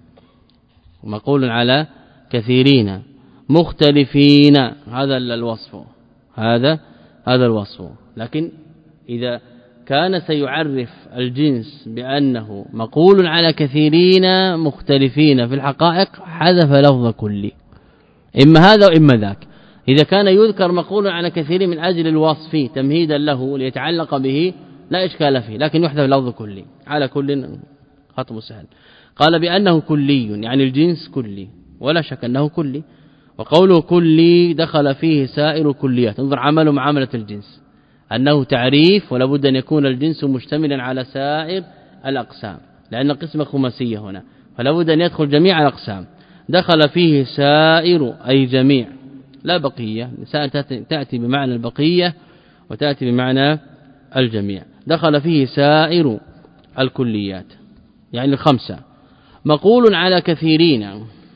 مقول على كثيرين مختلفين، هذا الوصف، هذا هذا الوصف. لكن إذا كان سيعرف الجنس بأنه مقول على كثيرين مختلفين في الحقائق حذف لفظ كل، إما هذا وإما ذاك. إذا كان يذكر مقول على كثير من أجل الوصف تمهيدا له ليتعلق به لا إشكال فيه، لكن يحذف لفظ كلي على كل خطب سهل. قال بأنه كلي يعني الجنس كلي، ولا شك أنه كلي، وقوله كلي دخل فيه سائر الكليات. انظر عمله معاملة الجنس، أنه تعريف ولا بد أن يكون الجنس مشتملا على سائر الأقسام، لأن قسمة خماسية هنا فلا بد أن يدخل جميع الأقسام. دخل فيه سائر أي جميع، لا بقية، تأتي بمعنى البقية وتأتي بمعنى الجميع. دخل فيه سائر الكليات يعني الخمسة. مقول على كثيرين،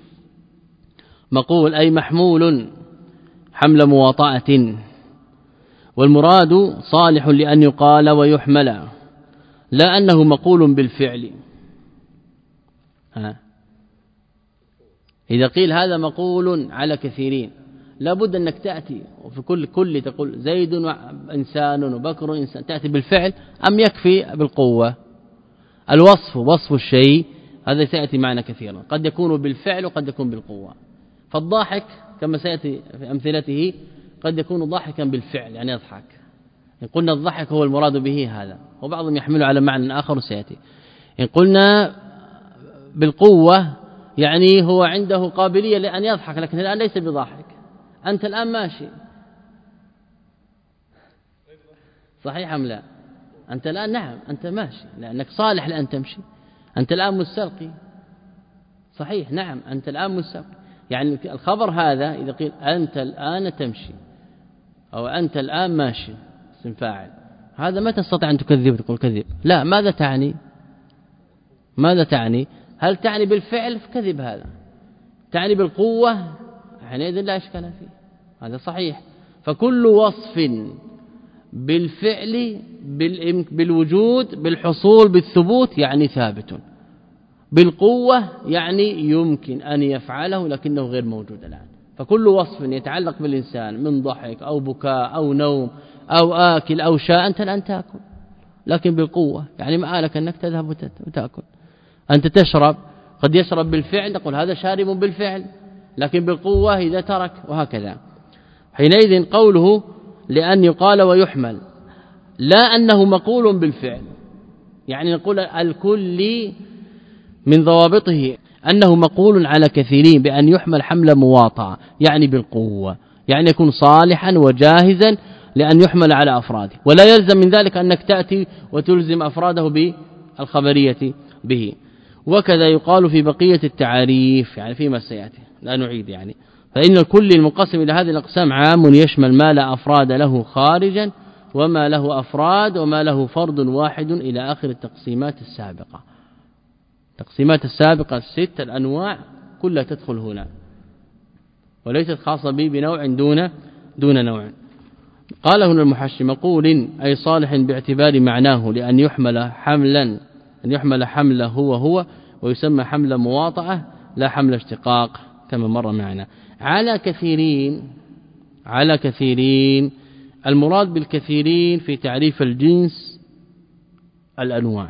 مقول أي محمول حمل مواطأة، والمراد صالح لأن يقال ويحمل، لا أنه مقول بالفعل. ها إذا قيل هذا مقول على كثيرين لا بد أنك تأتي وفي كل كل تقول زيد إنسان وبكر إنسان، تأتي بالفعل أم يكفي بالقوة؟ الوصف وصف الشيء هذا سيأتي معنا كثيرا، قد يكون بالفعل وقد يكون بالقوة. فالضاحك كما سيأتي في أمثلته قد يكون ضاحكا بالفعل يعني يضحك، إن قلنا الضحك هو المراد به هذا، وبعضهم يحمله على معنى آخر سيأتي. إن قلنا بالقوة يعني هو عنده قابلية لأن يضحك، لكن الآن ليس بضاحك. أنت الآن ماشي، صحيح أم لا؟ أنت الآن نعم أنت ماشي لأنك صالح لأن تمشي. أنت الآن مستلقي، صحيح نعم أنت الآن مستلقي. يعني الخبر هذا إذا قيل أنت الآن تمشي أو أنت الآن ماشي اسم فاعل، هذا ما تستطيع أن تكذب تقول كذب، لا. ماذا تعني؟ ماذا تعني؟ هل تعني بالفعل؟ كذب هذا. تعني بالقوة؟ حينئذ لا إشكال فيه، هذا صحيح. فكل وصف بالفعل بالوجود بالحصول بالثبوت يعني ثابت، بالقوة يعني يمكن أن يفعله لكنه غير موجود الآن. فكل وصف يتعلق بالإنسان من ضحك أو بكاء أو نوم أو آكل أو شاء، أنت الآن تأكل لكن بالقوة، يعني ما آلك أنك تذهب وتأكل. أنت تشرب، قد يشرب بالفعل تقول هذا شارب بالفعل، لكن بالقوة إذا ترك، وهكذا. حينئذ قوله لأن يقال ويحمل، لا أنه مقول بالفعل، يعني نقول الكل من ضوابطه أنه مقول على كثيرين بأن يحمل حمل مواطعة يعني بالقوة، يعني يكون صالحا وجاهزا لأن يحمل على أفراده، ولا يلزم من ذلك أنك تأتي وتلزم أفراده بالخبرية به. وكذا يقال في بقية التعاريف يعني فيما سيأتي لا نعيد يعني. فإن الكل المقسم إلى هذه الأقسام عام يشمل ما لا أفراد له خارجا وما له أفراد وما له فرد واحد إلى آخر التقسيمات السابقة. تقسيمات السابقة الست الأنواع كلها تدخل هنا وليست خاصة به بنوع دون دون نوع. قال هنا المحشي مقول أي صالح باعتبار معناه لأن يحمل حملا أن يحمل حمله هو هو ويسمى حمل مواطعة لا حمل اشتقاق كما مر معنا. على كثيرين على كثيرين المراد بالكثيرين في تعريف الجنس الأنواع،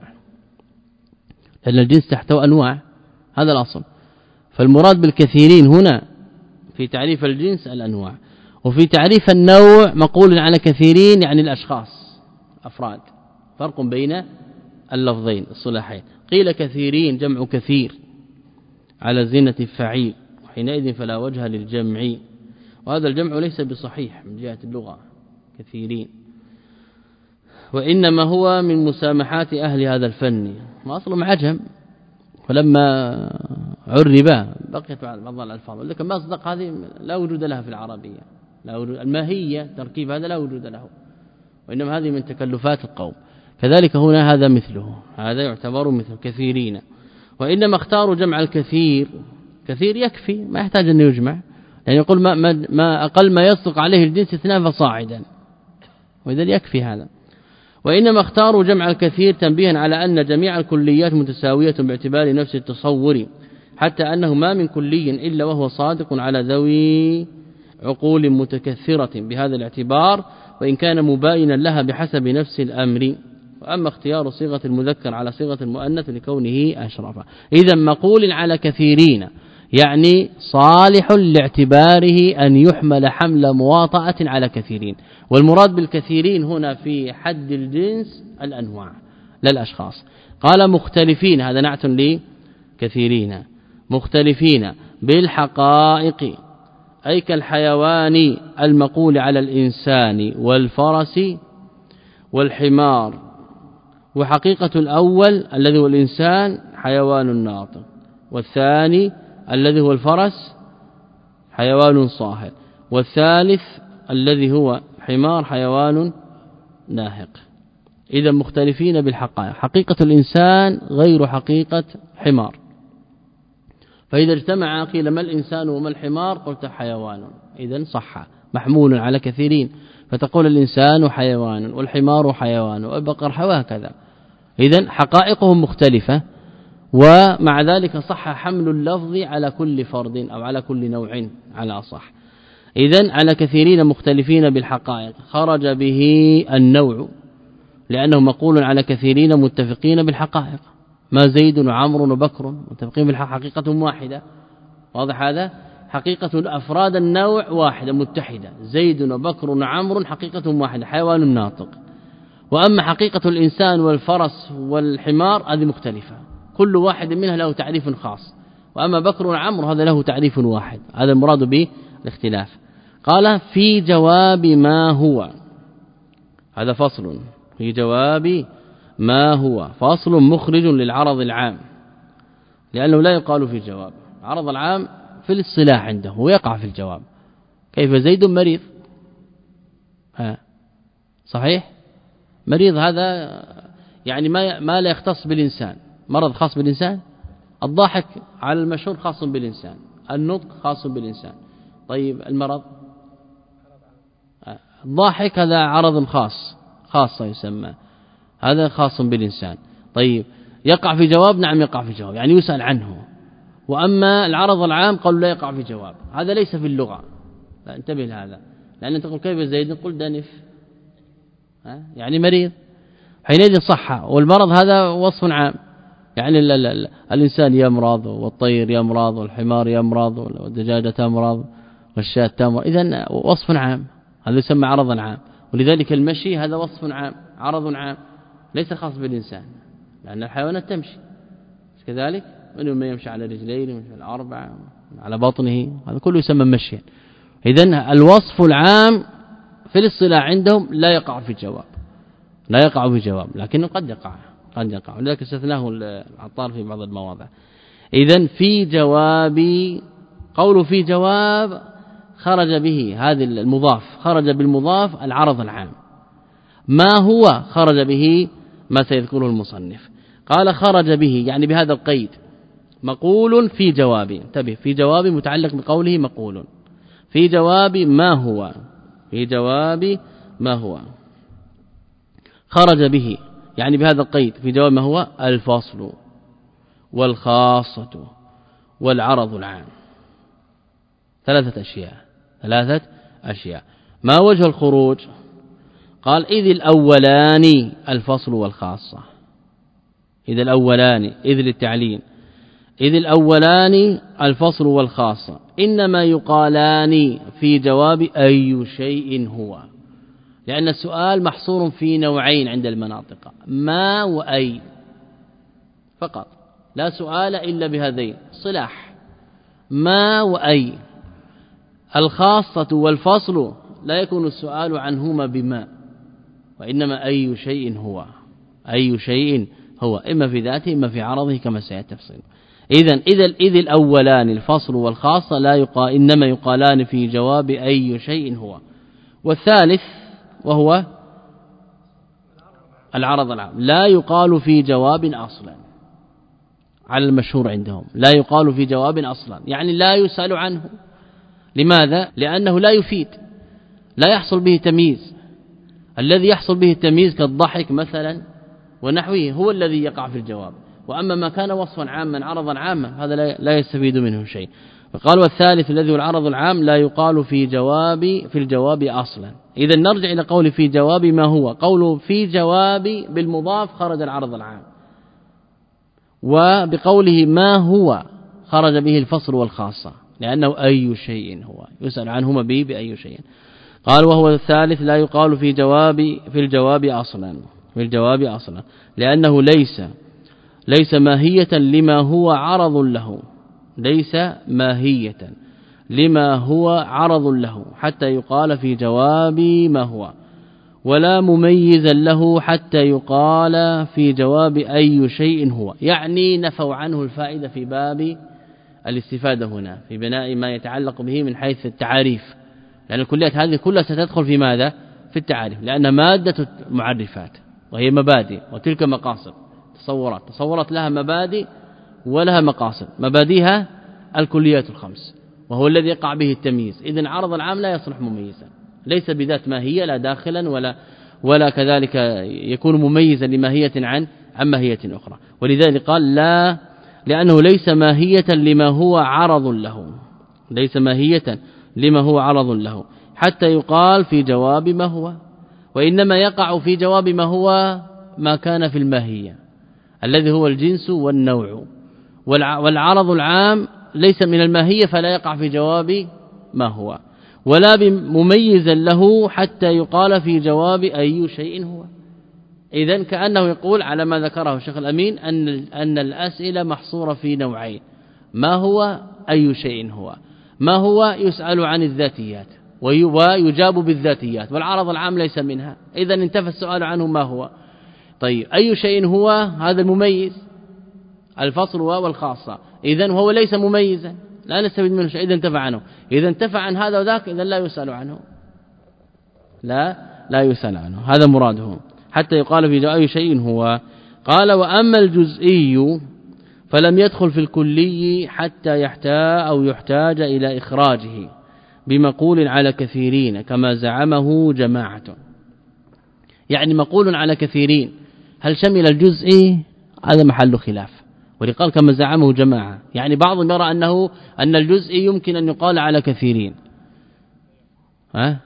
لأن الجنس تحته أنواع، هذا الأصل. فالمراد بالكثيرين هنا في تعريف الجنس الأنواع، وفي تعريف النوع مقول على كثيرين يعني الأشخاص أفراد، فرق بين اللفظين الصلاحين. قيل كثيرين جمع كثير على زينة الفعيل، وحينئذ فلا وجه للجمع، وهذا الجمع ليس بصحيح من جهة اللغة كثيرين، وإنما هو من مسامحات أهل هذا الفن، ما أصله عجم، فلما عرب بقيت بعض الألفاظ، لكن ما أصدق هذه لا وجود لها في العربية، لا وجود الماهية تركيب هذا لا وجود له، وإنما هذه من تكلفات القوم. كذلك هنا هذا مثله، هذا يعتبر مثل كثيرين، وإنما اختاروا جمع الكثير، كثير يكفي ما يحتاج أن يجمع، يعني يقول ما, ما, ما أقل ما يصدق عليه الجنس اثنان فصاعدا، وإذا يكفي هذا. وإنما اختاروا جمع الكثير تنبيها على أن جميع الكليات متساوية باعتبار نفس التصور، حتى أنه ما من كلي إلا وهو صادق على ذوي عقول متكثرة بهذا الاعتبار، وإن كان مباينا لها بحسب نفس الأمر. وأما اختيار صيغة المذكر على صيغة المؤنث لكونه أشرف. إذا مقول على كثيرين يعني صالح لاعتباره أن يحمل حمل مواطأة على كثيرين، والمراد بالكثيرين هنا في حد الجنس الأنواع لا الأشخاص. قال مختلفين، هذا نعت لكثيرين، مختلفين بالحقائق أي كالحيوان المقول على الإنسان والفرس والحمار. وحقيقة الأول الذي هو الإنسان حيوان ناطق، والثاني الذي هو الفرس حيوان صاهر، والثالث الذي هو حمار حيوان ناهق. إذا مختلفين بالحقائق، حقيقة الإنسان غير حقيقة حمار، فإذا اجتمع قيل ما الإنسان وما الحمار قلت حيوان، إذن صح محمول على كثيرين، فتقول الإنسان حيوان والحمار حيوان والبقر وهكذا. إذن حقائقهم مختلفة، ومع ذلك صح حمل اللفظ على كل فرد أو على كل نوع على صح. إذن على كثيرين مختلفين بالحقائق خرج به النوع، لأنه مقول على كثيرين متفقين بالحقائق، ما زيد وعمر وبكر متفقين بالحق حقيقة واحدة واضح هذا حقيقة أفراد النوع واحدة متحدة زيد وبكر وعمر حقيقة واحدة حيوان ناطق وأما حقيقة الإنسان والفرس والحمار هذه مختلفة كل واحد منها له تعريف خاص وأما بكر وعمر هذا له تعريف واحد هذا المراد به الاختلاف قال في جواب ما هو هذا فصل في جواب ما هو فصل مخرج للعرض العام لأنه لا يقال في الجواب العرض العام في الاصطلاح عنده ويقع في الجواب كيف زيد مريض ها صحيح مريض هذا يعني ما ما لا يختص بالإنسان مرض خاص بالإنسان الضاحك على المشهور خاص بالإنسان النطق خاص بالإنسان طيب المرض الضاحك هذا عرض خاص خاصة يسمى هذا خاص بالإنسان طيب يقع في جواب نعم يقع في جواب يعني يسأل عنه وأما العرض العام قالوا لا يقع في جواب هذا ليس في اللغة لا انتبه لهذا لأن أنت تقول كيف زيد نقول دنف يعني مريض حينئذ صح والمرض هذا وصف عام يعني ال ال ال الإنسان يمرض والطير يمرض والحمار يمرض والدجاجة تمرض والشاة تمرض إذن وصف عام هذا يسمى عرضا عام ولذلك المشي هذا وصف عام عرض عام ليس خاص بالإنسان لأن الحيوانات تمشي كذلك منهم من يمشي على رجلين ومن على أربع على بطنه هذا كله يسمى مشيا إذن الوصف العام في الاصطلاح عندهم لا يقع في الجواب لا يقع في جواب لكنه قد يقع قد يقع ولذلك استثناه العطار في بعض المواضع إذن في جواب قول في جواب خرج به هذا المضاف خرج بالمضاف العرض العام ما هو خرج به ما سيذكره المصنف قال خرج به يعني بهذا القيد مقول في جواب انتبه في جواب متعلق بقوله مقول في جواب ما هو في جواب ما هو خرج به يعني بهذا القيد في جواب ما هو الفصل والخاصة والعرض العام ثلاثة أشياء ثلاثة أشياء ما وجه الخروج قال إذ الأولان الفصل والخاصة إذ الأولان إذ للتعليل إذ الأولان الفصل والخاصة إنما يقالان في جواب أي شيء هو لأن السؤال محصور في نوعين عند المناطق ما وأي فقط لا سؤال إلا بهذين صلاح ما وأي الخاصة والفصل لا يكون السؤال عنهما بما وإنما أي شيء هو أي شيء هو إما في ذاته إما في عرضه كما سيتفصيل إذن إذا إذ الأولان الفصل والخاصة لا يقال إنما يقالان في جواب أي شيء هو والثالث وهو العرض العام لا يقال في جواب أصلا على المشهور عندهم لا يقال في جواب أصلا يعني لا يسأل عنه لماذا؟ لأنه لا يفيد لا يحصل به تمييز الذي يحصل به التمييز كالضحك مثلا ونحوه هو الذي يقع في الجواب وأما ما كان وصفا عاما عرضا عاما هذا لا يستفيد منه شيء فقال والثالث الذي هو العرض العام لا يقال في جواب في الجواب أصلا إذا نرجع إلى قول في جواب ما هو قوله في جواب بالمضاف خرج العرض العام وبقوله ما هو خرج به الفصل والخاصة لأنه أي شيء هو يسأل عنهما به بأي شيء قال وهو الثالث لا يقال في جواب في الجواب أصلا في الجواب أصلا لأنه ليس ليس ماهية لما هو عرض له ليس ماهية لما هو عرض له حتى يقال في جواب ما هو ولا مميزا له حتى يقال في جواب أي شيء هو يعني نفوا عنه الفائدة في باب الاستفادة هنا في بناء ما يتعلق به من حيث التعاريف لأن الكليات هذه كلها ستدخل في ماذا في التعاريف لأن مادة المعرفات وهي مبادئ وتلك مقاصد تصورات تصورات لها مبادئ ولها مقاصد مبادئها الكليات الخمس وهو الذي يقع به التمييز إذن عرض العام لا يصلح مميزا ليس بذات ماهية لا داخلا ولا ولا كذلك يكون مميزا لماهية عن عن ماهية أخرى ولذلك قال لا لأنه ليس ماهية لما هو عرض له ليس ماهية لما هو عرض له حتى يقال في جواب ما هو وإنما يقع في جواب ما هو ما كان في الماهية الذي هو الجنس والنوع. والعرض العام ليس من الماهية فلا يقع في جواب ما هو، ولا مميزا له حتى يقال في جواب أي شيء هو. إذن كأنه يقول على ما ذكره الشيخ الأمين أن أن الأسئلة محصورة في نوعين: ما هو، أي شيء هو. ما هو يسأل عن الذاتيات ويجاب بالذاتيات، والعرض العام ليس منها، إذن انتفى السؤال عنه ما هو. طيب أي شيء هو، هذا المميز، الفصل والخاصة، إذن هو ليس مميزا لا نستفيد منه شيء، إذا انتفى عنه. إذا انتفى عن هذا وذاك إذن لا يسأل عنه، لا لا يسأل عنه، هذا مراده حتى يقال في أي شيء هو. قال: وأما الجزئي فلم يدخل في الكلي حتى يحتاج أو يحتاج إلى إخراجه بمقول على كثيرين كما زعمه جماعة. يعني مقول على كثيرين هل شمل الجزئي؟ هذا محل خلاف، ولقال كما زعمه جماعة، يعني بعضهم يرى أنه أن الجزئي يمكن أن يقال على كثيرين، ها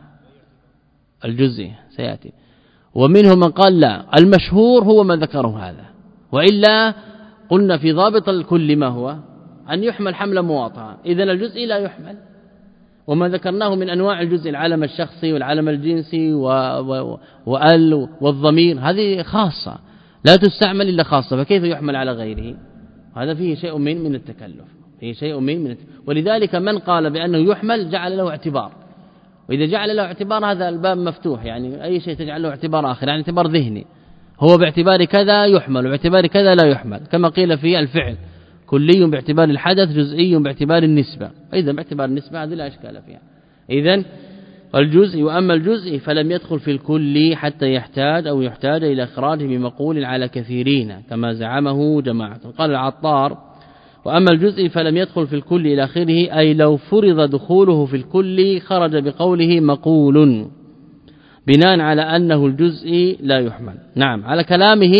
الجزئي سيأتي، ومنهم من قال لا، المشهور هو ما ذكره هذا، وإلا قلنا في ضابط الكل ما هو أن يحمل حمل مواطأة، إذن الجزئي لا يحمل. وما ذكرناه من أنواع الجزء العلم الشخصي والعلم الجنسي وال والضمير هذه خاصة لا تستعمل إلا خاصة، فكيف يحمل على غيره؟ هذا فيه شيء من من التكلف، فيه شيء من من ولذلك من قال بأنه يحمل جعل له اعتبار، وإذا جعل له اعتبار هذا الباب مفتوح، يعني أي شيء تجعل له اعتبار آخر، يعني اعتبار ذهني، هو باعتبار كذا يحمل وباعتبار كذا لا يحمل، كما قيل في الفعل كلي باعتبار الحدث، جزئي باعتبار النسبة، إذا باعتبار النسبة هذه لا إشكال فيها. إذن الجزء، وأما الجزء فلم يدخل في الكل حتى يحتاج أو يحتاج إلى إخراجه بمقول على كثيرين كما زعمه جماعة. قال العطار: وأما الجزء فلم يدخل في الكل إلى آخره، أي لو فرض دخوله في الكل خرج بقوله مقول، بناء على أنه الجزء لا يحمل. نعم، على كلامه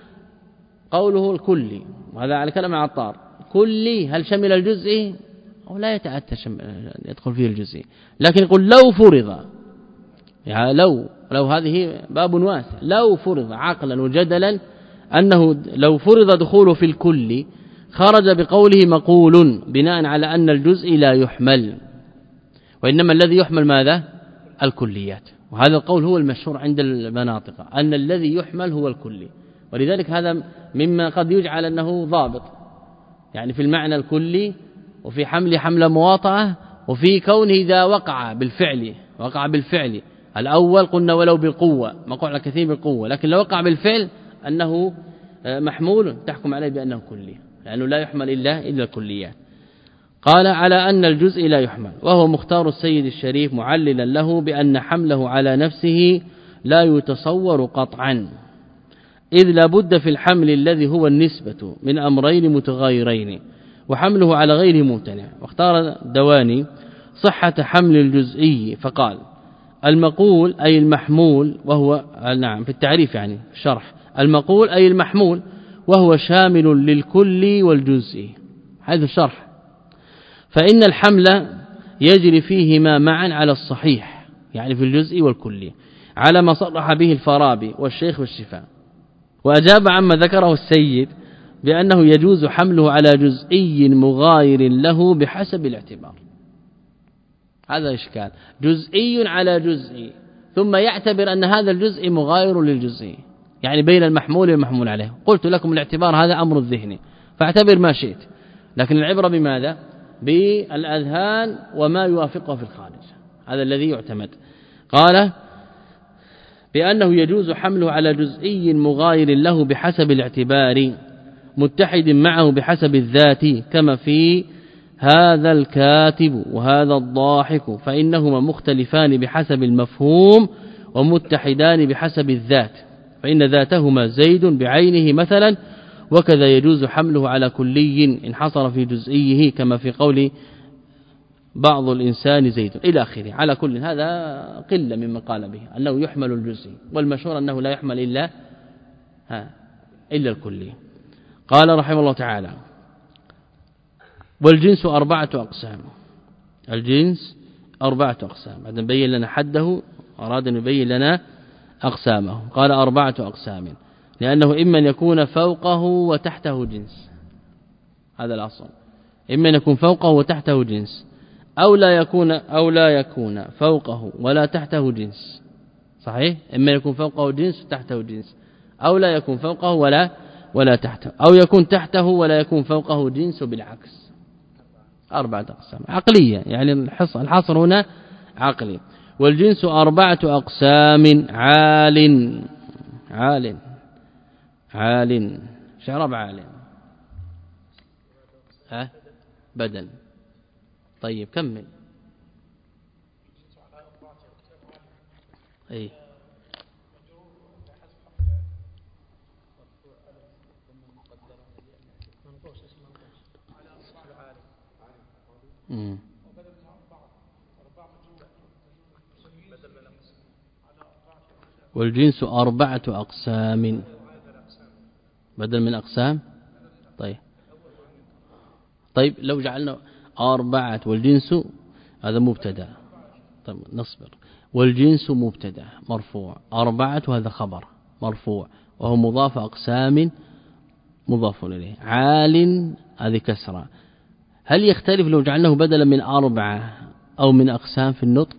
قوله الكلي، وهذا على كلام العطار، كلي هل شمل الجزء؟ أو لا يتأتى يدخل فيه الجزء، لكن يقول لو فرض، يعني لو لو هذه باب واسع، لو فرض عقلا وجدلا أنه لو فرض دخوله في الكل خرج بقوله مقول، بناء على أن الجزء لا يحمل، وإنما الذي يحمل ماذا؟ الكليات، وهذا القول هو المشهور عند المناطق أن الذي يحمل هو الكلي، ولذلك هذا مما قد يجعل أنه ضابط، يعني في المعنى الكلي، وفي حمل حمل مواطأة، وفي كونه إذا وقع بالفعل وقع بالفعل الأول قلنا ولو بالقوة، مقع على كثير بالقوة، لكن لو وقع بالفعل أنه محمول تحكم عليه بأنه كلي، لأنه لا يحمل إلا إلا الكليات. قال: على أن الجزء لا يحمل، وهو مختار السيد الشريف معللا له بأن حمله على نفسه لا يتصور قطعا، إذ لا بد في الحمل الذي هو النسبة من أمرين متغايرين، وحمله على غيره ممتنع. واختار دواني صحة حمل الجزئي فقال: المقول أي المحمول، وهو نعم في التعريف يعني في الشرح، المقول أي المحمول وهو شامل للكل والجزء، هذا الشرح، فإن الحمل يجري فيهما معا على الصحيح، يعني في الجزء والكل، على ما صرح به الفارابي والشيخ والشفاء. وأجاب عما ذكره السيد بأنه يجوز حمله على جزئي مغاير له بحسب الاعتبار. هذا إشكال، جزئي على جزئي، ثم يعتبر أن هذا الجزء مغاير للجزئي، يعني بين المحمول والمحمول عليه. قلت لكم الاعتبار هذا أمر الذهني، فاعتبر ما شئت، لكن العبرة بماذا؟ بالأذهان وما يوافقه في الخارج، هذا الذي يعتمد. قال بأنه يجوز حمله على جزئي مغاير له بحسب الاعتبار متحد معه بحسب الذات، كما في هذا الكاتب وهذا الضاحك، فإنهما مختلفان بحسب المفهوم ومتحدان بحسب الذات، فإن ذاتهما زيد بعينه مثلا، وكذا يجوز حمله على كلي انحصر في جزئيه، كما في قول بعض الإنسان زيد إلى آخره. على كل هذا قلة مما قال به أنه يحمل الجزئي، والمشهور أنه لا يحمل إلا ها إلا الكلي. قال رحمه الله تعالى: والجنس أربعة أقسام. الجنس أربعة أقسام، بعد أن بين لنا حده أراد أن يبين لنا أقسامه، قال أربعة أقسام: لأنه إما أن يكون فوقه وتحته جنس، هذا الأصل، إما أن يكون فوقه وتحته جنس، أو لا يكون أو لا يكون فوقه ولا تحته جنس. صحيح، إما يكون فوقه جنس وتحته جنس، أو لا يكون فوقه ولا ولا تحته، أو يكون تحته ولا يكون فوقه جنس، وبالعكس. أربعة أقسام عقلية، يعني الحصر هنا عقلي. والجنس أربعة أقسام: عال عال عال شعرب عال ها بدل. طيب كمل. أي امم والجنس أربعة أقسام بدل من أقسام. طيب طيب لو جعلنا أربعة والجنس هذا مبتدا. طيب نصبر. والجنس مبتدا مرفوع، أربعة وهذا خبر مرفوع وهو مضاف أقسام مضاف إليه. عال هذه كسرة. هل يختلف لو جعلناه بدلا من أربعة أو من أقسام في النطق؟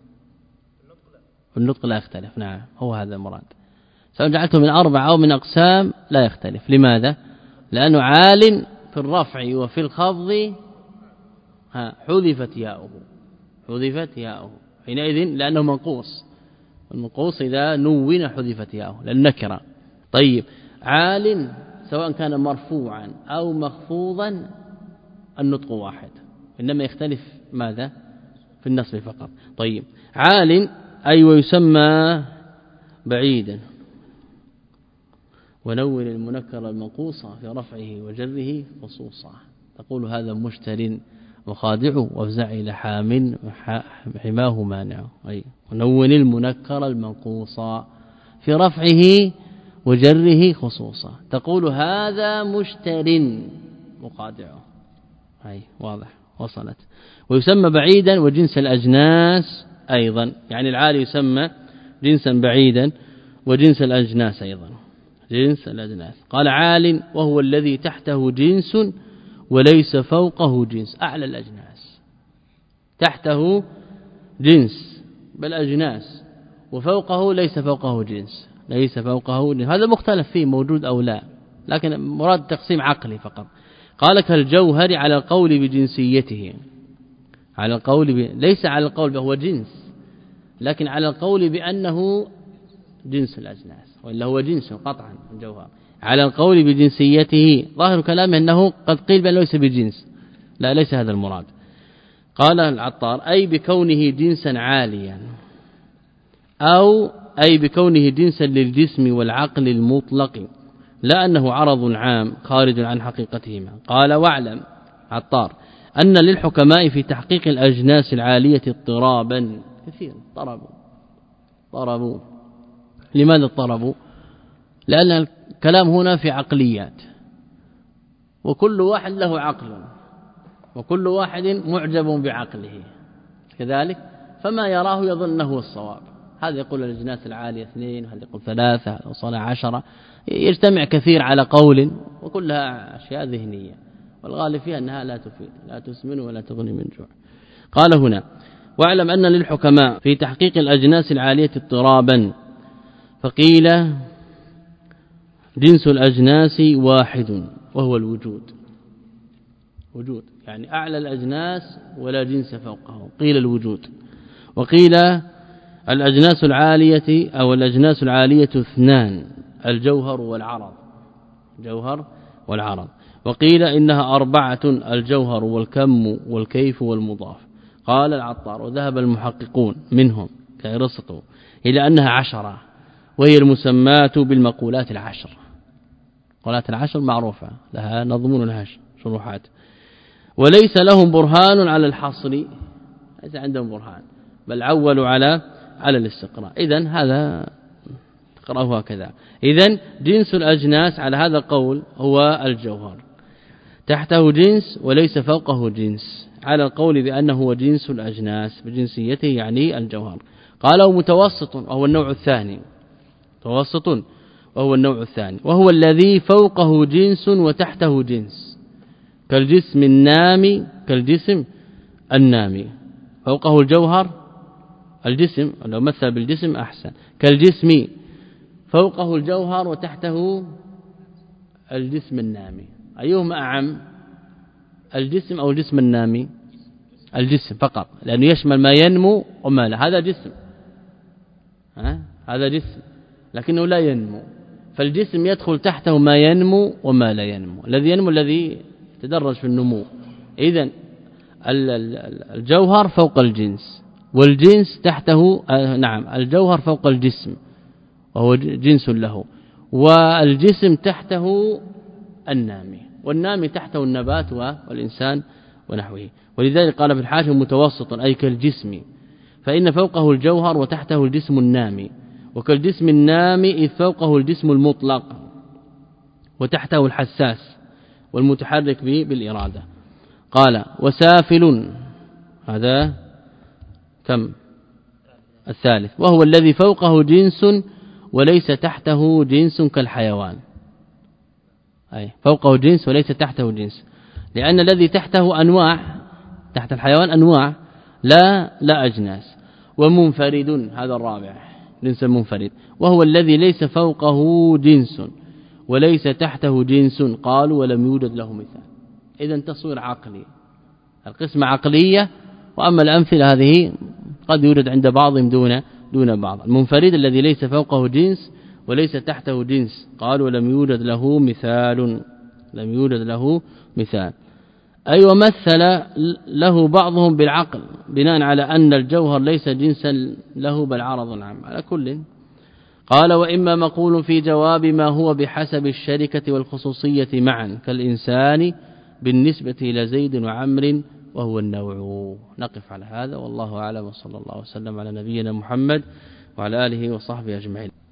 في النطق لا يختلف. نعم هو هذا المراد. سواء جعلته من أربعة أو من أقسام لا يختلف. لماذا؟ لأنه عال في الرفع وفي الخفض ها حذفت ياؤه حذفت ياؤه حينئذ لأنه منقوص، والمنقوص إذا نون حذفت ياؤه للنكرة. طيب عال سواء كان مرفوعا أو مخفوضا النطق واحد، إنما يختلف ماذا؟ في النصب فقط. طيب عال أي ويسمى بعيدا، ونون المنكر المنقوصة في رفعه وجره خصوصا، تقول هذا مشتر وخادع وافزع إلى حام حماه مانع. أي ونون المنكر المنقوصة في رفعه وجره خصوصا، تقول هذا مشتر مخادعه. أي واضح وصلت. ويسمى بعيدا وجنس الأجناس أيضا، يعني العالي يسمى جنسا بعيدا وجنس الأجناس أيضا جنس الأجناس. قال عال وهو الذي تحته جنس وليس فوقه جنس، أعلى الأجناس تحته جنس بل أجناس، وفوقه ليس فوقه جنس ليس فوقه جنس. هذا مختلف فيه موجود أو لا، لكن مراد تقسيم عقلي فقط. قال كالجوهر على القول بجنسيته، على القول ب... ليس على القول به هو جنس، لكن على القول بأنه جنس الأجناس، وإلا هو جنس قطعا الجوهر. على القول بجنسيته ظاهر كلامه أنه قد قيل بأنه ليس بجنس، لا ليس هذا المراد. قال العطار أي بكونه جنسا عاليا، أو أي بكونه جنسا للجسم والعقل المطلق، لا أنه عرض عام خارج عن حقيقتهما. قال واعلم عطار أن للحكماء في تحقيق الأجناس العالية اضطرابا كثير. طربوا طربوا لماذا اضطربوا؟ لأن الكلام هنا في عقليات، وكل واحد له عقل، وكل واحد معجب بعقله كذلك، فما يراه يظن أنه الصواب. هذا يقول الأجناس العالية اثنين، وهذا يقول ثلاثة، وصل عشرة، يجتمع كثير على قول، وكلها أشياء ذهنية، والغالب فيها أنها لا تفيد لا تسمن ولا تغني من جوع. قال هنا واعلم أن للحكماء في تحقيق الأجناس العالية اضطرابا، فقيل جنس الأجناس واحد وهو الوجود، وجود يعني أعلى الأجناس ولا جنس فوقه، قيل الوجود. وقيل الأجناس العالية أو الأجناس العالية اثنان، الجوهر والعرض، جوهر والعرض. وقيل إنها أربعة، الجوهر والكم والكيف والمضاف. قال العطار وذهب المحققون منهم كأرسطو إلى أنها عشرة، وهي المسمات بالمقولات العشر. مقولات العشر معروفة لها نظم ولها شروحات، وليس لهم برهان على الحصر، ليس عندهم برهان، بل عولوا على على الاستقراء. إذن هذا تقرأه هكذا. إذن جنس الأجناس على هذا القول هو الجوهر، تحته جنس وليس فوقه جنس، على القول بأنه هو جنس الأجناس بجنسيته يعني الجوهر. قالوا متوسط وهو النوع الثاني، متوسط وهو النوع الثاني، وهو الذي فوقه جنس وتحته جنس، كالجسم النامي كالجسم النامي. فوقه الجوهر الجسم، لو مثل بالجسم أحسن، كالجسم فوقه الجوهر وتحته الجسم النامي. أيهما أعم، الجسم أو الجسم النامي؟ الجسم فقط، لأنه يشمل ما ينمو وما لا. هذا جسم، ها؟ هذا جسم لكنه لا ينمو، فالجسم يدخل تحته ما ينمو وما لا ينمو. الذي ينمو الذي يتدرج في النمو. إذن الجوهر فوق الجنس، والجنس تحته، نعم الجوهر فوق الجسم وهو جنس له، والجسم تحته النامي، والنامي تحته النبات والإنسان ونحوه. ولذلك قال في الحاشية متوسط أي كالجسم، فإن فوقه الجوهر وتحته الجسم النامي، وكالجسم النامي إذ فوقه الجسم المطلق وتحته الحساس والمتحرك به بالإرادة. قال وسافل، هذا كم؟ الثالث، وهو الذي فوقه جنس وليس تحته جنس كالحيوان. أي فوقه جنس وليس تحته جنس، لأن الذي تحته أنواع، تحت الحيوان أنواع لا لا أجناس. ومنفرد، هذا الرابع جنس المنفرد، وهو الذي ليس فوقه جنس وليس تحته جنس. قالوا ولم يوجد له مثال. إذن تصوير عقلي، القسمة عقلية، وأما الأمثلة هذه قد يوجد عند بعضهم دون دون بعض. المنفرد الذي ليس فوقه جنس وليس تحته جنس، قالوا لم يوجد له مثال، لم يوجد له مثال. أي ومثل له بعضهم بالعقل بناء على أن الجوهر ليس جنسا له بل عرض عام. على كل قال وإما مقول في جواب ما هو بحسب الشركة والخصوصية معا، كالإنسان بالنسبة إلى زيد وعمر وهو النوع. نقف على هذا والله أعلم، وصلى الله وسلم على نبينا محمد وعلى آله وصحبه أجمعين.